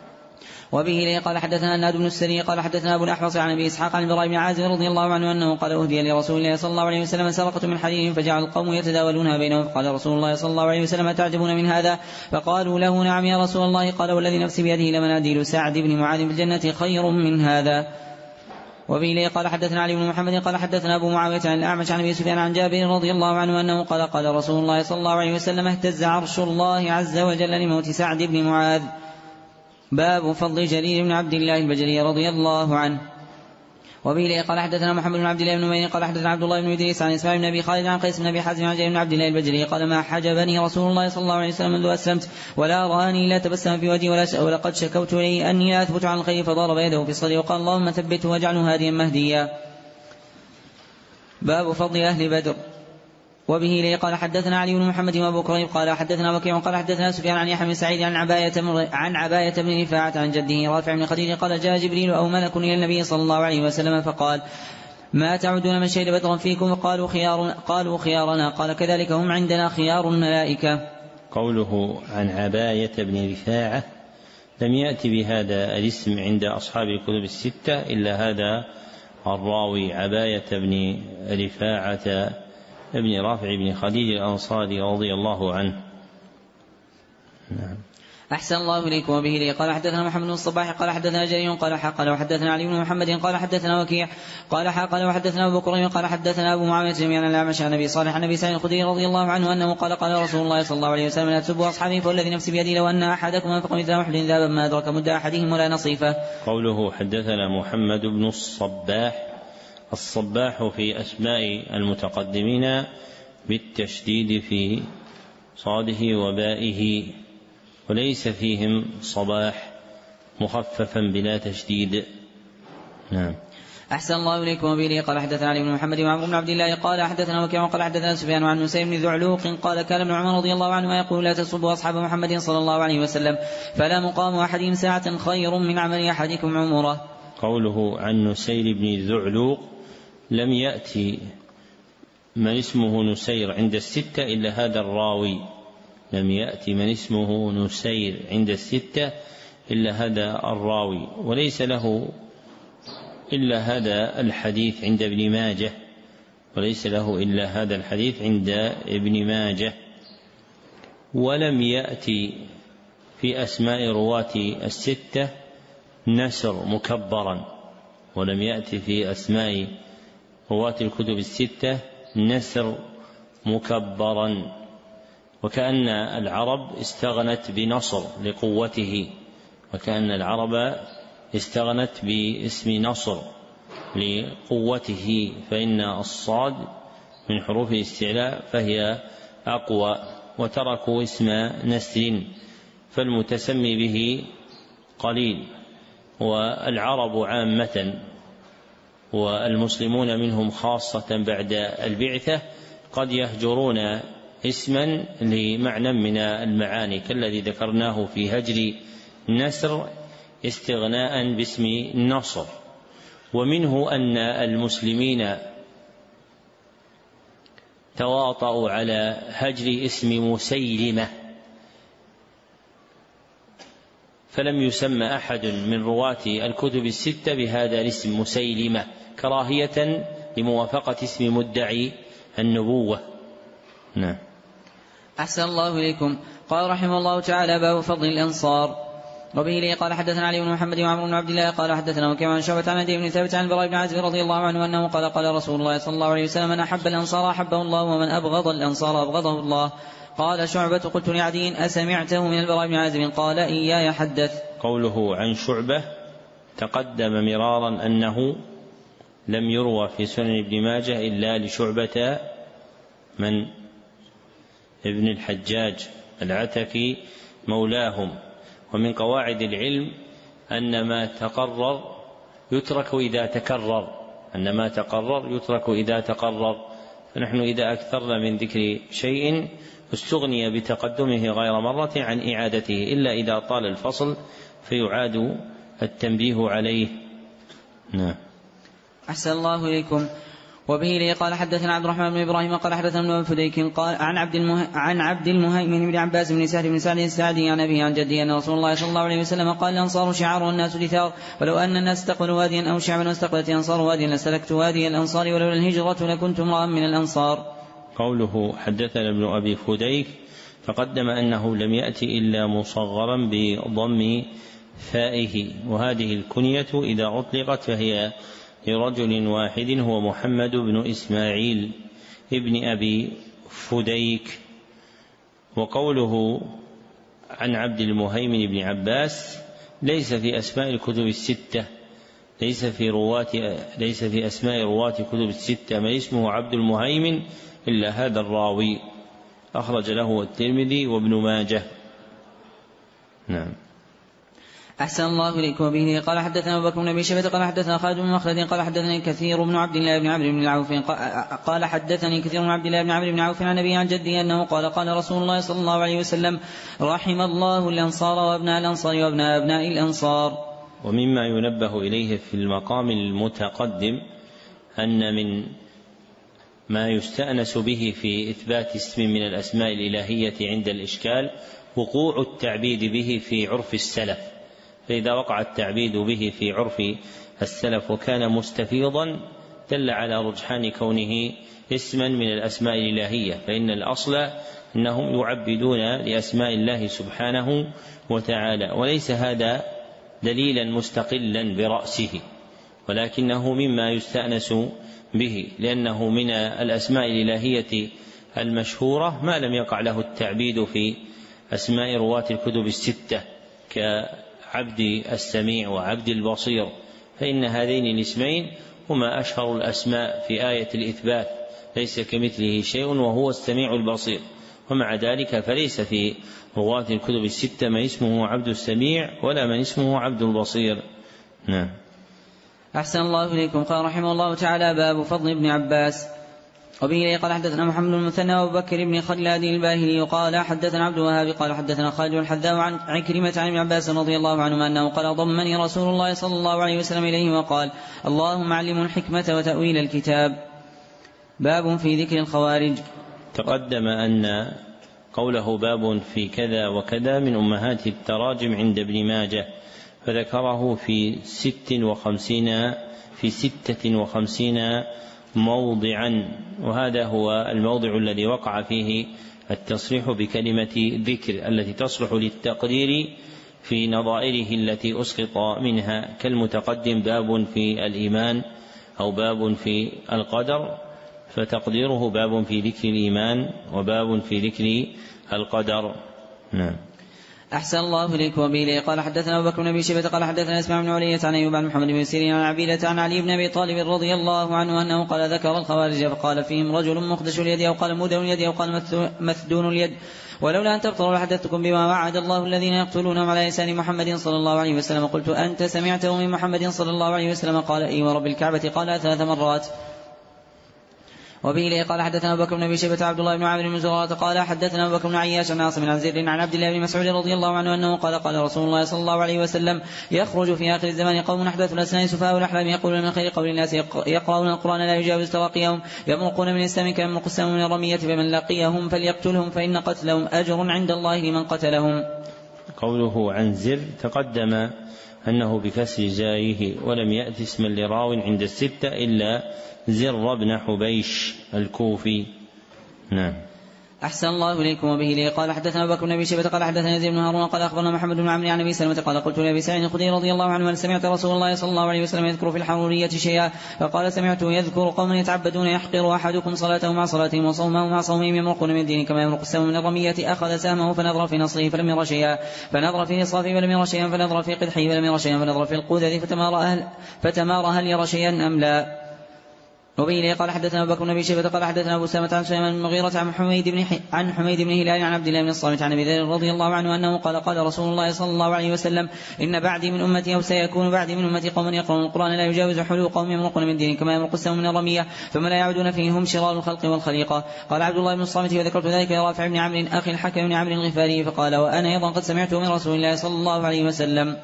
وبه قال حدثنا الناد بن السري قال حدثنا أبو الأحوص عن أبي إسحاق عن براء بن عازب رضي الله عنه أنه قال أهدي لرسول الله صلى الله عليه وسلم سرقة من حديد فجعل القوم يتداولونها بينهم فقال رسول الله صلى الله عليه وسلم تعجبون من هذا؟ فقالوا له نعم يا رسول الله. قال والذي نفسي بيده لمناديل سعد بن معاذ في الجنة خير من هذا. وبه قال حدثنا علي بن محمد قال حدثنا أبو معاوية عن الأعمش عن أبي سفيان عن جابر رضي الله عنه أنه قال رسول الله صلى الله عليه وسلم اهتز عرش الله عز وجل لموت سعد بن معاذ. باب فضل جرير بن عبد الله البجلي رضي الله عنه. وبه قال حدثنا محمد بن عبد الله بن نمير قال حدثنا عبد الله بن إدريس عن إسماعيل بن أبي خالد عن قيس بن أبي حازم عن جرير بن عبد الله البجلي قال ما حجبني رسول الله صلى الله عليه وسلم منذ أسلمت ولا رآني لا تبسم في وجهي ولقد شكوت إليه أني لا أثبت عن الخير فضرب يده في صدري وقال اللهم ثبته واجعله هاديا مهديا. باب فضل أهل بدر. وبه لي قال حدثنا علي بن محمد وابو كريب قال حدثنا وكيع قال حدثنا سفيان عن يحيى بن سعيد عن عباية بن رفاعة عن جده رافع بن خديج قال جاء جبريل أو ملك إلى النبي صلى الله عليه وسلم فقال ما تعودون من شهد بدرا فيكم؟ قالوا خيارنا. قال كذلك هم عندنا خيار الملائكة. قوله عن عباية بن رفاعة لم يأتي بهذا الاسم عند أصحاب الكتب الستة إلا هذا الراوي عباية بن رفاعة ابن رافع بن خديج الأنصاري رضي الله عنه. نعم. أحسن الله إليكم. وبه قال حدثنا محمد بن الصباح قال حدثنا جرير قال حق وحدثنا علي بن محمد قال حدثنا وكيع قال حق وحدثنا أبو بكر قال حدثنا أبو معاوية جميعا عن الأعمش عن أبي صالح عن أبي سعيد الخدري رضي الله عنه أنه قال قال رسول الله صلى الله عليه وسلم لا تسبوا أصحابي فوالذي نفسي بيدي لو أن أحدكم أنفق مثل أحد ذهبا ما أدرك مد أحدهم ولا نصيفه. قوله حدثنا محمد بن الصباح في أسماء المتقدمين بالتشديد في صاده وبائه وليس فيهم صباح مخففا بلا تشديد. نعم. أحسن الله إليكم. وبه قال حدثنا علي بن محمد وعمرو بن عبد الله قال حدثنا وكيع قال حدثنا سفيان عن نسير بن ذعلوق قال كان ابن عمر رضي الله عنه يقول لا تسبوا أصحاب محمد صلى الله عليه وسلم فلا مقام أحدهم ساعة خير من عمل أحدكم عمره. قوله عن نسير بن ذعلوق لم يأتي من اسمه نسير عند الستة إلا هذا الراوي. لم يأتي من اسمه نسير عند الستة إلا هذا الراوي وليس له إلا هذا الحديث عند ابن ماجه ابن ماجه. ولم يأتي في أسماء رواة الستة نسر مكبرا. ولم يأتي في أسماء رواة الكتب الستة نسر مكبرا. وكأن العرب استغنت بنصر لقوته باسم نصر لقوته فإن الصاد من حروف الاستعلاء فهي أقوى وتركوا اسم نسر فالمتسمي به قليل. والعرب عامة والمسلمون منهم خاصة بعد البعثة قد يهجرون اسما لمعنى من المعاني كالذي ذكرناه في هجر نسر استغناء باسم نصر. ومنه أن المسلمين تواطؤوا على هجر اسم مسيلمة فلم يسمى أحد من رواة الكتب الستة بهذا الاسم مسيلمة كراهية لموافقة اسم مدعي النبوة. نعم. أحسن الله إليكم. قال رحمه الله تعالى باب فضل الأنصار. وبه قال حدثنا علي بن محمد وعمرو بن عبد الله قال حدثنا وكيع عن شعبة عن عدي بن ثابت عن البراء بن عازب رضي الله عنه أنه قال قال رسول الله صلى الله عليه وسلم من أحب الأنصار أحبه الله ومن أبغض الأنصار أبغضه الله. قال شعبة قلت لعدي أسمعته من البراء بن عازب قال إياي حدث. قوله عن شعبة تقدم مرارا أنه لم يروى في سنن ابن ماجه إلا لشعبة من ابن الحجاج العتكي مولاهم. ومن قواعد العلم أن ما تقرر يترك إذا تقرر فنحن إذا أكثرنا من ذكر شيء استغني بتقدمه غير مرة عن إعادته إلا إذا طال الفصل فيعاد التنبيه عليه. نعم. أحسن الله إليكم. وبه قال حدثنا عبد الرحمن بن إبراهيم قال حدثنا ابن فديك قال عن عبد المهيمن بن عباس بن سهل بن سعد السعدي عن أبيه عن جده أن رسول الله صلى الله عليه وسلم قال الأنصار شعار والناس دثار ولو أن الناس استقبلوا واديا أو شعبا واستقبلت الأنصار واديا لسلكت وادي الأنصار ولولا الهجرة لكنت امرأ من الأنصار. قوله حدثنا ابن أبي فديك فقدم أنه لم يأتي إلا مصغرا بضم فائه وهذه الكنية إذا أطلقت فهي لرجل واحد هو محمد بن إسماعيل ابن أبي فديك. وقوله عن عبد المهيمن بن عباس ليس في أسماء الكتب الستة ليس في أسماء رواة كتب الستة من اسمه عبد المهيمن إلا هذا الراوي أخرج له الترمذي وابن ماجه. نعم. أحسن الله إليكم. به قال حدثنا أبو بكر بن أبي شيبة قال حدثنا خالد بن مخلد قال حدثني كثير بن عبد الله بن عمرو بن العوف قال حدثني كثير بن عبد الله بن عمرو بن العوف عن أبي عن جدي أنه قال قال رسول الله صلى الله عليه وسلم رحم الله الأنصار وأبناء الأنصار وأبناء أبناء الأنصار. ومما ينبه إليه في المقام المتقدم أن من ما يستأنس به في إثبات اسم من الأسماء الإلهية عند الإشكال وقوع التعبيد به في عرف السلف، فإذا وقع التعبيد به في عرف السلف وكان مستفيضا دل على رجحان كونه اسما من الأسماء الإلهية، فإن الأصل أنهم يعبدون لأسماء الله سبحانه وتعالى، وليس هذا دليلا مستقلا برأسه، ولكنه مما يستأنس به، لأنه من الأسماء الإلهية المشهورة ما لم يقع له التعبيد في أسماء رواة الكتب الستة كعبد السميع وعبد البصير، فإن هذين الاسمين هما أشهر الأسماء في آية الإثبات، ليس كمثله شيء وهو السميع البصير، ومع ذلك فليس في رواة الكتب الستة من اسمه عبد السميع ولا من اسمه عبد البصير. نعم. أحسن الله إليكم. قال رحمه الله تعالى: باب فضل ابن عباس. وبه قال حدثنا محمد بن المثنى وابو بكر بن خلاد الباهلي قال حدثنا عبد الوهاب قال حدثنا خالد الحذاء عن عكرمة عن ابن عباس رضي الله عنهما أنه قال: ضمني رسول الله صلى الله عليه وسلم إليه وقال: اللهم علم الحكمة وتأويل الكتاب. باب في ذكر الخوارج. تقدم أن قوله باب في كذا وكذا من أمهات التراجم عند ابن ماجه، فذكره في 56 موضعا، وهذا هو الموضع الذي وقع فيه التصريح بكلمة ذكر التي تصلح للتقدير في نظائره التي أسقط منها، كالمتقدم باب في الإيمان أو باب في القدر، فتقديره باب في ذكر الإيمان وباب في ذكر القدر. نعم. أحسن الله إليك. وبه قال حدثنا أبو بكر بن أبي شيبة قال حدثنا إسماعيل بن علية عن أيوب عن محمد بن سيرين عن عبيدة عن علي بن أبي طالب رضي الله عنه أنه قال: ذكر الخوارج فقال فيهم رجل مخدش اليد أو قال مودع اليد أو قال مثدون اليد، ولولا أن تبطلوا لحدثتكم بما وعد الله الذين يقتلونهم على لسان محمد صلى الله عليه وسلم. قلت: أنت سمعته من محمد صلى الله عليه وسلم؟ قال: إي ورب الكعبة. قال: 3 مرات. وبه قال حدثنا أبو بكر بن أبي شيبة عبد الله بن عامر بن زرارة قال حدثنا أبو بكر بن عياش عن عاصم عن زيد عن عبد الله بن مسعود رضي الله عنه أنه قال: قال رسول الله صلى الله عليه وسلم: يخرج في آخر الزمان قوم أحدث الأسنان سفهاء الأحلام يقولون من خير قول الناس يقرؤون القرآن لا يجاوز تراقيهم يمرقون من الإسلام كما يمرق السهم من الرمية، فمن لقيهم فليقتلهم فإن قتلهم أجر عند الله لمن قتلهم. قوله عن زر تقدم أنه بكسر زايه، ولم يأت اسما لراو عند الستة إلا زر بن حبيش الكوفي. نعم. أحسن الله إليكم. وبه قال حدثنا أبو بكر بن أبي شيبة قال حدثنا يزيد بن هارون قال أخبرنا محمد بن عمرو عن أبي سلمة قال: قلت لأبي سعيد الخدري رضي الله عنه: هل سمعت رسول الله صلى الله عليه وسلم يذكر في الحرورية شيئا؟ فقال: سمعته يذكر قوما يتعبدون يحقر أحدكم صلاته مع صلاتهم وصومه مع صومهم يمرقون من الدين كما يمرق السهم من الرمية، أخذ سهمه فنظر في نصره فلم ير شيئا، فنظر في نصافه فلم ير شيئا، فنظر في قدحه فلم ير شيئا، فنظر في القودة فتمار هل يرى شيئا أم لا. وبه قال حدثنا أبو بكر بن أبي شيبة قال حدثنا أبو سلمة عن سليمان بن المغيرة عن حميد بن هلال عن عبد الله بن الصامت عن أبي ذر رضي الله عنه أنه قال: قال رسول الله صلى الله عليه وسلم: إن بعدي من أمتي أو سيكون بعدي من أمتي قوم يقرؤون القرآن لا يجاوز حلوقهم يمرقون من دين كما يمرق السهم من الرمية، ثم لا يعودون فيه هم شرار الخلق والخليقة. قال عبد الله بن الصامت: وذكرت ذلك لرافع بن عمرو أخي الحكم بن عمرو الغفاري، فقال: وأنا أيضا قد سمعته من رسول الله صلى الله عليه وسلم.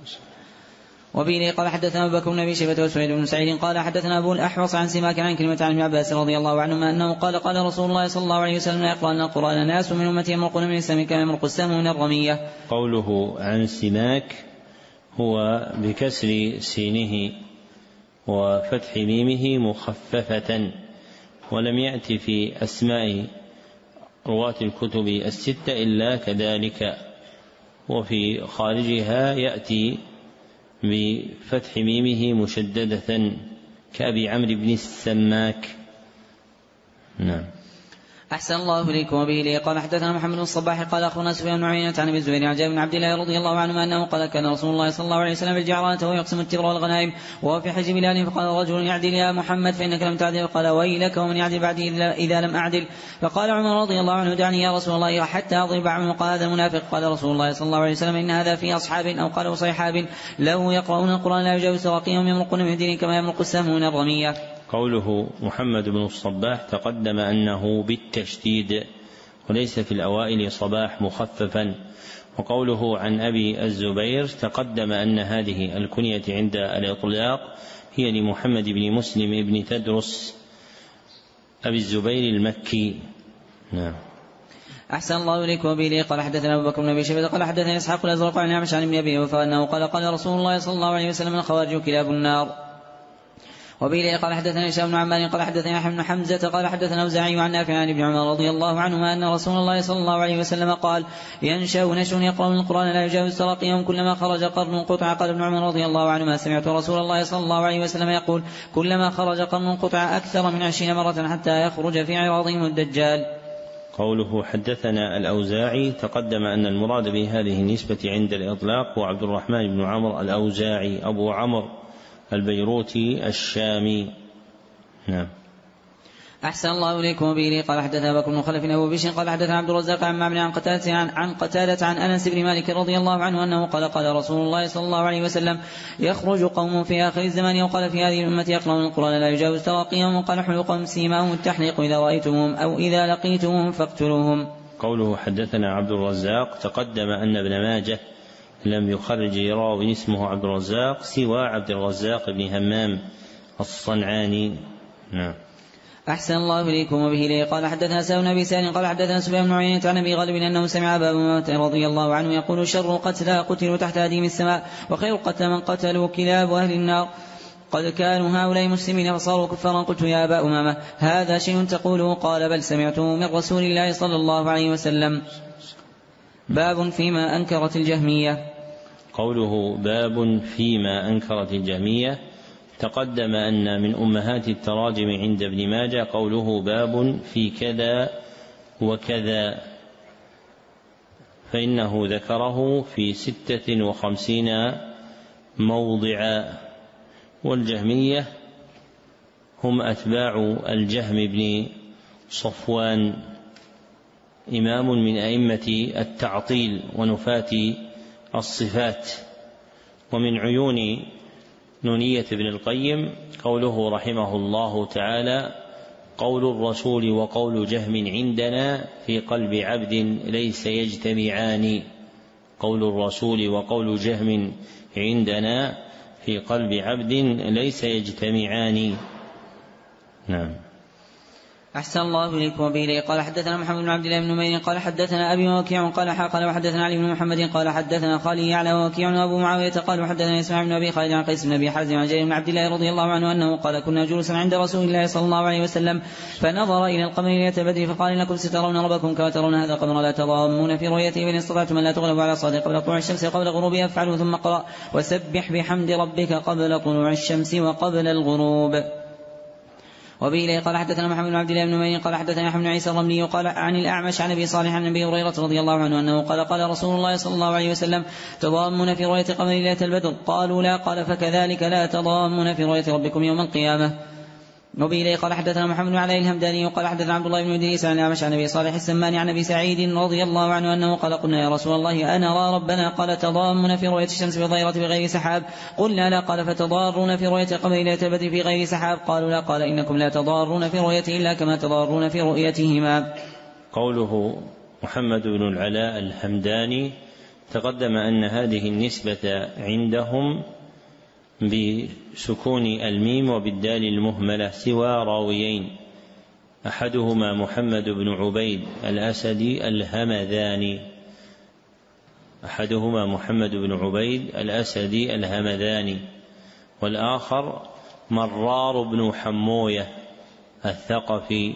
وبه قال حدثنا أبو بكر بن أبي شيبة وسعيد بن سعيد قال حدثنا أبو الأحوص عن سماك عن كلمة عن ابن عباس رضي الله عنهما أنه قال: قال رسول الله صلى الله عليه وسلم: يقرأن القرآن ناس من أمتي يمرقون من السهم كما يمرق السهم من الرمية. قوله عن سماك هو بكسر سينه وفتح ميمه مخففة، ولم يأتي في أسماء رواة الكتب الستة إلا كذلك، وفي خارجها يأتي بفتح ميمه مشددة كأبي عمرو بن السماك. نعم. أحسن الله إليكم. وبه قال حدثنا محمد بن الصباح قال أخبرنا سفيان بن عيينة عن أبي الزبير عن جابر بن عبد الله رضي الله عنهما أنه قال: كان رسول الله صلى الله عليه وسلم بالجعرانة وهو يقسم التبر والغنائم وهو في حج بلال، فقال رجل: يعدل يا محمد فإنك لم تعدل. فقال: ويلك ومن يعدل بعدي إذا لم أعدل. فقال عمر رضي الله عنه: دعني يا رسول الله حتى أضرب عنق هذا المنافق. قال رسول الله صلى الله عليه وسلم: إن هذا في أصحاب أو قال صيحاب له يقرؤون القرآن لا يجاوز تراقيهم يمرقون من دين كما يمرق السهم من الرمية. قوله محمد بن الصباح تقدم أنه بالتشديد وليس في الأوائل صباح مخففا. وقوله عن أبي الزبير تقدم أن هذه الكنية عند الإطلاق هي لمحمد بن مسلم بن تدرس أبي الزبير المكي. نعم. أحسن الله إليك. وبه قال حدثنا أبو بكر بن أبي شيبة قال حدثنا إسحاق الأزرق عن أعمش عن ابن أبي أوفى أنه قال قال رسول الله صلى الله عليه وسلم الخوارج كلاب النار. وبه قال حدثنا هشام بن عمار قال حدثنا يحيى بن حمزة قال حدثنا أوزاعي عن نافع عن ابن عمر رضي الله عنهما أن رسول الله صلى الله عليه وسلم قال ينشأ نشء يقرأون القرآن لا يجاوز تراقيهم كلما خرج قرن قطع. قال ابن عمر رضي الله عنهما سمعت رسول الله صلى الله عليه وسلم يقول كلما خرج قرن قطع أكثر من 20 مرة حتى يخرج في عراضهم الدجال. قوله حدثنا الأوزاعي تقدم أن المراد بهذه النسبة عند الإطلاق هو عبد الرحمن بن عمرو الأوزاعي أبو عمرو البيروتي الشامي. نعم. أحسن الله إليكم. وبه قال حدثنا بكر بن خلف أبو بشر قال حدثنا عبد الرزاق عن معمر عن قتادة عن أنس بن مالك رضي الله عنه أنه قال قال رسول الله صلى الله عليه وسلم يخرج قوم في آخر الزمان وقال في هذه الأمة يقرؤون القرآن لا يجاوز تراقيهم وقال حلقهم سيماهم التحليق إذا رأيتموهم أو إذا لقيتموهم فاقتلوهم. قوله حدثنا عبد الرزاق تقدم أن ابن ماجه لم يخرج راوي اسمه عبد الرزاق سوى عبد الرزاق بن همام الصنعاني. نعم. أحسن الله إليكم. وبه قال حدثنا سعد بن أبي سالم قال حدثنا سفيان بن عيينة عن أبي غالب أنه سمع أبا أمامة رضي الله عنه يقول شر قتلى قتلوا تحت أديم السماء وخير قتلى من قتلوا كلاب أهل النار قد كانوا هؤلاء مسلمين فصاروا كفارا. قلت يا أبا أمامة هذا شيء تقوله؟ قال بل سمعته من رسول الله صلى الله عليه وسلم. باب فيما أنكرت الجهمية. قوله باب فيما أنكرت الجهمية تقدم أن من أمهات التراجم عند ابن ماجه قوله باب في كذا وكذا فإنه ذكره في 56 موضعا. والجهمية هم أتباع الجهم بن صفوان إمام من أئمة التعطيل ونفاة الصفات. ومن عيون نونية ابن القيم قوله رحمه الله تعالى قول الرسول وقول جهم عندنا في قلب عبد ليس يجتمعان. قول الرسول وقول جهم عندنا في قلب عبد ليس يجتمعان. نعم. أحسن الله إليكم. وبه قال حدثنا محمد بن عبد الله بن نمير قال حدثنا أبي وكيع قال وحدثنا علي بن محمد قال حدثنا خالي يعلى وكيع وأبو معاوية قال وحدثنا إسماعيل بن أبي خالد عن قيس بن أبي حازم عن جرير بن عبد الله رضي الله عنه أنه قال كنا جلوسا عند رسول الله صلى الله عليه وسلم فنظر إلى القمر ليلة البدر فقال إنكم سترون ربكم كما ترون هذا القمر لا تضامون في رؤيته فإن استطعتم أن لا تغلبوا على صادق قبل طلوع الشمس وقبل غروبها فافعلوا ثم اقرأ وسبح بحمد ربك قبل طلوع الشمس وقبل الغروب. وبه قال حدثنا محمد بن عبد الله بن نمير قال حدثنا يحيى بن عيسى الرملي قال عن الأعمش عن أبي صالح عن أبي هريرة رضي الله عنه أنه قال قال رسول الله صلى الله عليه وسلم تضامون في رؤية قمر ليلة البدر قالوا لا قال فكذلك لا تضامون في رؤية ربكم يوم القيامة. وبه قال حدثنا محمد بن علاء الهمداني وقال حدثنا عبد الله بن إدريس عن الأعمش عن أبي صالح السمان عن أبي سعيد رضي الله عنه أنه قال قلنا يا رسول الله أنرى ربنا قال تضامون في رؤية الشمس بالظهيرة بغير سحاب قلنا لا قال فتضارون في رؤية قمر ليلة البدر في غير سحاب قالوا لا قال إنكم لا تضارون في رؤيته إلا كما تضارون في رؤيتهما. قوله محمد بن العلاء الهمداني تقدم أن هذه النسبة عندهم بسكون الميم وبالدال المهملة سوى راويين أحدهما محمد بن عبيد الأسدي الهمذاني والآخر مرار بن حموية الثقفي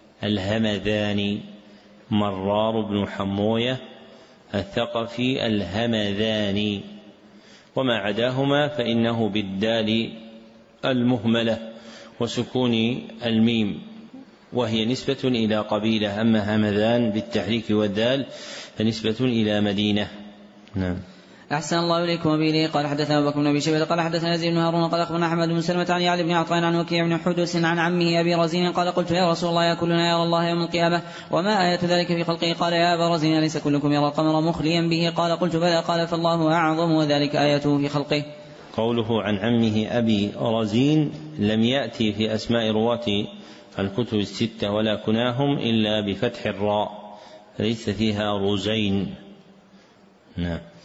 الهمذاني وما عداهما فإنه بالدال المهملة وسكون الميم وهي نسبة إلى قبيلة. أما همذان بالتحريك والدال فنسبة إلى مدينة. نعم. أحسن الله إليكم. وبه قال حدثنا أبو بكر بن أبي شيبة قال حدثنا يزيد بن هارون قال أخبرنا أحمد بن سلمة عن يعلى بن عطاء عن وكيع بن حدث عن عمه أبي رزين قال قلت يا رسول الله يأكلنا يرى الله يوم القيامة وما آية ذلك في خلقه؟ قال يا أبا رزين أليس كلكم يرى القمر مخليا به؟ قال قلت بلى قال فالله أعظم وذلك آيته في خلقه. قوله عن عمه أبي رزين لم يأتي في أسماء رواة الكتب الستة ولا كناهم إلا بفتح الراء ليس فيها رزين. نعم.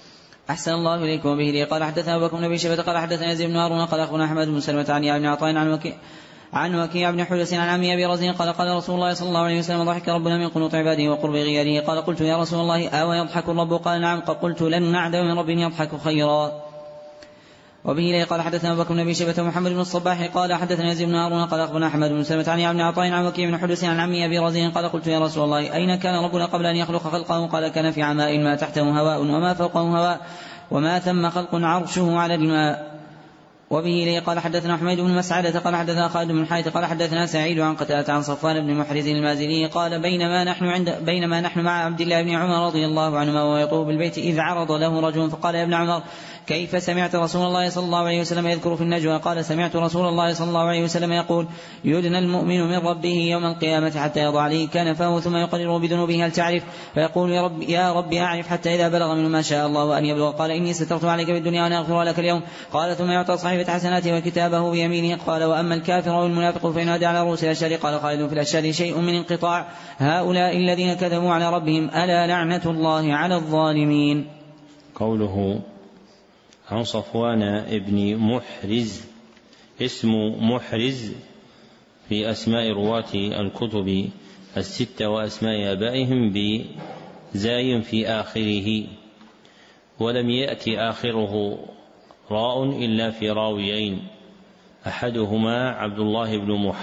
أحسن الله إليكم. وبه لي قال حدثنا أبو بكر بن أبي شيبة قال حدثنا يزيد بن هارون قال أخبرنا أحمد بن سلمة عن يحيى بن عطاء عن وكيع بن حدث عن عمي أبي رزين قال قال رسول الله صلى الله عليه وسلم ضحك ربنا من قنوط عباده وقرب غيره. قال قلت يا رسول الله أو يضحك الرب؟ قال نعم. قلت لن نعدم من رب يضحك خيرا. وبه لي قال حدثنا أبو بكر بن أبي شيبة ومحمد بن الصباح قال حدثنا يزيد بن هارون قال أخبرنا أحمد بن سلمة عن يحيى بن عطاء عن وكيع بن حدث عن عمي أبي رزين قال قلت يا رسول الله أين كان ربنا قبل أن يخلق خلقه؟ قال كان في عماء ما تحته هواء وما فوقه هواء وما ثم خلق عرشه على الماء. وبه لي قال حدثنا حميد بن مسعدة قال حدثنا خالد بن حيث قال حدثنا سعيد عن قتادة عن صفوان بن محرز المازني قال بينما نحن مع عبد الله بن عمر رضي الله عنهما وهو يطوف بالبيت إذ عرض له رجل فقال يا ابن عمر كيف سمعت رسول الله صلى الله عليه وسلم يذكر في النجوى؟ قال سمعت رسول الله صلى الله عليه وسلم يقول يدنى المؤمن من ربه يوم القيامة حتى يضع عليه كنفه ثم يقرر بذنوبه هل تعرف؟ فيقول يا رب أعرف حتى إذا بلغ منه ما شاء الله وأن يبلغ قال إني سترت عليك بالدنيا وأنا أغفر لك اليوم. قال ثم يعطى صحيفة حسناته وكتابه بيمينه. قال وأما الكافر والمنافق فينادى على رؤوس الأشهر. قال خالد في الأشهر شيء من انقطاع هؤلاء الذين كذبوا على ربهم ألا لعنة الله على الظالمين. قوله عن صفوان ابن محرز اسم محرز في أسماء رواة الكتب الستة وأسماء آبائهم بزاي في آخره ولم يأتي آخره راء إلا في راويين أحدهما عبد الله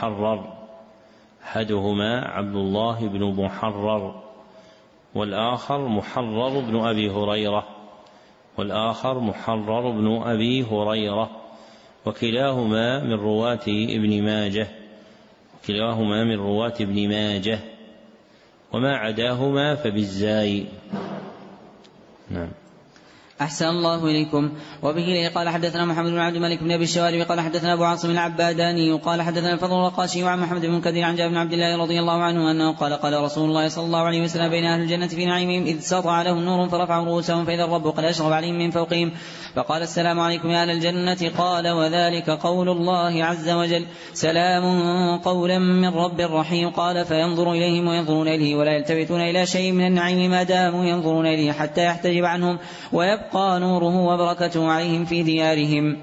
بن محرر والآخر محرر بن أبي هريرة وكلاهما من رواة ابن ماجه وما عداهما فبالزاي. نعم. أحسن الله إليكم. وبه قال حدثنا محمد بن عبد الملك بن أبي الشوارب قال حدثنا أبو عاصم العباداني قال حدثنا الفضل الرقاشي وعن محمد بن كثير عن جابر بن عبد الله رضي الله عنه أنه قال رسول الله صلى الله عليه وسلم بين أهل الجنة في نعيمهم إذ سطع لهم نور فرفعوا رؤوسهم فإذا الرب قد أشرب عليهم من فوقهم فقال السلام عليكم يا أهل الجنة. قال وذلك قول الله عز وجل سلام قولا من رب رحيم. قال فينظر إليهم وينظرون إليه ولا يلتفتون إلى شيء من النعيم ما داموا ينظرون إليه حتى يحتجب عنهم ويبقى نوره وبركته عليهم في ديارهم.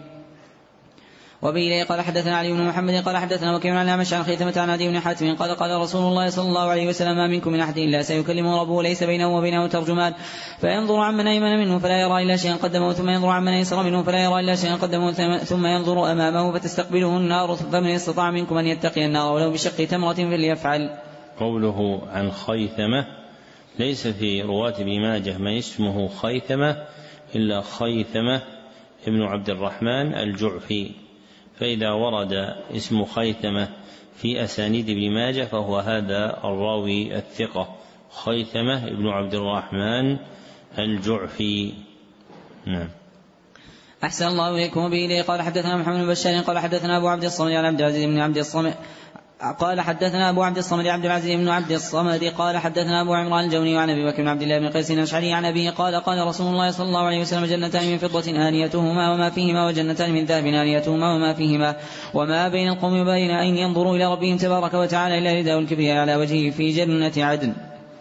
وبه قال حدثنا علي بن محمد قال حدثنا وكيع عن الأعمش عن خيثمة عن عدي بن حاتم قال رسول الله صلى الله عليه وسلم ما منكم من أحد إلا سيكلمه ربه ليس بينه وبينه ترجمان فينظر عمن أيمن منه فلا يرى إلا شيئا قدمه ثم ينظر عمن أيسر منه فلا يرى إلا شيئا قدمه ثم ينظر أمامه فتستقبله النار فمن استطاع منكم أن يتقي النار ولو بشق تمرة فليفعل. قوله عن خيثمة ليس في رواة ابن ماجه من اسمه خيثمة إلا خيثمة ابن عبد الرحمن الجعفي فإذا ورد اسم خيثمة في أسانيد ابن ماجه فهو هذا الراوي الثقة خيثمة ابن عبد الرحمن الجعفي. نعم. أحسن الله إليكم. وبه قال حدثنا محمد بن بشار قال حدثنا أبو عبد الصمد عن عبد العزيز بن عبد الصمد قال حدثنا أبو عبد الصمد عبد العزيز بن عبد الصمد قال حدثنا أبو عمران الجوني عن أبي بكر بن عبد الله بن قيس الأشعري عن أبيه قال رسول الله صلى الله عليه وسلم جنتان من فضة آنيتهما وما فيهما وجنتان من ذهب آنيتهما وما فيهما وما بين القوم وبين أن ينظروا إلى ربهم تبارك وتعالى إلا رداء الكبرياء على وجهه في جنة عدن.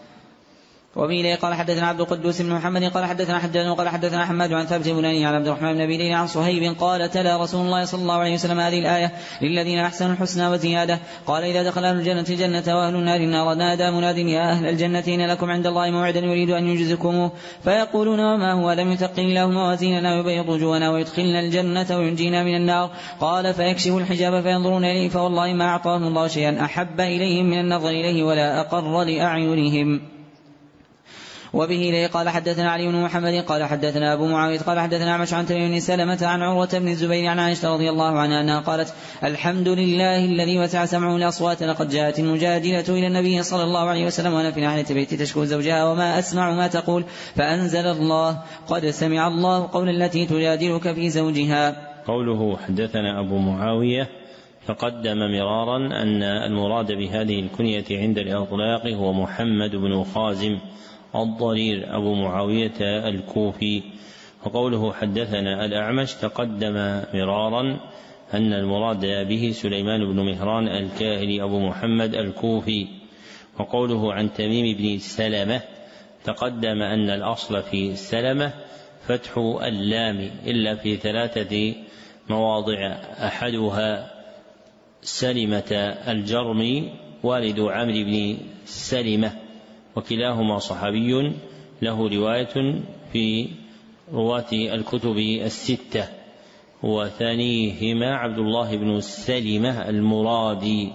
وبه قال حدثنا عبد القدوس بن محمد قال حدثنا حجاج قال حدثنا حماد عن ثابت بن عن عبد الرحمن بن أبي ليلى عن صهيب قال تلا رسول الله صلى الله عليه وسلم هذه الآية للذين أحسنوا الحسنى وزيادة. قال إذا دخل أهل الجنة الجنة وأهل النار النار نادى مناد يا أهل الجنة إن لكم عند الله موعدا يريد أن يجزكموه فيقولون وما هو لم يثقل الله موازيننا ويبيض وجوهنا ويدخلنا الجنة وينجينا من النار. قال فيكشف الحجاب فينظرون إليه فوالله ما أعطاهم الله شيئا أحب إليهم من النظر إليه ولا أقر لأعينهم. وبه قال حدثنا علي بن محمد قال حدثنا أبو معاوية قال حدثنا أعمش عن تميم بن سلمة عن عروة بن الزبير عن عائشة رضي الله عنها أنها قالت الحمد لله الذي وسع سمعه الأصوات لقد جاءت المجادلة إلى النبي صلى الله عليه وسلم وأنا في ناحية بيتي تشكو زوجها وما أسمع ما تقول فأنزل الله قد سمع الله قول التي تجادلك في زوجها. قوله حدثنا أبو معاوية فقدم مرارا أن المراد بهذه الكنية عند الإطلاق هو محمد بن خازم الضرير أبو معاوية الكوفي. وقوله حدثنا الأعمش تقدم مرارا أن المراد به سليمان بن مهران الكاهلي أبو محمد الكوفي. وقوله عن تميم بن سلمة تقدم أن الأصل في سلمة فتح اللام إلا في 3 مواضع، أحدها سلمة الجرمي والد عمرو بن سلمة، وكلاهما صحابي له رواية في رواة الكتب الستة، وثانيهما عبد الله بن سلمة المرادي،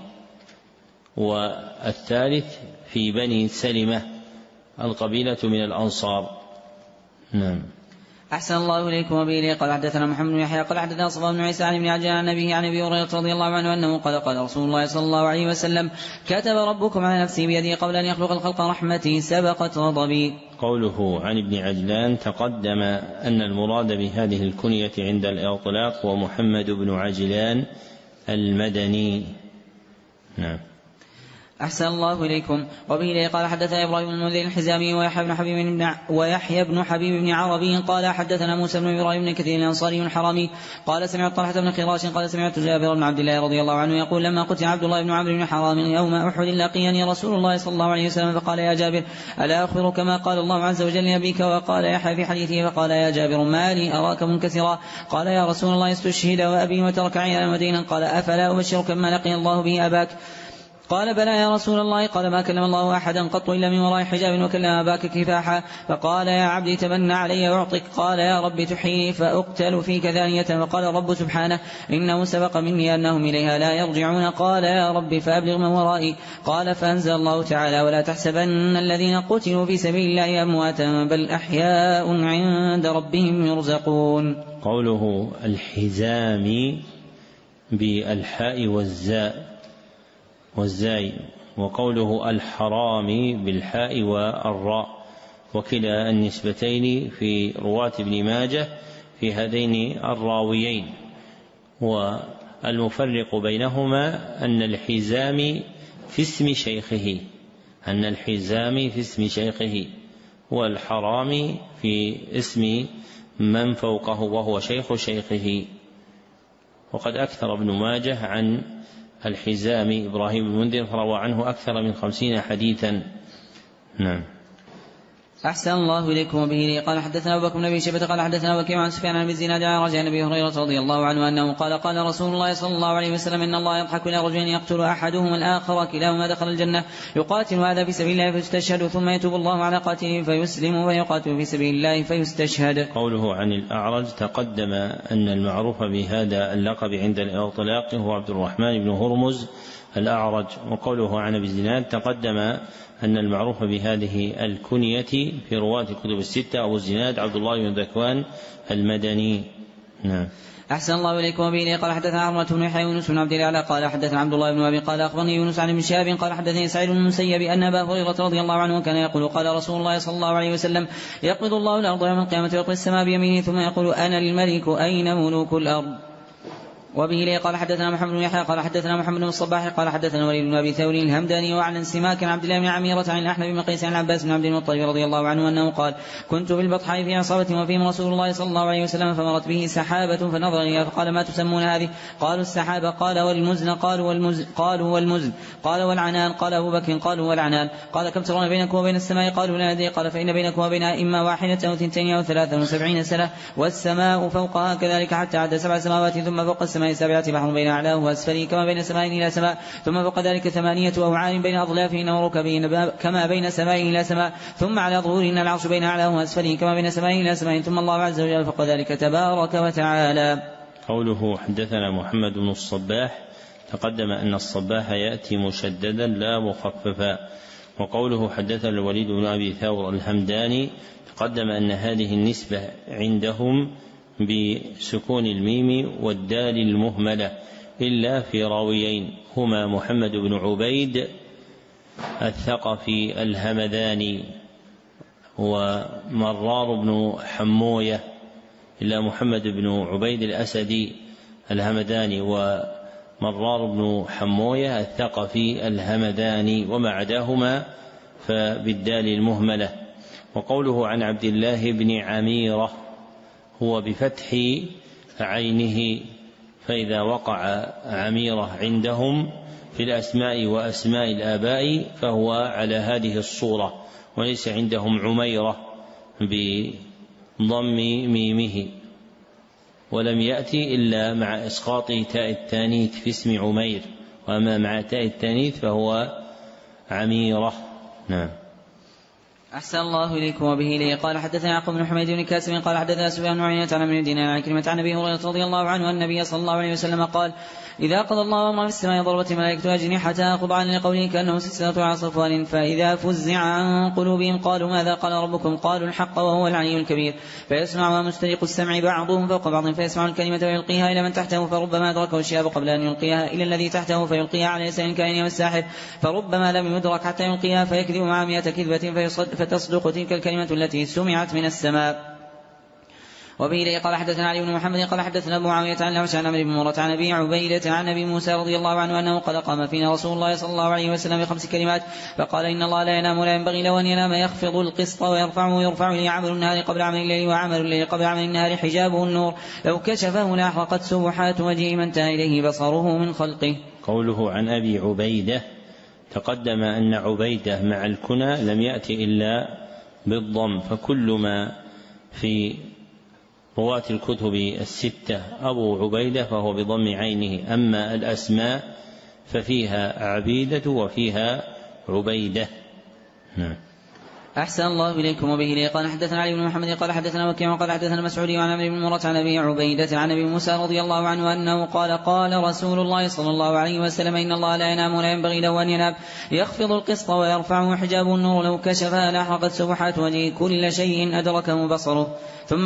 والثالث في بني سلمة القبيلة من الأنصار. نعم. أحسن الله إليكم. وبه قال حدثنا محمد بن يحيى قال حدثنا صفوان بن عيسى عن ابن عجلان عن النبي عن أبي هريرة رضي الله عنه أنه قال رسول الله صلى الله عليه وسلم: كتب ربكم على نفسه بيده قبل أن يخلق الخلق رحمتي سبقت غضبي. قوله عن ابن عجلان تقدم أن المراد بهذه الكنية عند الإطلاق هو محمد بن عجلان المدني. نعم. أحسن الله إليكم. وبه قال حدثنا إبراهيم بن المنذر الحزامي ويحيى بن حبيب بن عربي قال حدثنا موسى بن إبراهيم بن كثير الأنصاري الحرامي قال سمعت طلحة بن خراش قال سمعت جابر بن عبد الله رضي الله عنه يقول: لما قتل عبد الله بن عمرو بن حرام يوم أحد لقيني رسول الله صلى الله عليه وسلم فقال: يا جابر ألا أخبرك ما قال الله عز وجل لأبيك؟ وقال يحيى في حديثه فقال: يا جابر ما لي أراك منكسرا؟ قال: يا رسول الله استشهد وأبي وترك عيالا مدينا. قال: أفلا أبشرك ما لقي الله به أباك؟ قال: بلى يا رسول الله. قال: ما كلم الله أحدا قط إلا من وراء حجاب وكلم أباك كفاحا. فقال: يا عبدي تمنى علي أعطك. قال: يا رب تحيي فأقتل فيك ثانية. فقال الرب سبحانه: إنه سبق مني أنهم إليها لا يرجعون. قال: يا رب فأبلغ من ورائي. قال: فأنزل الله تعالى: ولا تحسبن الذين قتلوا في سبيل الله أمواتا بل أحياء عند ربهم يرزقون. قوله الحزام بالحاء والزاي، وقوله الحرامي بالحاء والراء، وكلا النسبتين في رواة ابن ماجه في هذين الراويين. والمفرق بينهما أن الحزام في اسم شيخه والحرامي في اسم من فوقه وهو شيخ شيخه. وقد أكثر ابن ماجه عن الحزام إبراهيم المنذر فروى عنه أكثر من 50 حديثا. نعم. أحسن الله إليكم. وبه قال حدثنا أبو بكر بن أبي شيبة قال حدثنا وكيع عن سفيان عن الزناد عن رجاء النبي هريرة رضي الله عنه أنه قال رسول الله صلى الله عليه وسلم: إن الله يضحك إلى رجلين يقتل أحدهما الآخر كلاهما دخل الجنة يقاتل هذا في سبيل الله فيستشهد ثم يتوب الله على قاتله فيسلم فيقاتل في سبيل الله فيستشهد. قوله عن الأعرج تقدم أن المعروف بهذا اللقب عند الإطلاق هو عبد الرحمن بن هرمز الأعرج. وقوله عن أبي الزناد تقدم أن المعروف بهذه الكنية في رواة الكتب الستة أبو الزناد عبد الله بن ذكوان المدني. نعم. أحسن الله إليكم. وبه قال حدثنا عمرة بن يحيى يونس بن عبد الله قال حدثنا عبد الله بن وهب قال أخبرني يونس عن ابن شهاب قال حدثني سعيد بن المسيب أن أبا هريرة رضي الله عنه كان يقول: قال رسول الله صلى الله عليه وسلم: يقبض الله الأرض يوم القيامة ويطوي السماء بيمينه ثم يقول: أنا الملك أين ملوك الأرض؟ وبه قال حدثنا محمد بن يحيى قال حدثنا محمد بن الصباح قال حدثنا وليد بن ابي ثور الهمداني وعن سماك عن عبد الله بن عميرة عن الاحنف بن قيس عن عباس بن عبد المطلب رضي الله عنه انه قال: كنت بالبطحاء في عصابة وفيهم رسول الله صلى الله عليه وسلم فمرت به سحابة فنظر اليها فقال: ما تسمون هذه؟ قالوا: السحابة. قال: والمزن؟ قالوا: والمزن. قال: والعنان؟ قال أبو بكر: قالوا: والعنان. قال: كم ترون بينكم وبين السماء؟ قالوا: لا ندري. قال: فإن بينكم وبينها إما 1 أو 2 أو 73 سنة والسماء فوقها كذلك حتى عد 7 سماوات ثم فوق السماء 7 بحر بين أعلاه وأسفله كما بين سماء إلى سماء ثم فوق ذلك 8 أوعال بين أضلافهن وركبهن كما بين سماء إلى سماء ثم على ظهورهن العرش بين أعلاه وأسفله كما بين سماء إلى سماء ثم الله عز وجل فوق ذلك تبارك وتعالى. قوله حدثنا محمد بن الصباح تقدم أن الصباح يأتي مشددا لا مخففا. وقوله حدثنا الوليد بن أبي ثور الهمداني تقدم أن هذه النسبة عندهم بسكون الميم والدال المهملة إلا في راويين هما محمد بن عبيد الثقفي الهمداني ومرار بن حموية، إلا محمد بن عبيد الأسدي الهمداني ومرار بن حموية الثقفي الهمداني، وما عداهما فبالدال المهملة. وقوله عن عبد الله بن عميرة هو بفتح عينه، فإذا وقع عميرة عندهم في الأسماء وأسماء الآباء فهو على هذه الصورة، وليس عندهم عميرة ضم ميمه، ولم يأتي إلا مع إسقاط تاء التانيث في اسم عمير، وأما مع تاء التانيث فهو عميرة. نعم. أحسن الله إليكم. وبه لي قال حدثنا يعقوب بن حميد بن كاسم قال حدثنا سفيان بن عيينة عن ابن دينار عن كلمة عن أبي هريرة رضي الله عنه أن النبي صلى الله عليه وسلم قال: إذا قضى الله أمرا في السماء ضربت الملائكة أجنحتها خضعا لقوله كأنه سلسلة على صفوان، فإذا فزع عن قلوبهم قالوا: ماذا قال ربكم؟ قالوا: الحق وهو العلي الكبير. فيسمعها مسترق السمع بعضهم فوق بعض فيسمع الكلمة ويلقيها إلى من تحته، فربما أدركه الشهاب قبل أن يلقيها إلى الذي تحته فيلقيها على يسار كائن والساحر، فربما لم يدرك حتى يلقيها فيكذب مع 100 كذبة فتصدق تلك الكلمة التي سمعت من السماء. وبه لي قال حدثنا علي بن محمد قال حدثنا أبو معاوية عن الأعمش عن عمرو بن مرة عن أبي عبيدة عن أبي موسى رضي الله عنه أنه قد قام فينا رسول الله صلى الله عليه وسلم ب5 كلمات فقال: إن الله لا ينام ولا ينبغي له أن ينام، يخفض القسط ويرفعه، يرفع لي عمل النهار قبل عمل الليل، وعمل الليل قبل عمل النهار، حجابه النور، لو كشفه لأحرقت سبحات وجهه ما انتهى إليه بصره من خلقه. قوله عن أبي عبيدة، تقدم أن عبيدة مع الكنى لم يأتي إلا بالضم، فكل ما في رواة الكتب 6 أبو عبيدة فهو بضم عينه، أما الأسماء ففيها عبيدة وفيها عبيدة. أحسن الله إليكم. وبه لي قال حدثنا علي بن محمد قال حدثنا وكيع قال حدثنا مسعودي عن عمرو بن مرة عن أبي عبيدة عن أبي موسى رضي الله عنه أنه قال: قال رسول الله صلى الله عليه وسلم: إن الله لا ينام ولا ينبغي له أن ينام، يخفض القسط ويرفعه، حجابه النور، لو كشفها لأحرقت سبحات وجهه، كل شيء أدركه بصره. ثم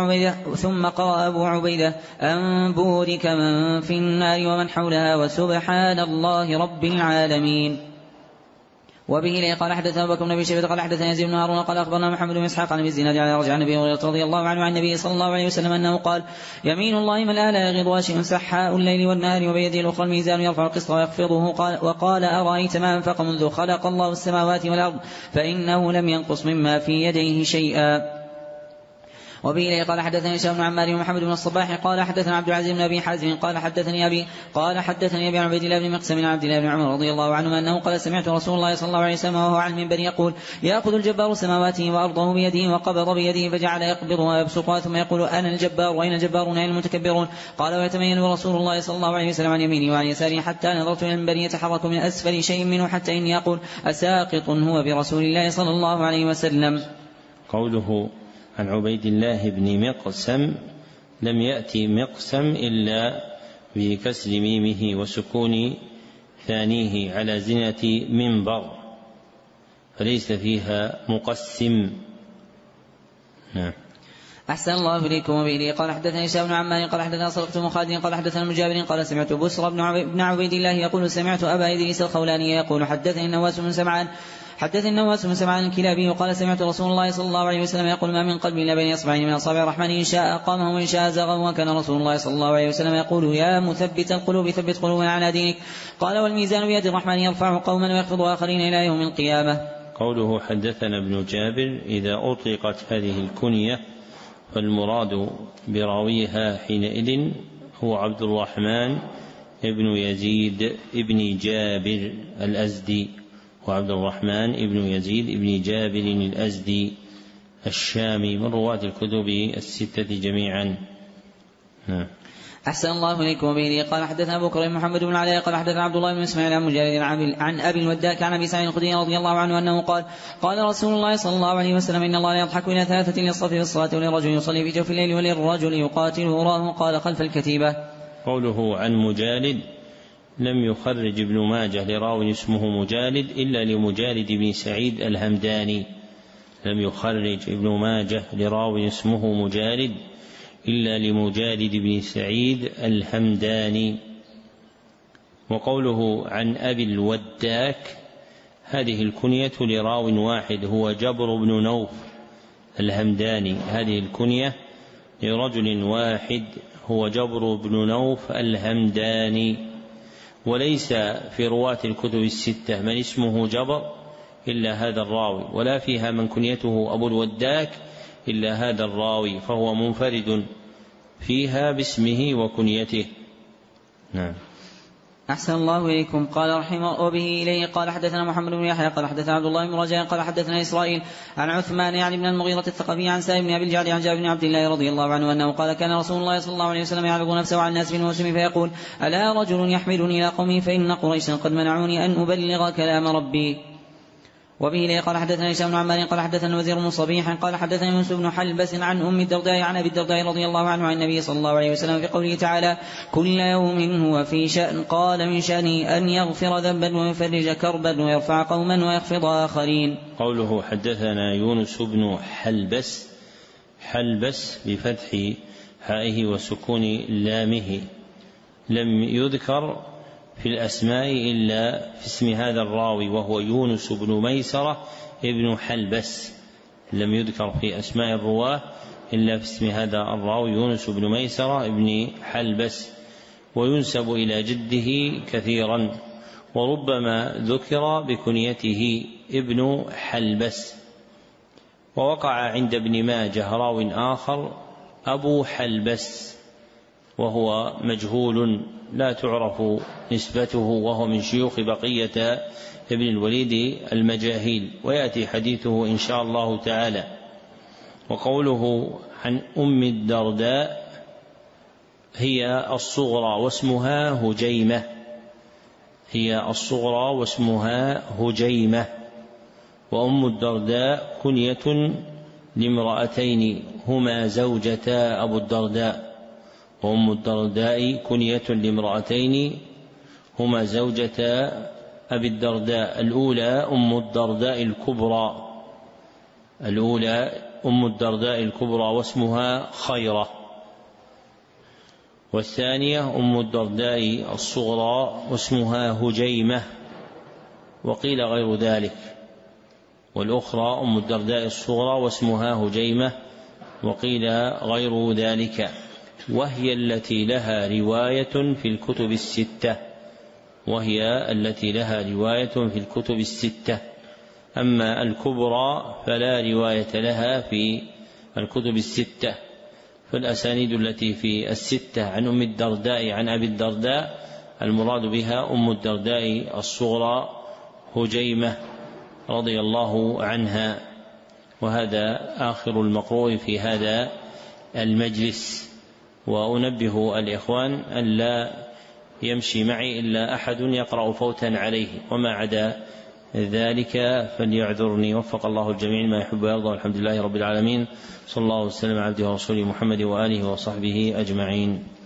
قرأ أبو عبيدة أن بورك من في النار ومن حولها وسبحان الله رب العالمين. وبه لي قال حدثنا أبو بكر بن أبي شيبة قال حدثنا يزيد بن هارون قال أخبرنا محمد بن إسحاق عن أبي الزناد عن رجع عن أبي هريرة رضي الله عنه عن النبي صلى الله عليه وسلم أنه قال: يمين الله ملأ لا يغض واشئ سحاء الليل والنهار، وبيده الأخرى الميزان يرفع القسط ويخفضه. وقال: أرأيت ما أنفق منذ خلق الله السماوات والأرض فإنه لم ينقص مما في يديه شيئا. وبه لي قال حدثني هشام بن عمار ومحمد بن الصباح قال حدثنا عبد العزيز بن أبي حازم قال حدثني أبي عن عبيد الله بن مقسم عن عبد الله بن عمر رضي الله عنهما أنه قال: سمعت رسول الله صلى الله عليه وسلم وهو على المنبر يقول: يأخذ الجبار سماواته وأرضه بيده، وقبض بيده فجعل يقبضها ويبسطها ثم يقول: أنا الجبار وأين الجبارون أين المتكبرون؟ قال: ويتمين رسول الله صلى الله عليه وسلم عن يمينه وعن يساره حتى نظرت إلى المنبر يتحرك من أسفل شيء منه حتى إني أقول: أساقط هو برسول الله صلى الله عليه وسلم. قوله عن عبيد الله بن مقسم لم يأتي مقسم إلا بكسر ميمه وسكون ثانيه على زنة منبر، فليس فيها مقسم. نعم. أحسن الله إليكم. وبه قال حدثنا هشام بن عمار قال حدثنا صدقة بن خالد قال حدثنا المجابر قال: سمعت بسر بن عبيد الله يقول: سمعت أبا إدريس الخولاني يقول: حدثني النواس بن سمعان الكلابي قال: سمعت رسول الله صلى الله عليه وسلم يقول: ما من قلب إلا بين إصبعين من أصابع الرحمن، إن شاء أقامه وإن شاء زغه. وكان رسول الله صلى الله عليه وسلم يقول: يا مثبت القلوب ثبت قلوبنا على دينك. قال: والميزان بيد الرحمن يرفع قوما ويخفض آخرين إلى يوم القيامة. قوله حدثنا ابن جابر إذا أطلقت هذه الكنية فالمراد براويها حينئذ هو عبد الرحمن ابن يزيد ابن جابر الأزدي، وعبد الرحمن ابن يزيد ابن جابر الأزدي الشامي من رواة الكتب 6 جميعا. أحسن الله إليكم. وبه قال حدثنا أبو بكر محمد بن علاء قال حدثنا عبد الله بن إسماعيل عن مجالد عن أبي الوداك عن أبي سعيد الخدري رضي الله عنه أنه قال: قال رسول الله صلى الله عليه وسلم: إن الله لا يضحك إلى 3 للصف في الصلاة، وللرجل يصلي في جوف الليل، وللرجل يقاتل وراه قال خلف الكتيبة. قوله عن مجالد لم يخرج ابن ماجه لراو اسمه مجالد إلا لمجالد بن سعيد الهمداني، لم يخرج ابن ماجه لراو اسمه مجالد إلا لمجالد بن سعيد الهمداني. وقوله عن أبي الوداك هذه الكنية لراو واحد هو جبر بن نوف الهمداني، هذه الكنية لرجل واحد هو جبر بن نوف الهمداني، وليس في رواة الكتب 6 من اسمه جبر إلا هذا الراوي، ولا فيها من كنيته أبو الوداك إلا هذا الراوي، فهو منفرد فيها باسمه وكنيته. نعم. أحسن الله إليكم. قال رحمه وبه إليه قال حدثنا محمد بن يحيى قال حدثنا عبد الله بن رجاء قال حدثنا إسرائيل عن عثمان يعني بن المغيرة الثقفي عن سالم بن أبي الجعد عن جابر بن عبد الله رضي الله عنه أنه قال كان رسول الله صلى الله عليه وسلم يعرض نفسه على الناس بالموسم فيقول ألا رجل يحملني إلى قومي فإن قريشا قد منعوني أن أبلغ كلام ربي. وبه إليه قال حدثنا هشام بن عمار قال حدثنا الوزير بن صبيح قال حدثنا يونس بن حلبس عن أم الدرداء عن أبي الدرداء رضي الله عنه عن النبي صلى الله عليه وسلم في قوله تعالى كل يوم هو في شأن قال من شأنه أن يغفر ذنبا ويفرج كربا ويرفع قوما ويخفض آخرين. قوله حدثنا يونس بن حلبس بفتح حائه وسكون لامه لم يذكر في الأسماء إلا في اسم هذا الراوي وهو يونس بن ميسرة ابن حلبس، لم يذكر في أسماء الرواه إلا في اسم هذا الراوي يونس بن ميسرة ابن حلبس، وينسب إلى جده كثيرا وربما ذكر بكنيته ابن حلبس. ووقع عند ابن ماجه راو آخر أبو حلبس وهو مجهول لا تعرف نسبته وهو من شيوخ بقية ابن الوليد المجاهيل ويأتي حديثه إن شاء الله تعالى. وقوله عن أم الدرداء هي الصغرى واسمها هجيمة وأم الدرداء كنية لامرأتين هما زوجتا أبو الدرداء، وأم الدرداء كنية لامرأتين هما زوجتا أبي الدرداء، الأولى أم الدرداء الكبرى واسمها خيرة، والثانية أم الدرداء الصغرى واسمها هجيمة وقيل غير ذلك، والأخرى أم الدرداء الصغرى واسمها هجيمة وقيل غير ذلك، وهي التي لها رواية في الكتب الستة، أما الكبرى فلا رواية لها في الكتب الستة، فالأسانيد التي في الستة عن أم الدرداء عن أبي الدرداء المراد بها أم الدرداء الصغرى هجيمة رضي الله عنها. وهذا آخر المقروء في هذا المجلس. وأنبه الإخوان أن لا يمشي معي إلا أحد يقرأ فوتا عليه، وما عدا ذلك فليعذرني. وفق الله الجميع ما يحب ويرضى، والحمد لله رب العالمين، صلى الله وسلم على عبده ورسوله محمد وآله وصحبه أجمعين.